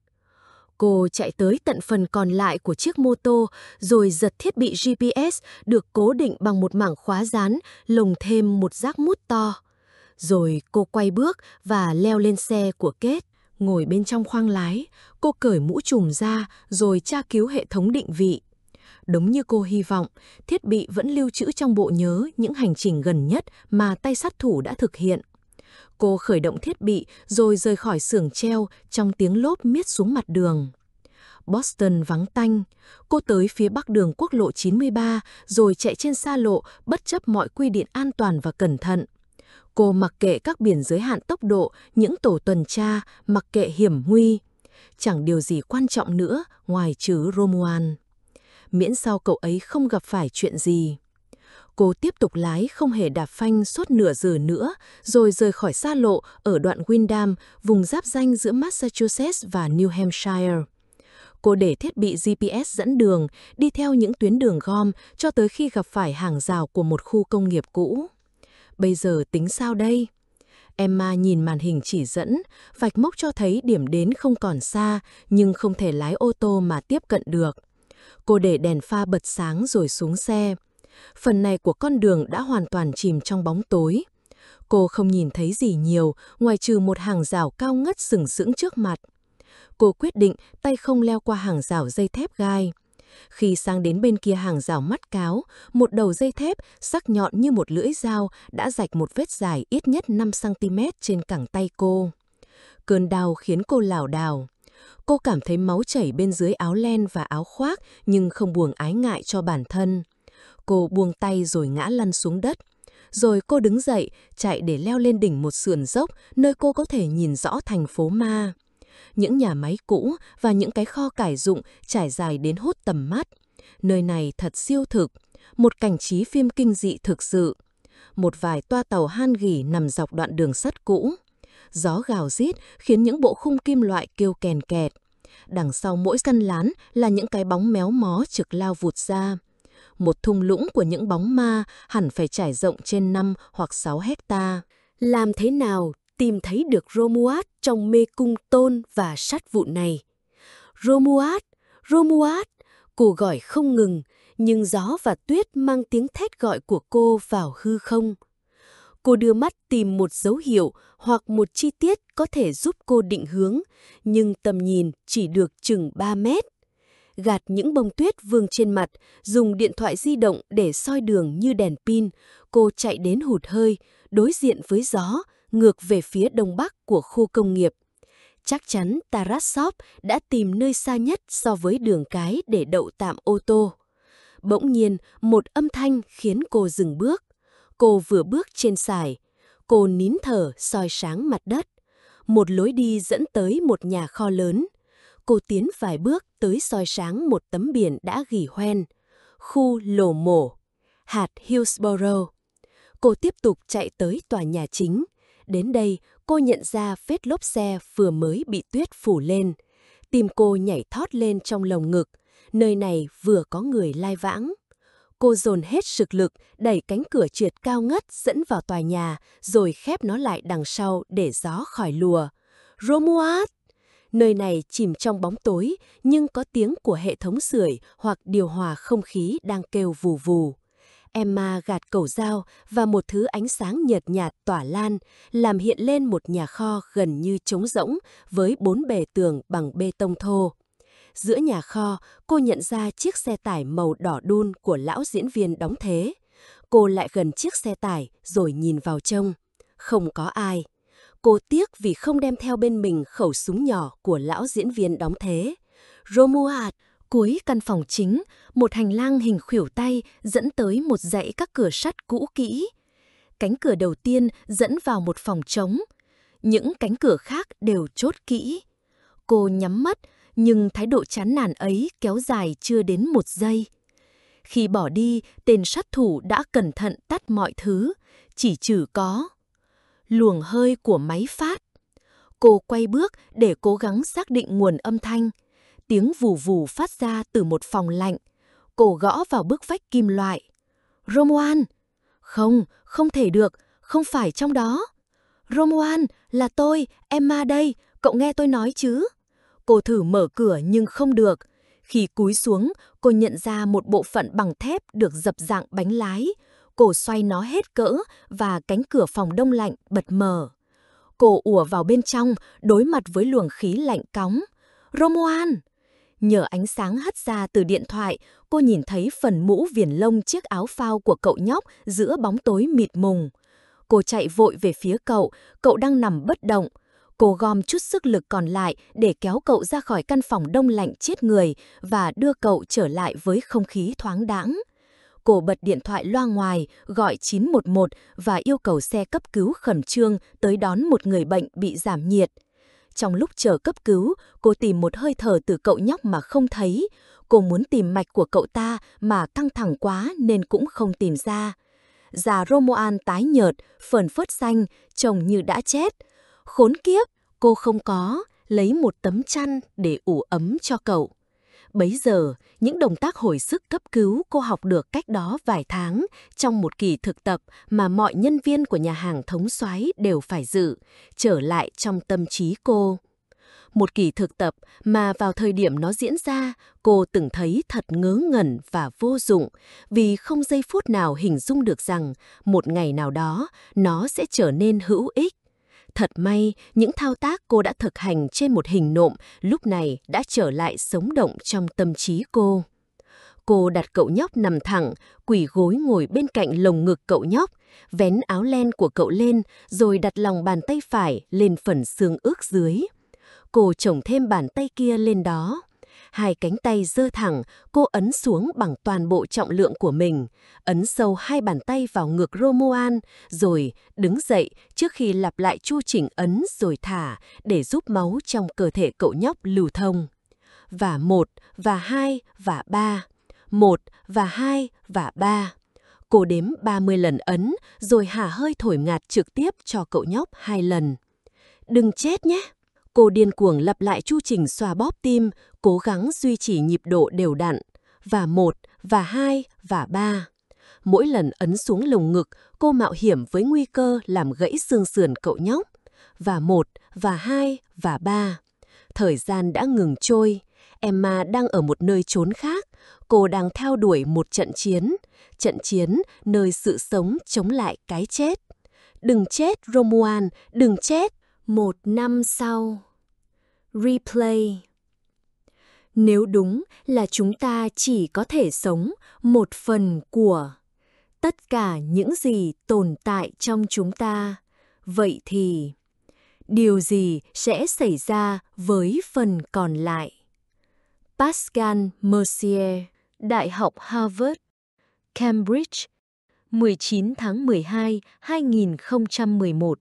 Cô chạy tới tận phần còn lại của chiếc mô tô rồi giật thiết bị GPS được cố định bằng một mảng khóa dán, lồng thêm một rác mút to. Rồi cô quay bước và leo lên xe của Kết. Ngồi bên trong khoang lái, cô cởi mũ trùm ra rồi tra cứu hệ thống định vị. Đúng như cô hy vọng, thiết bị vẫn lưu trữ trong bộ nhớ những hành trình gần nhất mà tay sát thủ đã thực hiện. Cô khởi động thiết bị rồi rời khỏi xưởng treo trong tiếng lốp miết xuống mặt đường. Boston vắng tanh. Cô tới phía bắc đường quốc lộ 93 rồi chạy trên xa lộ bất chấp mọi quy định an toàn và cẩn thận. Cô mặc kệ các biển giới hạn tốc độ, những tổ tuần tra, mặc kệ hiểm nguy. Chẳng điều gì quan trọng nữa ngoài trừ Romuald. Miễn sao cậu ấy không gặp phải chuyện gì. Cô tiếp tục lái không hề đạp phanh suốt nửa giờ nữa, rồi rời khỏi xa lộ ở đoạn Windham, vùng giáp ranh giữa Massachusetts và New Hampshire. Cô để thiết bị GPS dẫn đường, đi theo những tuyến đường gom cho tới khi gặp phải hàng rào của một khu công nghiệp cũ. Bây giờ tính sao đây? Emma nhìn màn hình chỉ dẫn, vạch mốc cho thấy điểm đến không còn xa, nhưng không thể lái ô tô mà tiếp cận được. Cô để đèn pha bật sáng rồi xuống xe. Phần này của con đường đã hoàn toàn chìm trong bóng tối. Cô không nhìn thấy gì nhiều, ngoài trừ một hàng rào cao ngất sừng sững trước mặt. Cô quyết định tay không leo qua hàng rào dây thép gai. Khi sang đến bên kia hàng rào mắt cáo, một đầu dây thép sắc nhọn như một lưỡi dao đã rạch một vết dài ít nhất 5 cm trên cẳng tay cô. Cơn đau khiến cô lảo đảo. Cô cảm thấy máu chảy bên dưới áo len và áo khoác nhưng không buồng ái ngại cho bản thân. Cô buông tay rồi ngã lăn xuống đất. Rồi cô đứng dậy, chạy để leo lên đỉnh một sườn dốc nơi cô có thể nhìn rõ thành phố ma. Những nhà máy cũ và những cái kho cải dụng trải dài đến hốt tầm mắt. Nơi này thật siêu thực, một cảnh trí phim kinh dị thực sự. Một vài toa tàu han gỉ nằm dọc đoạn đường sắt cũ. Gió gào rít khiến những bộ khung kim loại kêu kèn kẹt. Đằng sau mỗi căn lán là những cái bóng méo mó trực lao vụt ra. Một thung lũng của những bóng ma hẳn phải trải rộng trên 5 hoặc 6 hecta. Làm thế nào tìm thấy được Romuald trong mê cung tôn và sắt vụn này? Romuald, Romuald, cô gọi không ngừng, nhưng gió và tuyết mang tiếng thét gọi của cô vào hư không. Cô đưa mắt tìm một dấu hiệu hoặc một chi tiết có thể giúp cô định hướng, nhưng tầm nhìn chỉ được chừng 3 mét. Gạt những bông tuyết vương trên mặt, dùng điện thoại di động để soi đường như đèn pin, cô chạy đến hụt hơi, đối diện với gió, ngược về phía đông bắc của khu công nghiệp. Chắc chắn Tarasov đã tìm nơi xa nhất so với đường cái để đậu tạm ô tô. Bỗng nhiên, một âm thanh khiến cô dừng bước. Cô vừa bước trên sải. Cô nín thở soi sáng mặt đất. Một lối đi dẫn tới một nhà kho lớn. Cô tiến vài bước tới soi sáng một tấm biển đã gỉ hoen. Khu lồ mổ, hạt Hillsborough. Cô tiếp tục chạy tới tòa nhà chính. Đến đây, cô nhận ra vết lốp xe vừa mới bị tuyết phủ lên. Tim cô nhảy thót lên trong lồng ngực. Nơi này vừa có người lai vãng. Cô dồn hết sức lực, đẩy cánh cửa trượt cao ngất dẫn vào tòa nhà, rồi khép nó lại đằng sau để gió khỏi lùa. Romuald! Nơi này chìm trong bóng tối, nhưng có tiếng của hệ thống sưởi hoặc điều hòa không khí đang kêu vù vù. Emma gạt cẩu dao và một thứ ánh sáng nhợt nhạt tỏa lan, làm hiện lên một nhà kho gần như trống rỗng với 4 bề tường bằng bê tông thô. Giữa nhà kho, cô nhận ra chiếc xe tải màu đỏ đun của lão diễn viên đóng thế. Cô lại gần chiếc xe tải rồi nhìn vào trông. Không có ai. Cô tiếc vì không đem theo bên mình khẩu súng nhỏ của lão diễn viên đóng thế. Romuald! Cuối căn phòng chính, một hành lang hình khuỷu tay dẫn tới một dãy các cửa sắt cũ kỹ. Cánh cửa đầu tiên dẫn vào một phòng trống. Những cánh cửa khác đều chốt kỹ. Cô nhắm mắt, nhưng thái độ chán nản ấy kéo dài chưa đến 1 giây. Khi bỏ đi, tên sát thủ đã cẩn thận tắt mọi thứ, chỉ trừ có luồng hơi của máy phát. Cô quay bước để cố gắng xác định nguồn âm thanh. Tiếng vù vù phát ra từ một phòng lạnh. Cô gõ vào bức vách kim loại. Romuald! Không, không thể được, không phải trong đó. Romuald, là tôi, Emma đây, cậu nghe tôi nói chứ? Cô thử mở cửa nhưng không được. Khi cúi xuống, cô nhận ra một bộ phận bằng thép được dập dạng bánh lái. Cô xoay nó hết cỡ và cánh cửa phòng đông lạnh bật mở. Cô ùa vào bên trong, đối mặt với luồng khí lạnh cóng. Romuald! Nhờ ánh sáng hắt ra từ điện thoại, cô nhìn thấy phần mũ viền lông chiếc áo phao của cậu nhóc giữa bóng tối mịt mùng. Cô chạy vội về phía cậu đang nằm bất động. Cô gom chút sức lực còn lại để kéo cậu ra khỏi căn phòng đông lạnh chết người và đưa cậu trở lại với không khí thoáng đãng. Cô bật điện thoại loa ngoài, gọi 911 và yêu cầu xe cấp cứu khẩn trương tới đón một người bệnh bị giảm nhiệt. Trong lúc chờ cấp cứu, cô tìm một hơi thở từ cậu nhóc mà không thấy. Cô muốn tìm mạch của cậu ta mà căng thẳng quá nên cũng không tìm ra. Da Romuald tái nhợt, phờn phớt xanh, trông như đã chết. Khốn kiếp, cô không có, lấy một tấm chăn để ủ ấm cho cậu. Bấy giờ, những động tác hồi sức cấp cứu cô học được cách đó vài tháng trong một kỳ thực tập mà mọi nhân viên của nhà hàng thống soái đều phải dự, trở lại trong tâm trí cô. Một kỳ thực tập mà vào thời điểm nó diễn ra, cô từng thấy thật ngớ ngẩn và vô dụng, vì không giây phút nào hình dung được rằng một ngày nào đó nó sẽ trở nên hữu ích. Thật may, những thao tác cô đã thực hành trên một hình nộm lúc này đã trở lại sống động trong tâm trí cô. Cô đặt cậu nhóc nằm thẳng, quỳ gối ngồi bên cạnh lồng ngực cậu nhóc, vén áo len của cậu lên rồi đặt lòng bàn tay phải lên phần xương ức dưới. Cô chồng thêm bàn tay kia lên đó. Hai cánh tay giơ thẳng, cô ấn xuống bằng toàn bộ trọng lượng của mình, ấn sâu hai bàn tay vào ngực Romuald, rồi đứng dậy trước khi lặp lại chu trình ấn rồi thả để giúp máu trong cơ thể cậu nhóc lưu thông. Và 1, và 2, và 3. 1, và 2, và 3. Cô đếm 30 lần ấn, rồi hả hơi thổi ngạt trực tiếp cho cậu nhóc 2 lần. Đừng chết nhé! Cô điên cuồng lặp lại chu trình xoa bóp tim, cố gắng duy trì nhịp độ đều đặn. Và 1, và 2, và 3. Mỗi lần ấn xuống lồng ngực, cô mạo hiểm với nguy cơ làm gãy xương sườn cậu nhóc. Và 1, và 2, và 3. Thời gian đã ngừng trôi. Emma đang ở một nơi chốn khác. Cô đang theo đuổi một trận chiến. Trận chiến nơi sự sống chống lại cái chết. Đừng chết, Romuald, đừng chết. 1 năm sau. Replay. Nếu đúng là chúng ta chỉ có thể sống một phần của tất cả những gì tồn tại trong chúng ta, vậy thì điều gì sẽ xảy ra với phần còn lại? Pascal Mercier, Đại học Harvard, Cambridge, 19 tháng 12, 2011.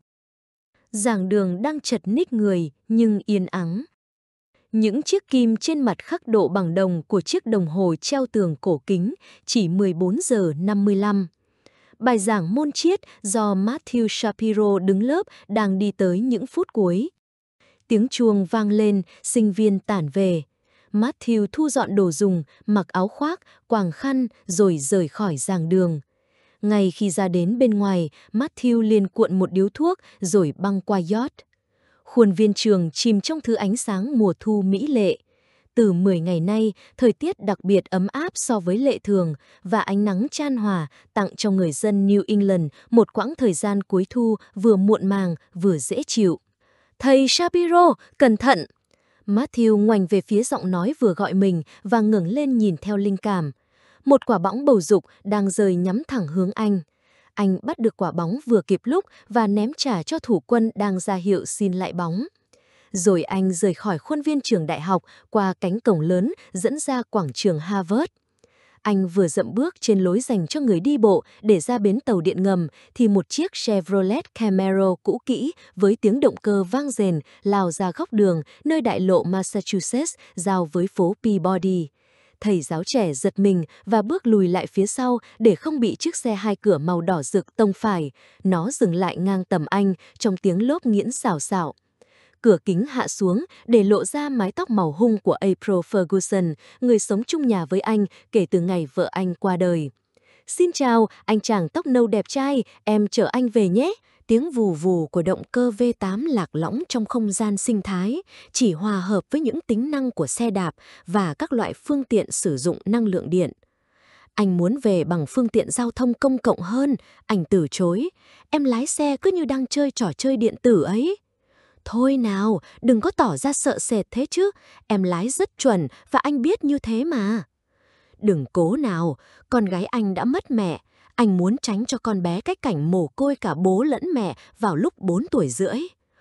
Giảng đường đang chật ních người nhưng yên ắng. Những chiếc kim trên mặt khắc độ bằng đồng của chiếc đồng hồ treo tường cổ kính chỉ 14 giờ 55. Bài giảng môn triết do Matthew Shapiro đứng lớp đang đi tới những phút cuối. Tiếng chuông vang lên, sinh viên tản về. Matthew thu dọn đồ dùng, mặc áo khoác, quàng khăn rồi rời khỏi giảng đường. Ngay khi ra đến bên ngoài, Matthew liền cuộn một điếu thuốc rồi băng qua yacht. Khuôn viên trường chìm trong thứ ánh sáng mùa thu mỹ lệ. Từ 10 ngày nay, thời tiết đặc biệt ấm áp so với lệ thường và ánh nắng chan hòa tặng cho người dân New England một quãng thời gian cuối thu vừa muộn màng vừa dễ chịu. Thầy Shapiro, cẩn thận! Matthew ngoảnh về phía giọng nói vừa gọi mình và ngẩng lên nhìn theo linh cảm. Một quả bóng bầu dục đang rơi nhắm thẳng hướng anh. Anh bắt được quả bóng vừa kịp lúc và ném trả cho thủ quân đang ra hiệu xin lại bóng. Rồi anh rời khỏi khuôn viên trường đại học qua cánh cổng lớn dẫn ra quảng trường Harvard. Anh vừa dậm bước trên lối dành cho người đi bộ để ra bến tàu điện ngầm thì một chiếc Chevrolet Camaro cũ kỹ với tiếng động cơ vang rền lao ra góc đường nơi đại lộ Massachusetts giao với phố Peabody. Thầy giáo trẻ giật mình và bước lùi lại phía sau để không bị chiếc xe hai cửa màu đỏ rực tông phải. Nó dừng lại ngang tầm anh trong tiếng lốp nghiến xào xạo. Cửa kính hạ xuống để lộ ra mái tóc màu hung của April Ferguson, người sống chung nhà với anh kể từ ngày vợ anh qua đời. Xin chào, anh chàng tóc nâu đẹp trai, em chở anh về nhé. Tiếng vù vù của động cơ V8 lạc lõng trong không gian sinh thái, chỉ hòa hợp với những tính năng của xe đạp và các loại phương tiện sử dụng năng lượng điện. Anh muốn về bằng phương tiện giao thông công cộng hơn, anh từ chối. Em lái xe cứ như đang chơi trò chơi điện tử ấy. Thôi nào, đừng có tỏ ra sợ sệt thế chứ, em lái rất chuẩn và anh biết như thế mà. Đừng cố nào, con gái anh đã mất mẹ. Anh muốn tránh cho con bé cái cảnh mồ côi cả bố lẫn mẹ vào lúc 4 tuổi rưỡi.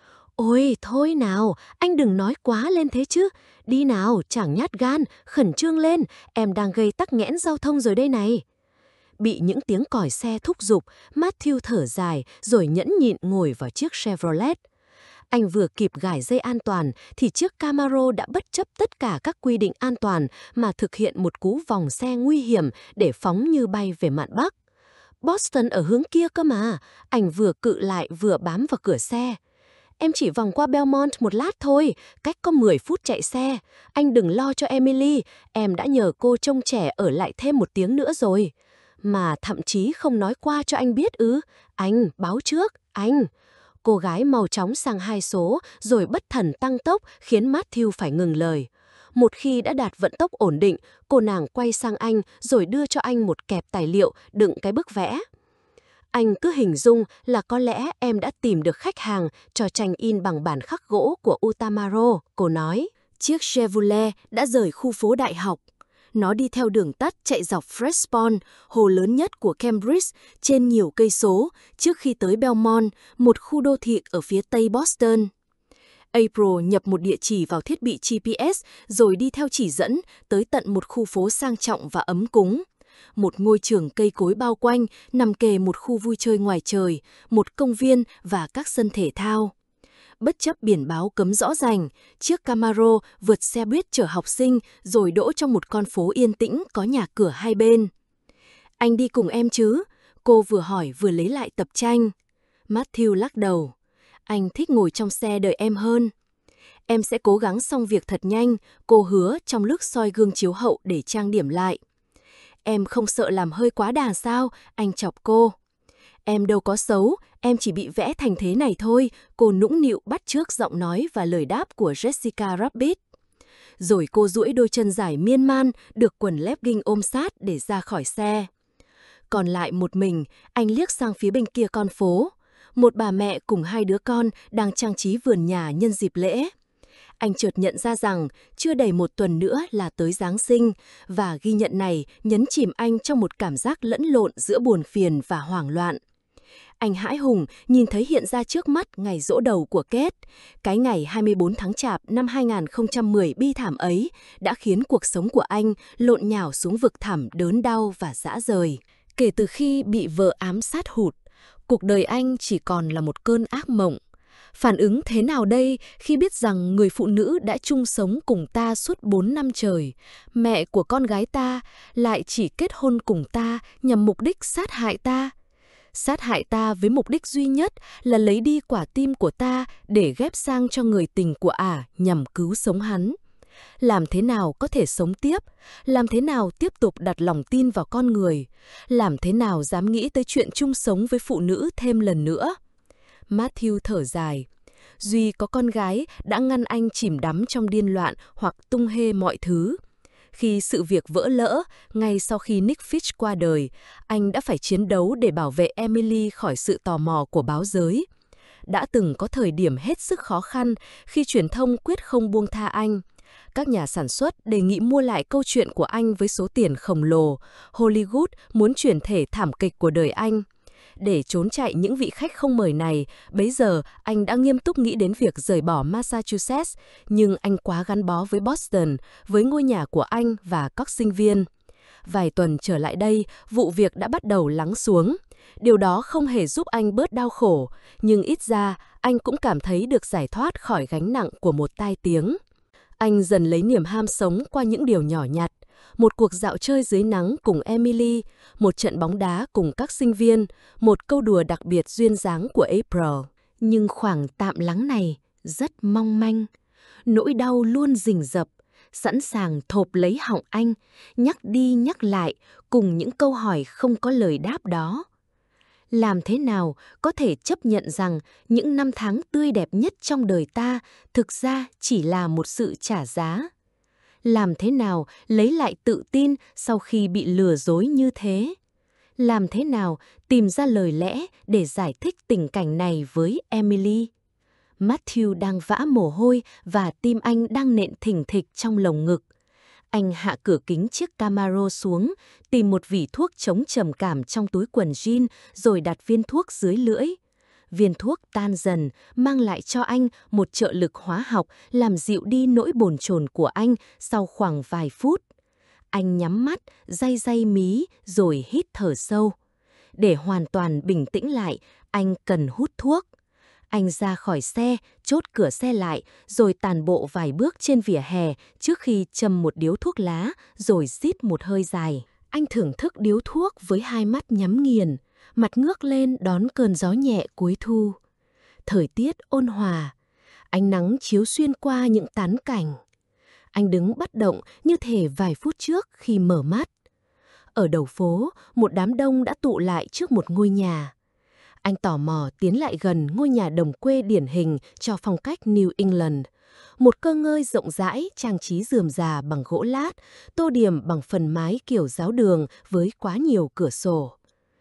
Ôi, thôi nào, anh đừng nói quá lên thế chứ. Đi nào, chẳng nhát gan, khẩn trương lên, em đang gây tắc nghẽn giao thông rồi đây này. Bị những tiếng còi xe thúc giục, Matthew thở dài rồi nhẫn nhịn ngồi vào chiếc Chevrolet. Anh vừa kịp gài dây an toàn thì chiếc Camaro đã bất chấp tất cả các quy định an toàn mà thực hiện một cú vòng xe nguy hiểm để phóng như bay về mạn Bắc. Boston ở hướng kia cơ mà, anh vừa cự lại vừa bám vào cửa xe. Em chỉ vòng qua Belmont một lát thôi, cách có 10 phút chạy xe. Anh đừng lo cho Emily, em đã nhờ cô trông trẻ ở lại thêm 1 tiếng nữa rồi. Mà thậm chí không nói qua cho anh biết ư. Anh, báo trước, anh. Cô gái mau chóng sang 2 số rồi bất thần tăng tốc khiến Matthew phải ngừng lời. Một khi đã đạt vận tốc ổn định, cô nàng quay sang anh rồi đưa cho anh một kẹp tài liệu đựng cái bức vẽ. Anh cứ hình dung là có lẽ em đã tìm được khách hàng cho tranh in bằng bản khắc gỗ của Utamaro, cô nói. Chiếc Chevrolet đã rời khu phố đại học. Nó đi theo đường tắt chạy dọc Fresh Pond, hồ lớn nhất của Cambridge, trên nhiều cây số, trước khi tới Belmont, một khu đô thị ở phía tây Boston. April nhập một địa chỉ vào thiết bị GPS rồi đi theo chỉ dẫn tới tận một khu phố sang trọng và ấm cúng. Một ngôi trường cây cối bao quanh nằm kề một khu vui chơi ngoài trời, một công viên và các sân thể thao. Bất chấp biển báo cấm rõ ràng, chiếc Camaro vượt xe buýt chở học sinh rồi đỗ trong một con phố yên tĩnh có nhà cửa hai bên. Anh đi cùng em chứ? Cô vừa hỏi vừa lấy lại tập tranh. Matthew lắc đầu. Anh thích ngồi trong xe đợi em hơn. Em sẽ cố gắng xong việc thật nhanh, cô hứa trong lúc soi gương chiếu hậu để trang điểm lại. Em không sợ làm hơi quá đà sao? Anh chọc cô. Em đâu có xấu, em chỉ bị vẽ thành thế này thôi, cô nũng nịu bắt chước giọng nói và lời đáp của Jessica Rabbit. Rồi cô duỗi đôi chân dài miên man, được quần legging ôm sát để ra khỏi xe. Còn lại một mình, anh liếc sang phía bên kia con phố. Một bà mẹ cùng hai đứa con đang trang trí vườn nhà nhân dịp lễ. Anh chợt nhận ra rằng chưa đầy một tuần nữa là tới Giáng sinh, và ghi nhận này nhấn chìm anh trong một cảm giác lẫn lộn giữa buồn phiền và hoảng loạn. Anh hãi hùng nhìn thấy hiện ra trước mắt ngày giỗ đầu của Kate. Cái ngày 24 tháng Chạp năm 2010 bi thảm ấy đã khiến cuộc sống của anh lộn nhào xuống vực thẳm đớn đau và rã rời. Kể từ khi bị vợ ám sát hụt, cuộc đời anh chỉ còn là một cơn ác mộng. Phản ứng thế nào đây khi biết rằng người phụ nữ đã chung sống cùng ta suốt 4 năm trời, mẹ của con gái ta, lại chỉ kết hôn cùng ta nhằm mục đích sát hại ta? Sát hại ta với mục đích duy nhất là lấy đi quả tim của ta để ghép sang cho người tình của ả nhằm cứu sống hắn. Làm thế nào có thể sống tiếp? Làm thế nào tiếp tục đặt lòng tin vào con người? Làm thế nào dám nghĩ tới chuyện chung sống với phụ nữ thêm lần nữa? Matthew thở dài. Duy có con gái đã ngăn anh chìm đắm trong điên loạn hoặc tung hê mọi thứ. Khi sự việc vỡ lỡ, ngay sau khi Nick Fitch qua đời, anh đã phải chiến đấu để bảo vệ Emily khỏi sự tò mò của báo giới. Đã từng có thời điểm hết sức khó khăn khi truyền thông quyết không buông tha anh. Các nhà sản xuất đề nghị mua lại câu chuyện của anh với số tiền khổng lồ. Hollywood muốn chuyển thể thảm kịch của đời anh. Để trốn chạy những vị khách không mời này, bấy giờ anh đã nghiêm túc nghĩ đến việc rời bỏ Massachusetts, nhưng anh quá gắn bó với Boston, với ngôi nhà của anh và các sinh viên. Vài tuần trở lại đây, vụ việc đã bắt đầu lắng xuống. Điều đó không hề giúp anh bớt đau khổ, nhưng ít ra anh cũng cảm thấy được giải thoát khỏi gánh nặng của một tai tiếng. Anh dần lấy niềm ham sống qua những điều nhỏ nhặt. Một cuộc dạo chơi dưới nắng cùng Emily, một trận bóng đá cùng các sinh viên, một câu đùa đặc biệt duyên dáng của April. Nhưng khoảng tạm lắng này rất mong manh. Nỗi đau luôn rình rập, sẵn sàng thộp lấy họng anh, nhắc đi nhắc lại cùng những câu hỏi không có lời đáp đó. Làm thế nào có thể chấp nhận rằng những năm tháng tươi đẹp nhất trong đời ta thực ra chỉ là một sự trả giá? Làm thế nào lấy lại tự tin sau khi bị lừa dối như thế? Làm thế nào tìm ra lời lẽ để giải thích tình cảnh này với Emily? Matthew đang vã mồ hôi và tim anh đang nện thình thịch trong lồng ngực. Anh hạ cửa kính chiếc Camaro xuống, tìm một vỉ thuốc chống trầm cảm trong túi quần jean rồi đặt viên thuốc dưới lưỡi. Viên thuốc tan dần, mang lại cho anh một trợ lực hóa học làm dịu đi nỗi bồn chồn của anh sau khoảng vài phút. Anh nhắm mắt, day mí rồi hít thở sâu. Để hoàn toàn bình tĩnh lại, anh cần hút thuốc. Anh ra khỏi xe, chốt cửa xe lại, rồi tàn bộ vài bước trên vỉa hè trước khi châm một điếu thuốc lá, rồi rít một hơi dài. Anh thưởng thức điếu thuốc với hai mắt nhắm nghiền, mặt ngước lên đón cơn gió nhẹ cuối thu. Thời tiết ôn hòa, ánh nắng chiếu xuyên qua những tán cảnh. Anh đứng bất động như thể vài phút trước khi mở mắt. Ở đầu phố, một đám đông đã tụ lại trước một ngôi nhà. Anh tò mò tiến lại gần ngôi nhà đồng quê điển hình cho phong cách New England. Một cơ ngơi rộng rãi trang trí rườm rà bằng gỗ lát, tô điểm bằng phần mái kiểu giáo đường với quá nhiều cửa sổ.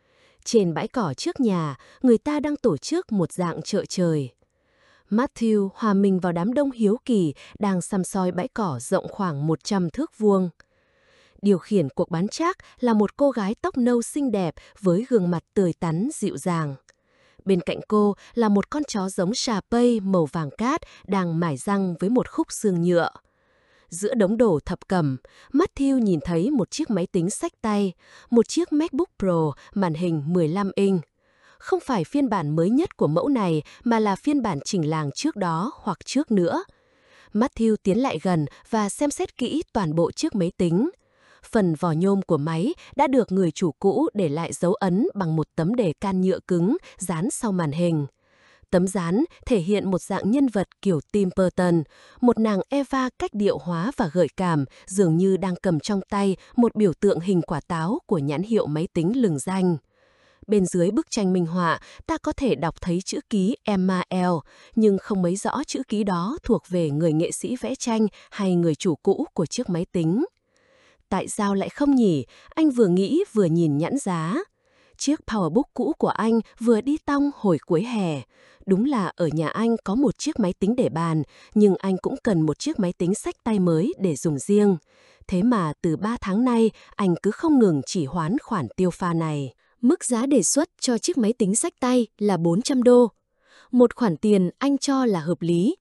Trên bãi cỏ trước nhà, người ta đang tổ chức một dạng chợ trời. Matthew hòa mình vào đám đông hiếu kỳ đang săm soi bãi cỏ rộng khoảng 100 thước vuông. Điều khiển cuộc bán trác là một cô gái tóc nâu xinh đẹp với gương mặt tươi tắn dịu dàng. Bên cạnh cô là một con chó giống Shar Pei màu vàng cát đang mải răng với một khúc xương nhựa. Giữa đống đồ thập cẩm, Matthew nhìn thấy một chiếc máy tính xách tay, một chiếc MacBook Pro màn hình 15 inch. Không phải phiên bản mới nhất của mẫu này mà là phiên bản chỉnh làng trước đó hoặc trước nữa. Matthew tiến lại gần và xem xét kỹ toàn bộ chiếc máy tính. Phần vỏ nhôm của máy đã được người chủ cũ để lại dấu ấn bằng một tấm đề can nhựa cứng dán sau màn hình. Tấm dán thể hiện một dạng nhân vật kiểu Tim Burton, một nàng Eva cách điệu hóa và gợi cảm, dường như đang cầm trong tay một biểu tượng hình quả táo của nhãn hiệu máy tính lừng danh. Bên dưới bức tranh minh họa, ta có thể đọc thấy chữ ký Emma L, nhưng không mấy rõ chữ ký đó thuộc về người nghệ sĩ vẽ tranh hay người chủ cũ của chiếc máy tính. Tại sao lại không nhỉ? Anh vừa nghĩ vừa nhìn nhãn giá. Chiếc PowerBook cũ của anh vừa đi tong hồi cuối hè. Đúng là ở nhà anh có một chiếc máy tính để bàn, nhưng anh cũng cần một chiếc máy tính xách tay mới để dùng riêng. Thế mà từ 3 tháng nay, anh cứ không ngừng chỉ hoán khoản tiêu pha này. Mức giá đề xuất cho chiếc máy tính xách tay là 400 đô. Một khoản tiền anh cho là hợp lý.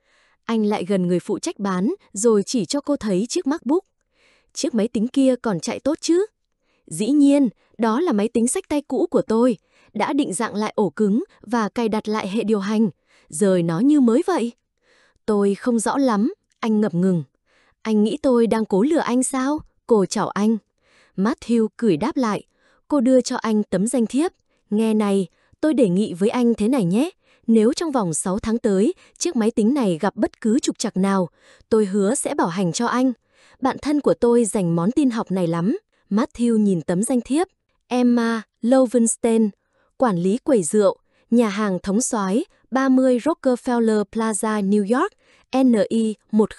Anh lại gần người phụ trách bán rồi chỉ cho cô thấy chiếc MacBook. Chiếc máy tính kia còn chạy tốt chứ? Dĩ nhiên, đó là máy tính xách tay cũ của tôi. Đã định dạng lại ổ cứng và cài đặt lại hệ điều hành. Giờ nó như mới vậy. Tôi không rõ lắm, anh ngập ngừng. Anh nghĩ tôi đang cố lừa anh sao? Cô chào anh. Matthew cười đáp lại. Cô đưa cho anh tấm danh thiếp. Nghe này, tôi đề nghị với anh thế này nhé. Nếu trong vòng 6 tháng tới, chiếc máy tính này gặp bất cứ trục trặc nào, tôi hứa sẽ bảo hành cho anh. Bạn thân của tôi dành món tin học này lắm. Matthew nhìn tấm danh thiếp. Emma Lowenstein, quản lý quầy rượu, nhà hàng Thống Soái, 30 Rockefeller Plaza, New York, NI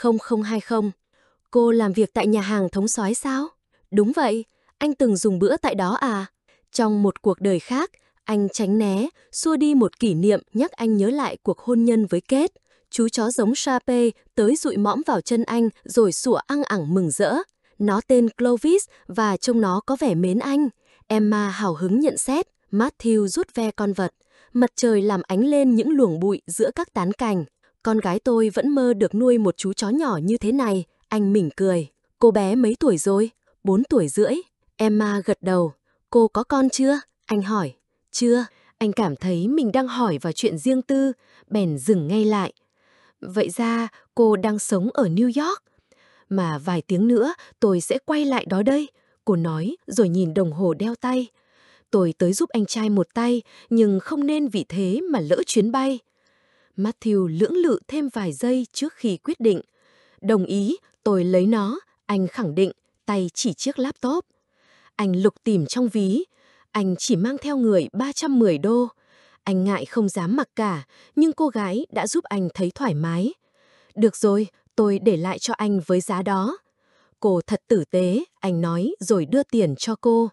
10020. Cô làm việc tại nhà hàng Thống Soái sao? Đúng vậy, anh từng dùng bữa tại đó à? Trong một cuộc đời khác, anh tránh né, xua đi một kỷ niệm nhắc anh nhớ lại cuộc hôn nhân với Kate. Chú chó giống Shar Pei tới dụi mõm vào chân anh rồi sủa ăng ẳng mừng rỡ. Nó tên Clovis và trông nó có vẻ mến anh. Emma hào hứng nhận xét. Matthew rút ve con vật. Mặt trời làm ánh lên những luồng bụi giữa các tán cành. Con gái tôi vẫn mơ được nuôi một chú chó nhỏ như thế này. Anh mỉm cười. Cô bé mấy tuổi rồi? 4 tuổi rưỡi. Emma gật đầu. Cô có con chưa? Anh hỏi. Chưa. Anh cảm thấy mình đang hỏi vào chuyện riêng tư, bèn dừng ngay lại. Vậy ra cô đang sống ở New York. Mà vài tiếng nữa tôi sẽ quay lại đó đây, cô nói rồi nhìn đồng hồ đeo tay. Tôi tới giúp anh trai một tay, nhưng không nên vì thế mà lỡ chuyến bay. Matthew lưỡng lự thêm vài giây trước khi quyết định. Đồng ý, tôi lấy nó, anh khẳng định, tay chỉ chiếc laptop. Anh lục tìm trong ví. Anh chỉ mang theo người 310 đô. Anh ngại không dám mặc cả, nhưng cô gái đã giúp anh thấy thoải mái. Được rồi, tôi để lại cho anh với giá đó. Cô thật tử tế, anh nói rồi đưa tiền cho cô.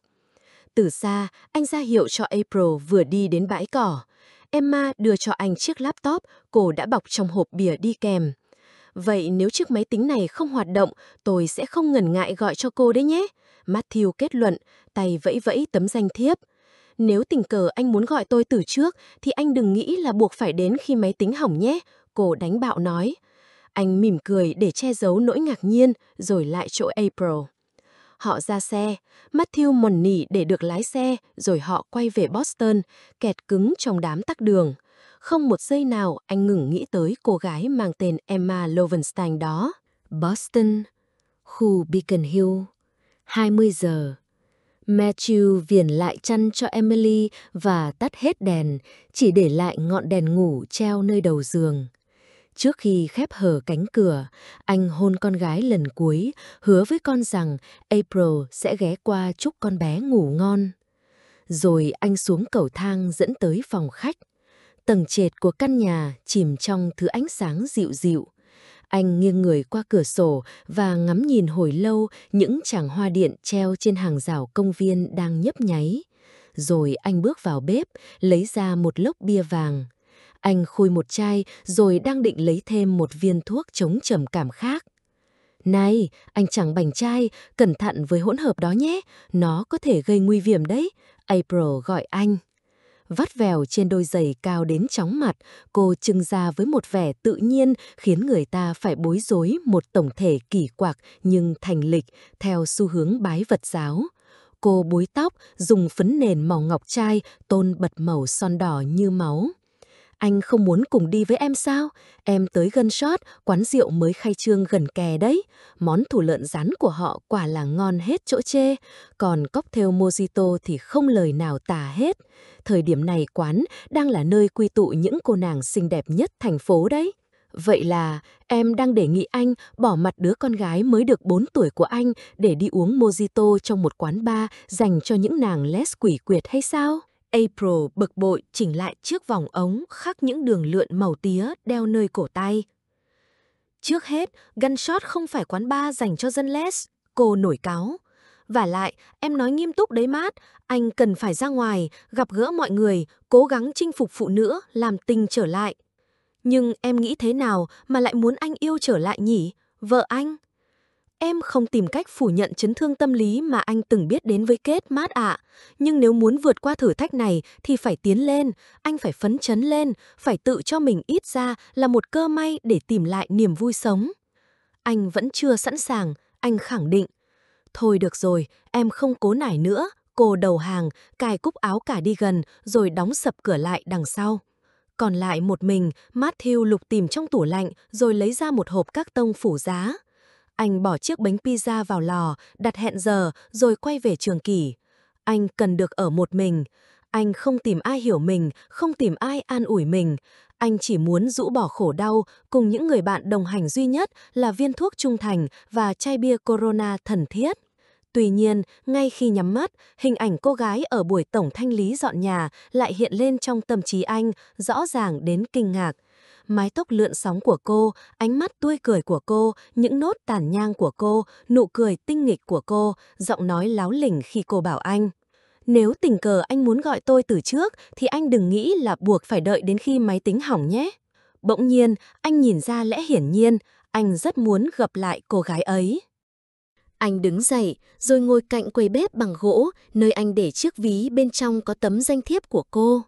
Từ xa, anh ra hiệu cho April vừa đi đến bãi cỏ. Emma đưa cho anh chiếc laptop cô đã bọc trong hộp bìa đi kèm. Vậy nếu chiếc máy tính này không hoạt động, tôi sẽ không ngần ngại gọi cho cô đấy nhé. Matthew kết luận, tay vẫy vẫy tấm danh thiếp. Nếu tình cờ anh muốn gọi tôi từ trước, thì anh đừng nghĩ là buộc phải đến khi máy tính hỏng nhé, cô đánh bạo nói. Anh mỉm cười để che giấu nỗi ngạc nhiên, rồi lại chỗ April. Họ ra xe, Matthew mòn nỉ để được lái xe, rồi họ quay về Boston, kẹt cứng trong đám tắc đường. Không một giây nào anh ngừng nghĩ tới cô gái mang tên Emma Lowenstein đó. Boston, khu Beacon Hill, 20 giờ. Matthew viền lại chăn cho Emily và tắt hết đèn, chỉ để lại ngọn đèn ngủ treo nơi đầu giường. Trước khi khép hờ cánh cửa, anh hôn con gái lần cuối, hứa với con rằng April sẽ ghé qua chúc con bé ngủ ngon. Rồi anh xuống cầu thang dẫn tới phòng khách. Tầng trệt của căn nhà chìm trong thứ ánh sáng dịu dịu. Anh nghiêng người qua cửa sổ và ngắm nhìn hồi lâu những chàng hoa điện treo trên hàng rào công viên đang nhấp nháy. Rồi anh bước vào bếp, lấy ra một lốc bia vàng. Anh khui một chai rồi đang định lấy thêm một viên thuốc chống trầm cảm khác. Này, anh chàng bảnh trai, cẩn thận với hỗn hợp đó nhé, nó có thể gây nguy hiểm đấy, April gọi anh. Vắt vẻo trên đôi giày cao đến chóng mặt, cô trưng ra với một vẻ tự nhiên khiến người ta phải bối rối một tổng thể kỳ quặc nhưng thành lịch theo xu hướng bái Phật giáo. Cô búi tóc, dùng phấn nền màu ngọc trai, tôn bật màu son đỏ như máu. Anh không muốn cùng đi với em sao? Em tới Gunshot, quán rượu mới khai trương gần kè đấy. Món thủ lợn rán của họ quả là ngon hết chỗ chê. Còn cocktail mojito thì không lời nào tả hết. Thời điểm này quán đang là nơi quy tụ những cô nàng xinh đẹp nhất thành phố đấy. Vậy là em đang đề nghị anh bỏ mặt đứa con gái mới được 4 tuổi của anh để đi uống mojito trong một quán bar dành cho những nàng les quỷ quyệt hay sao? April bực bội chỉnh lại chiếc vòng ống khắc những đường lượn màu tía đeo nơi cổ tay. Trước hết, Gunshot không phải quán bar dành cho dân les, cô nổi cáu. Vả lại, em nói nghiêm túc đấy Matt, anh cần phải ra ngoài, gặp gỡ mọi người, cố gắng chinh phục phụ nữ, làm tình trở lại. Nhưng em nghĩ thế nào mà lại muốn anh yêu trở lại nhỉ? Vợ anh? Em không tìm cách phủ nhận chấn thương tâm lý mà anh từng biết đến với Kate Matt ạ. Nhưng nếu muốn vượt qua thử thách này thì phải tiến lên, anh phải phấn chấn lên, phải tự cho mình ít ra là một cơ may để tìm lại niềm vui sống. Anh vẫn chưa sẵn sàng, anh khẳng định. Thôi được rồi, em không cố nải nữa. Cô đầu hàng, cài cúc áo cardigan rồi đóng sập cửa lại đằng sau. Còn lại một mình, Matthew lục tìm trong tủ lạnh rồi lấy ra một hộp các tông phủ giá. Anh bỏ chiếc bánh pizza vào lò, đặt hẹn giờ rồi quay về trường kỷ. Anh cần được ở một mình. Anh không tìm ai hiểu mình, không tìm ai an ủi mình. Anh chỉ muốn rũ bỏ khổ đau cùng những người bạn đồng hành duy nhất là viên thuốc trung thành và chai bia Corona thần thiết. Tuy nhiên, ngay khi nhắm mắt, hình ảnh cô gái ở buổi tổng thanh lý dọn nhà lại hiện lên trong tâm trí anh, rõ ràng đến kinh ngạc. Mái tóc lượn sóng của cô, ánh mắt tươi cười của cô, những nốt tàn nhang của cô, nụ cười tinh nghịch của cô, giọng nói láo lỉnh khi cô bảo anh. Nếu tình cờ anh muốn gọi tôi từ trước thì anh đừng nghĩ là buộc phải đợi đến khi máy tính hỏng nhé. Bỗng nhiên, anh nhìn ra lẽ hiển nhiên, anh rất muốn gặp lại cô gái ấy. Anh đứng dậy, rồi ngồi cạnh quầy bếp bằng gỗ, nơi anh để chiếc ví bên trong có tấm danh thiếp của cô.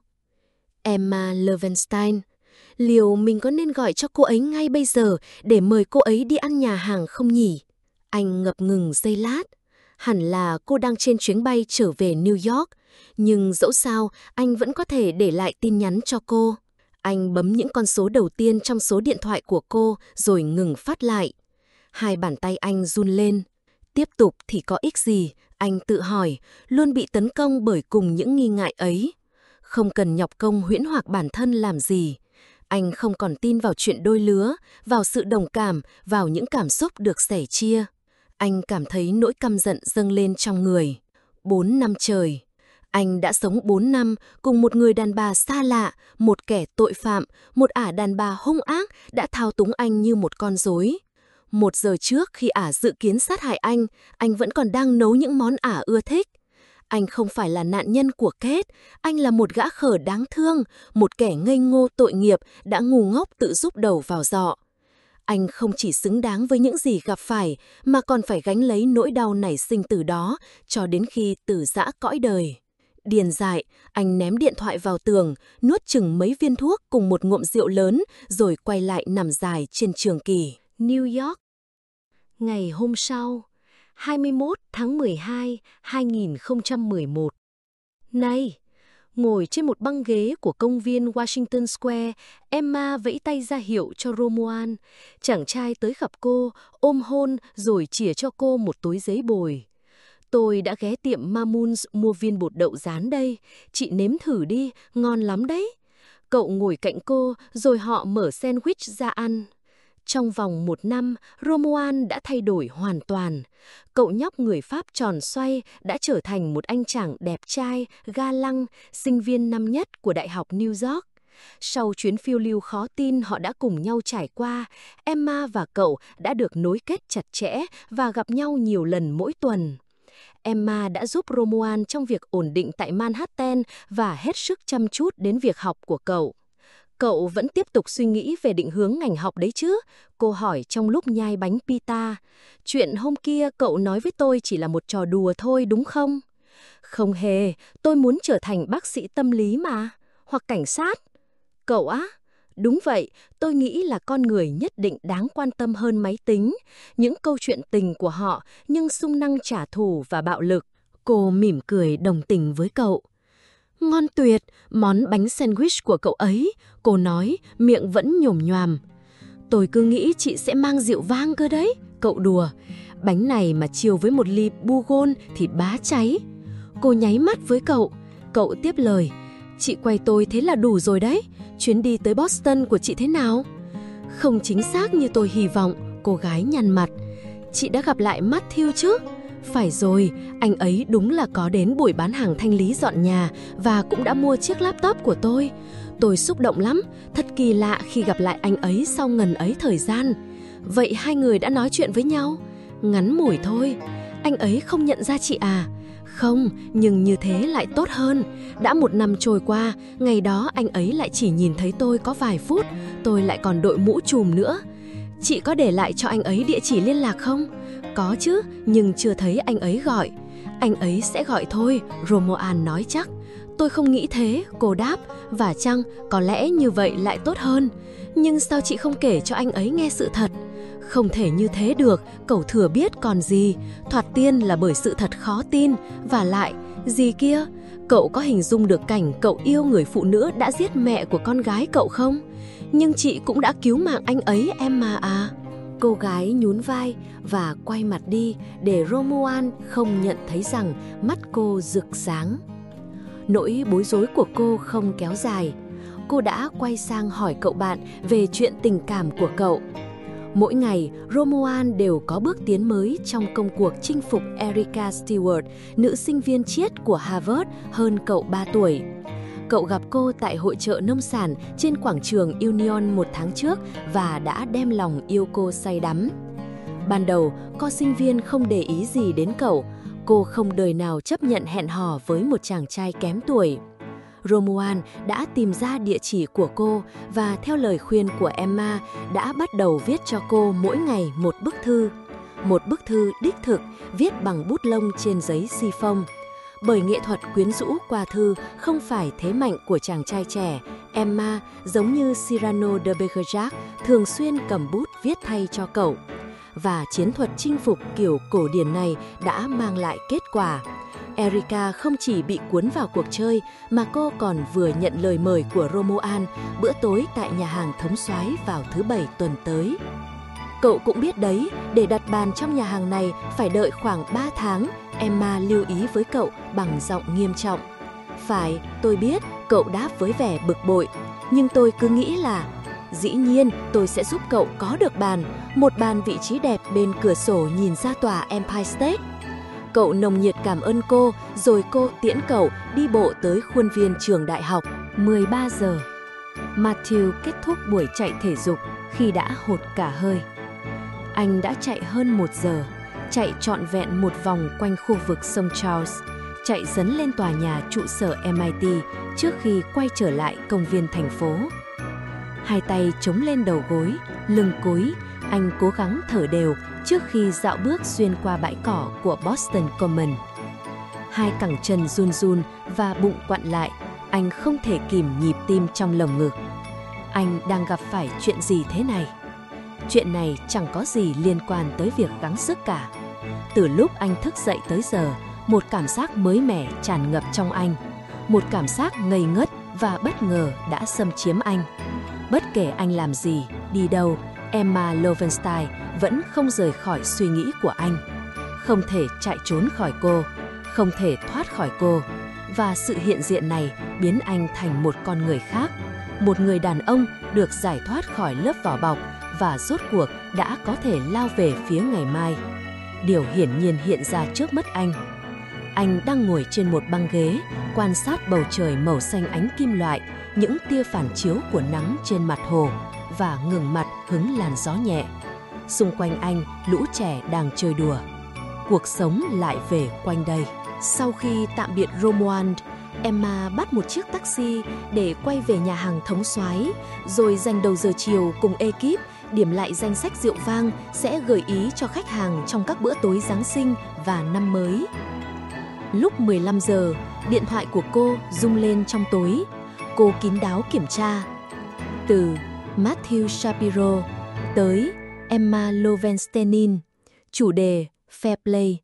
Emma Lovenstein. Liệu mình có nên gọi cho cô ấy ngay bây giờ để mời cô ấy đi ăn nhà hàng không nhỉ? Anh ngập ngừng giây lát. Hẳn là cô đang trên chuyến bay trở về New York, nhưng dẫu sao anh vẫn có thể để lại tin nhắn cho cô. Anh bấm những con số đầu tiên trong số điện thoại của cô rồi ngừng phát lại. Hai bàn tay anh run lên. Tiếp tục thì có ích gì, anh tự hỏi, luôn bị tấn công bởi cùng những nghi ngại ấy. Không cần nhọc công huyễn hoặc bản thân làm gì. Anh không còn tin vào chuyện đôi lứa, vào sự đồng cảm, vào những cảm xúc được sẻ chia. Anh cảm thấy nỗi căm giận dâng lên trong người. 4 năm trời. Anh đã sống 4 năm cùng một người đàn bà xa lạ, một kẻ tội phạm, một ả đàn bà hung ác đã thao túng anh như một con rối. 1 giờ trước khi ả dự kiến sát hại anh vẫn còn đang nấu những món ả ưa thích. Anh không phải là nạn nhân của Kate, anh là một gã khờ đáng thương, một kẻ ngây ngô tội nghiệp đã ngu ngốc tự giúp đầu vào giọ. Anh không chỉ xứng đáng với những gì gặp phải, mà còn phải gánh lấy nỗi đau nảy sinh từ đó, cho đến khi từ giã cõi đời. Điên dại, anh ném điện thoại vào tường, nuốt chừng mấy viên thuốc cùng một ngụm rượu lớn, rồi quay lại nằm dài trên trường kỷ. New York. Ngày hôm sau, 21 tháng 12, 2011. Này! Ngồi trên một băng ghế của công viên Washington Square, Emma vẫy tay ra hiệu cho Romuald. Chàng trai tới gặp cô, ôm hôn rồi chìa cho cô một túi giấy bồi. Tôi đã ghé tiệm Mamoons mua viên bột đậu rán đây, chị nếm thử đi, ngon lắm đấy. Cậu ngồi cạnh cô rồi họ mở sandwich ra ăn. Trong vòng 1 năm, Romuald đã thay đổi hoàn toàn. Cậu nhóc người Pháp tròn xoay đã trở thành một anh chàng đẹp trai, ga lăng, sinh viên năm nhất của Đại học New York. Sau chuyến phiêu lưu khó tin họ đã cùng nhau trải qua, Emma và cậu đã được nối kết chặt chẽ và gặp nhau nhiều lần mỗi tuần. Emma đã giúp Romuald trong việc ổn định tại Manhattan và hết sức chăm chút đến việc học của cậu. Cậu vẫn tiếp tục suy nghĩ về định hướng ngành học đấy chứ? Cô hỏi trong lúc nhai bánh pita. Chuyện hôm kia cậu nói với tôi chỉ là một trò đùa thôi đúng không? Không hề, tôi muốn trở thành bác sĩ tâm lý mà, hoặc cảnh sát. Cậu á? Đúng vậy, tôi nghĩ là con người nhất định đáng quan tâm hơn máy tính, những câu chuyện tình của họ nhưng xung năng trả thù và bạo lực. Cô mỉm cười đồng tình với cậu. Ngon tuyệt, món bánh sandwich của cậu ấy, cô nói, miệng vẫn nhổm nhoàm. Tôi cứ nghĩ chị sẽ mang rượu vang cơ đấy, cậu đùa. Bánh này mà chiều với một ly bourbon thì bá cháy. Cô nháy mắt với cậu. Cậu tiếp lời, chị quay tôi thế là đủ rồi đấy. Chuyến đi tới Boston của chị thế nào? Không chính xác như tôi hy vọng, cô gái nhăn mặt. Chị đã gặp lại Matthew chứ? Phải rồi, anh ấy đúng là có đến buổi bán hàng thanh lý dọn nhà và cũng đã mua chiếc laptop của tôi. Tôi xúc động lắm, thật kỳ lạ khi gặp lại anh ấy sau ngần ấy thời gian. Vậy hai người đã nói chuyện với nhau? Ngắn ngủi thôi. Anh ấy không nhận ra chị à? Không, nhưng như thế lại tốt hơn. Đã 1 năm trôi qua, ngày đó anh ấy lại chỉ nhìn thấy tôi có vài phút, tôi lại còn đội mũ trùm nữa. Chị có để lại cho anh ấy địa chỉ liên lạc không? Có chứ, nhưng chưa thấy anh ấy gọi. Anh ấy sẽ gọi thôi, Romuald nói chắc. Tôi không nghĩ thế, cô đáp, và chăng có lẽ như vậy lại tốt hơn. Nhưng sao chị không kể cho anh ấy nghe sự thật? Không thể như thế được, cậu thừa biết còn gì. Thoạt tiên là bởi sự thật khó tin, và lại, gì kia? Cậu có hình dung được cảnh cậu yêu người phụ nữ đã giết mẹ của con gái cậu không? Nhưng chị cũng đã cứu mạng anh ấy em mà à. Cô gái nhún vai và quay mặt đi để Romuald không nhận thấy rằng mắt cô rực sáng. Nỗi bối rối của cô không kéo dài. Cô đã quay sang hỏi cậu bạn về chuyện tình cảm của cậu. Mỗi ngày, Romuald đều có bước tiến mới trong công cuộc chinh phục Erica Stewart, nữ sinh viên triết của Harvard hơn cậu 3 tuổi. Cậu gặp cô tại hội chợ nông sản trên quảng trường Union 1 tháng trước và đã đem lòng yêu cô say đắm. Ban đầu, cô sinh viên không để ý gì đến cậu. Cô không đời nào chấp nhận hẹn hò với một chàng trai kém tuổi. Romuald đã tìm ra địa chỉ của cô và theo lời khuyên của Emma đã bắt đầu viết cho cô mỗi ngày một bức thư. Một bức thư đích thực viết bằng bút lông trên giấy si phông. Bởi nghệ thuật quyến rũ qua thư không phải thế mạnh của chàng trai trẻ, Emma, giống như Cyrano de Bergerac, thường xuyên cầm bút viết thay cho cậu. Và chiến thuật chinh phục kiểu cổ điển này đã mang lại kết quả. Erica không chỉ bị cuốn vào cuộc chơi mà cô còn vừa nhận lời mời của Romuald bữa tối tại nhà hàng Thống Soái vào thứ Bảy tuần tới. Cậu cũng biết đấy, để đặt bàn trong nhà hàng này phải đợi khoảng 3 tháng, Emma lưu ý với cậu bằng giọng nghiêm trọng. Phải, tôi biết, cậu đáp với vẻ bực bội, nhưng tôi cứ nghĩ là dĩ nhiên tôi sẽ giúp cậu có được bàn, một bàn vị trí đẹp bên cửa sổ nhìn ra tòa Empire State. Cậu nồng nhiệt cảm ơn cô, rồi cô tiễn cậu đi bộ tới khuôn viên trường đại học. 13 giờ. Matthew kết thúc buổi chạy thể dục khi đã hụt cả hơi. Anh đã chạy hơn 1 giờ, chạy trọn vẹn một vòng quanh khu vực sông Charles, chạy dấn lên tòa nhà trụ sở MIT trước khi quay trở lại công viên thành phố. Hai tay chống lên đầu gối, lưng cúi, anh cố gắng thở đều trước khi dạo bước xuyên qua bãi cỏ của Boston Common. Hai cẳng chân run run và bụng quặn lại, anh không thể kìm nhịp tim trong lồng ngực. Anh đang gặp phải chuyện gì thế này? Chuyện này chẳng có gì liên quan tới việc gắng sức cả. Từ lúc anh thức dậy tới giờ, một cảm giác mới mẻ tràn ngập trong anh. Một cảm giác ngây ngất và bất ngờ đã xâm chiếm anh. Bất kể anh làm gì, đi đâu, Emma Lowenstein vẫn không rời khỏi suy nghĩ của anh. Không thể chạy trốn khỏi cô, không thể thoát khỏi cô. Và sự hiện diện này biến anh thành một con người khác. Một người đàn ông được giải thoát khỏi lớp vỏ bọc và rốt cuộc đã có thể lao về phía ngày mai. Điều hiển nhiên hiện ra trước mắt anh. Anh đang ngồi trên một băng ghế, quan sát bầu trời màu xanh ánh kim loại, những tia phản chiếu của nắng trên mặt hồ và ngừng mặt hứng làn gió nhẹ. Xung quanh anh, lũ trẻ đang chơi đùa. Cuộc sống lại về quanh đây. Sau khi tạm biệt Romuald, Emma bắt một chiếc taxi để quay về nhà hàng Thống Soái, rồi dành đầu giờ chiều cùng ekip điểm lại danh sách rượu vang sẽ gợi ý cho khách hàng trong các bữa tối Giáng sinh và năm mới. Lúc 15 giờ, điện thoại của cô rung lên trong tối. Cô kín đáo kiểm tra. Từ Matthew Shapiro tới Emma Lowenstein. Chủ đề Fair Play.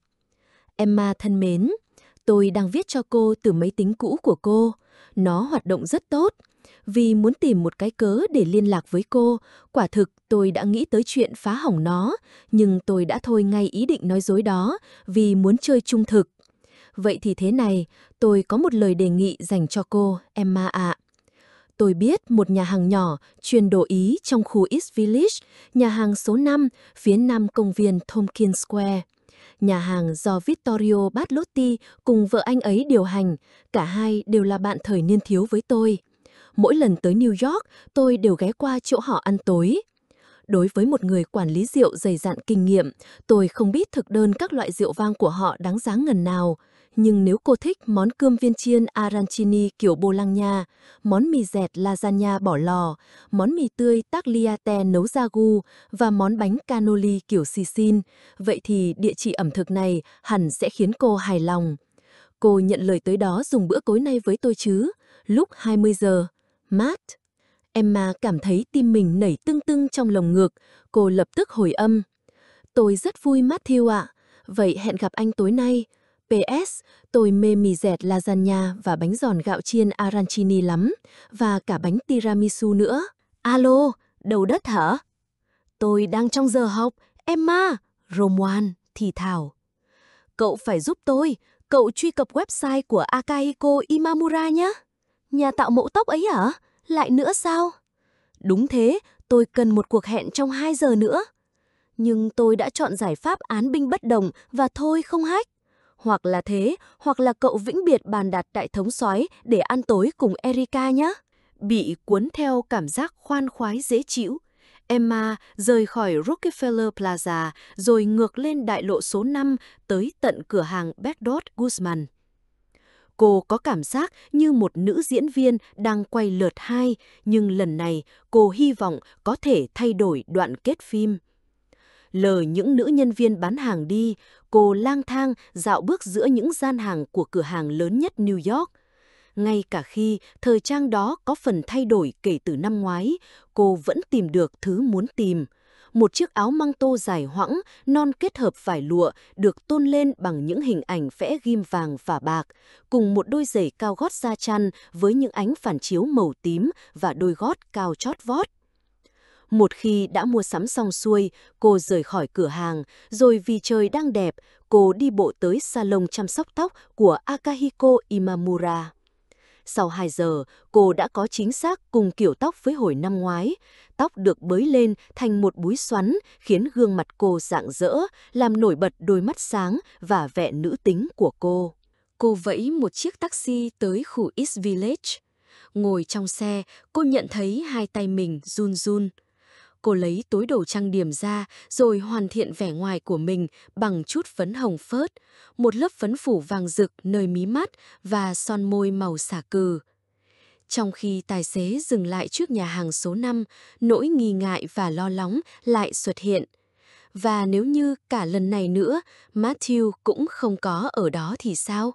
Emma thân mến, tôi đang viết cho cô từ máy tính cũ của cô. Nó hoạt động rất tốt. Vì muốn tìm một cái cớ để liên lạc với cô, quả thực tôi đã nghĩ tới chuyện phá hỏng nó, nhưng tôi đã thôi ngay ý định nói dối đó vì muốn chơi trung thực. Vậy thì thế này, tôi có một lời đề nghị dành cho cô, Emma ạ. Tôi biết một nhà hàng nhỏ chuyên đồ Ý trong khu East Village, nhà hàng số 5, phía nam công viên Tompkins Square. Nhà hàng do Vittorio Bartolotti cùng vợ anh ấy điều hành, cả hai đều là bạn thời niên thiếu với tôi. Mỗi lần tới New York, tôi đều ghé qua chỗ họ ăn tối. Đối với một người quản lý rượu dày dặn kinh nghiệm, tôi không biết thực đơn các loại rượu vang của họ đáng giá ngần nào. Nhưng nếu cô thích món cơm viên chiên arancini kiểu Bologna, món mì dẹt lasagna bỏ lò, món mì tươi tagliatelle nấu ragu và món bánh cannoli kiểu Sicily, vậy thì địa chỉ ẩm thực này hẳn sẽ khiến cô hài lòng. Cô nhận lời tới đó dùng bữa tối nay với tôi chứ? Lúc 20 giờ. Matt. Emma cảm thấy tim mình nảy tưng tưng trong lồng ngực. Cô lập tức hồi âm. Tôi rất vui Matthew ạ. Vậy hẹn gặp anh tối nay. PS, tôi mê mì dẹt lasagna và bánh giòn gạo chiên arancini lắm. Và cả bánh tiramisu nữa. Alo, đầu đất hả? Tôi đang trong giờ học. Emma, Romuan, thì thào. Cậu phải giúp tôi. Cậu truy cập website của Akahiko Imamura nhé. Nhà tạo mẫu tóc ấy hả? Lại nữa sao? Đúng thế, tôi cần một cuộc hẹn trong 2 giờ nữa. Nhưng tôi đã chọn giải pháp án binh bất đồng và thôi không hack. Hoặc là thế, hoặc là cậu vĩnh biệt bàn đặt đại thống soái để ăn tối cùng Erika nhé. Bị cuốn theo cảm giác khoan khoái dễ chịu, Emma rời khỏi Rockefeller Plaza rồi ngược lên đại lộ số 5 tới tận cửa hàng Bergdorf Goodman. Cô có cảm giác như một nữ diễn viên đang quay lượt 2, nhưng lần này cô hy vọng có thể thay đổi đoạn kết phim. Lờ những nữ nhân viên bán hàng đi, cô lang thang dạo bước giữa những gian hàng của cửa hàng lớn nhất New York. Ngay cả khi thời trang đó có phần thay đổi kể từ năm ngoái, cô vẫn tìm được thứ muốn tìm. Một chiếc áo măng tô dài hoãng, non kết hợp vải lụa được tôn lên bằng những hình ảnh vẽ ghim vàng và bạc, cùng một đôi giày cao gót da chăn với những ánh phản chiếu màu tím và đôi gót cao chót vót. Một khi đã mua sắm xong xuôi, cô rời khỏi cửa hàng, rồi vì trời đang đẹp, cô đi bộ tới salon chăm sóc tóc của Akahiko Imamura. Sau 2 giờ, cô đã có chính xác cùng kiểu tóc với hồi năm ngoái. Tóc được bới lên thành một búi xoắn, khiến gương mặt cô rạng rỡ, làm nổi bật đôi mắt sáng và vẻ nữ tính của cô. Cô vẫy một chiếc taxi tới khu East Village. Ngồi trong xe, cô nhận thấy hai tay mình run run. Cô lấy túi đồ trang điểm ra rồi hoàn thiện vẻ ngoài của mình bằng chút phấn hồng phớt, một lớp phấn phủ vàng rực nơi mí mắt và son môi màu xả cừ. Trong khi tài xế dừng lại trước nhà hàng số 5, nỗi nghi ngại và lo lắng lại xuất hiện. Và nếu như cả lần này nữa, Matthew cũng không có ở đó thì sao?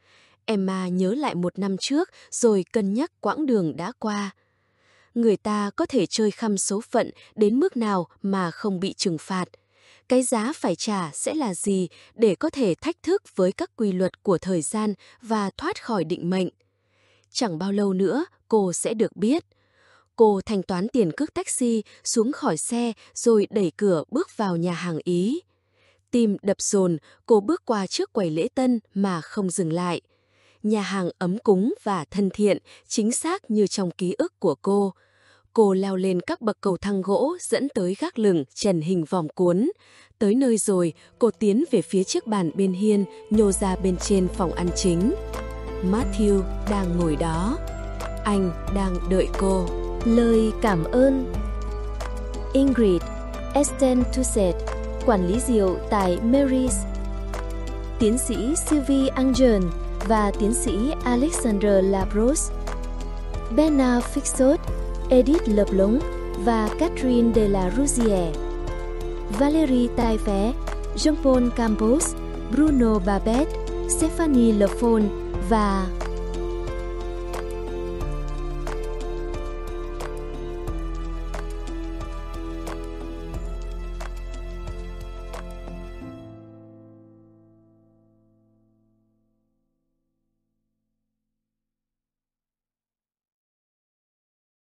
Emma nhớ lại 1 năm trước rồi cân nhắc quãng đường đã qua. Người ta có thể chơi khăm số phận đến mức nào mà không bị trừng phạt. Cái giá phải trả sẽ là gì để có thể thách thức với các quy luật của thời gian và thoát khỏi định mệnh? Chẳng bao lâu nữa cô sẽ được biết. Cô thanh toán tiền cước taxi, xuống khỏi xe rồi đẩy cửa bước vào nhà hàng Ý. Tim đập dồn, cô bước qua trước quầy lễ tân mà không dừng lại. Nhà hàng ấm cúng và thân thiện, chính xác như trong ký ức của cô. Cô leo lên các bậc cầu thang gỗ dẫn tới gác lửng trần hình vòm cuốn. Tới nơi rồi, cô tiến về phía chiếc bàn bên hiên, nhô ra bên trên phòng ăn chính. Matthew đang ngồi đó. Anh đang đợi cô. Lời cảm ơn. Ingrid Estentuset, quản lý rượu tại Mary's. Tiến sĩ Sylvie Angel và tiến sĩ Alexander Labros. Bernard Fixot, Edith Leblanc và Catherine de la Rousière. Valérie Taillefer, Jean-Paul Campos, Bruno Babet, Stephanie Le Foll và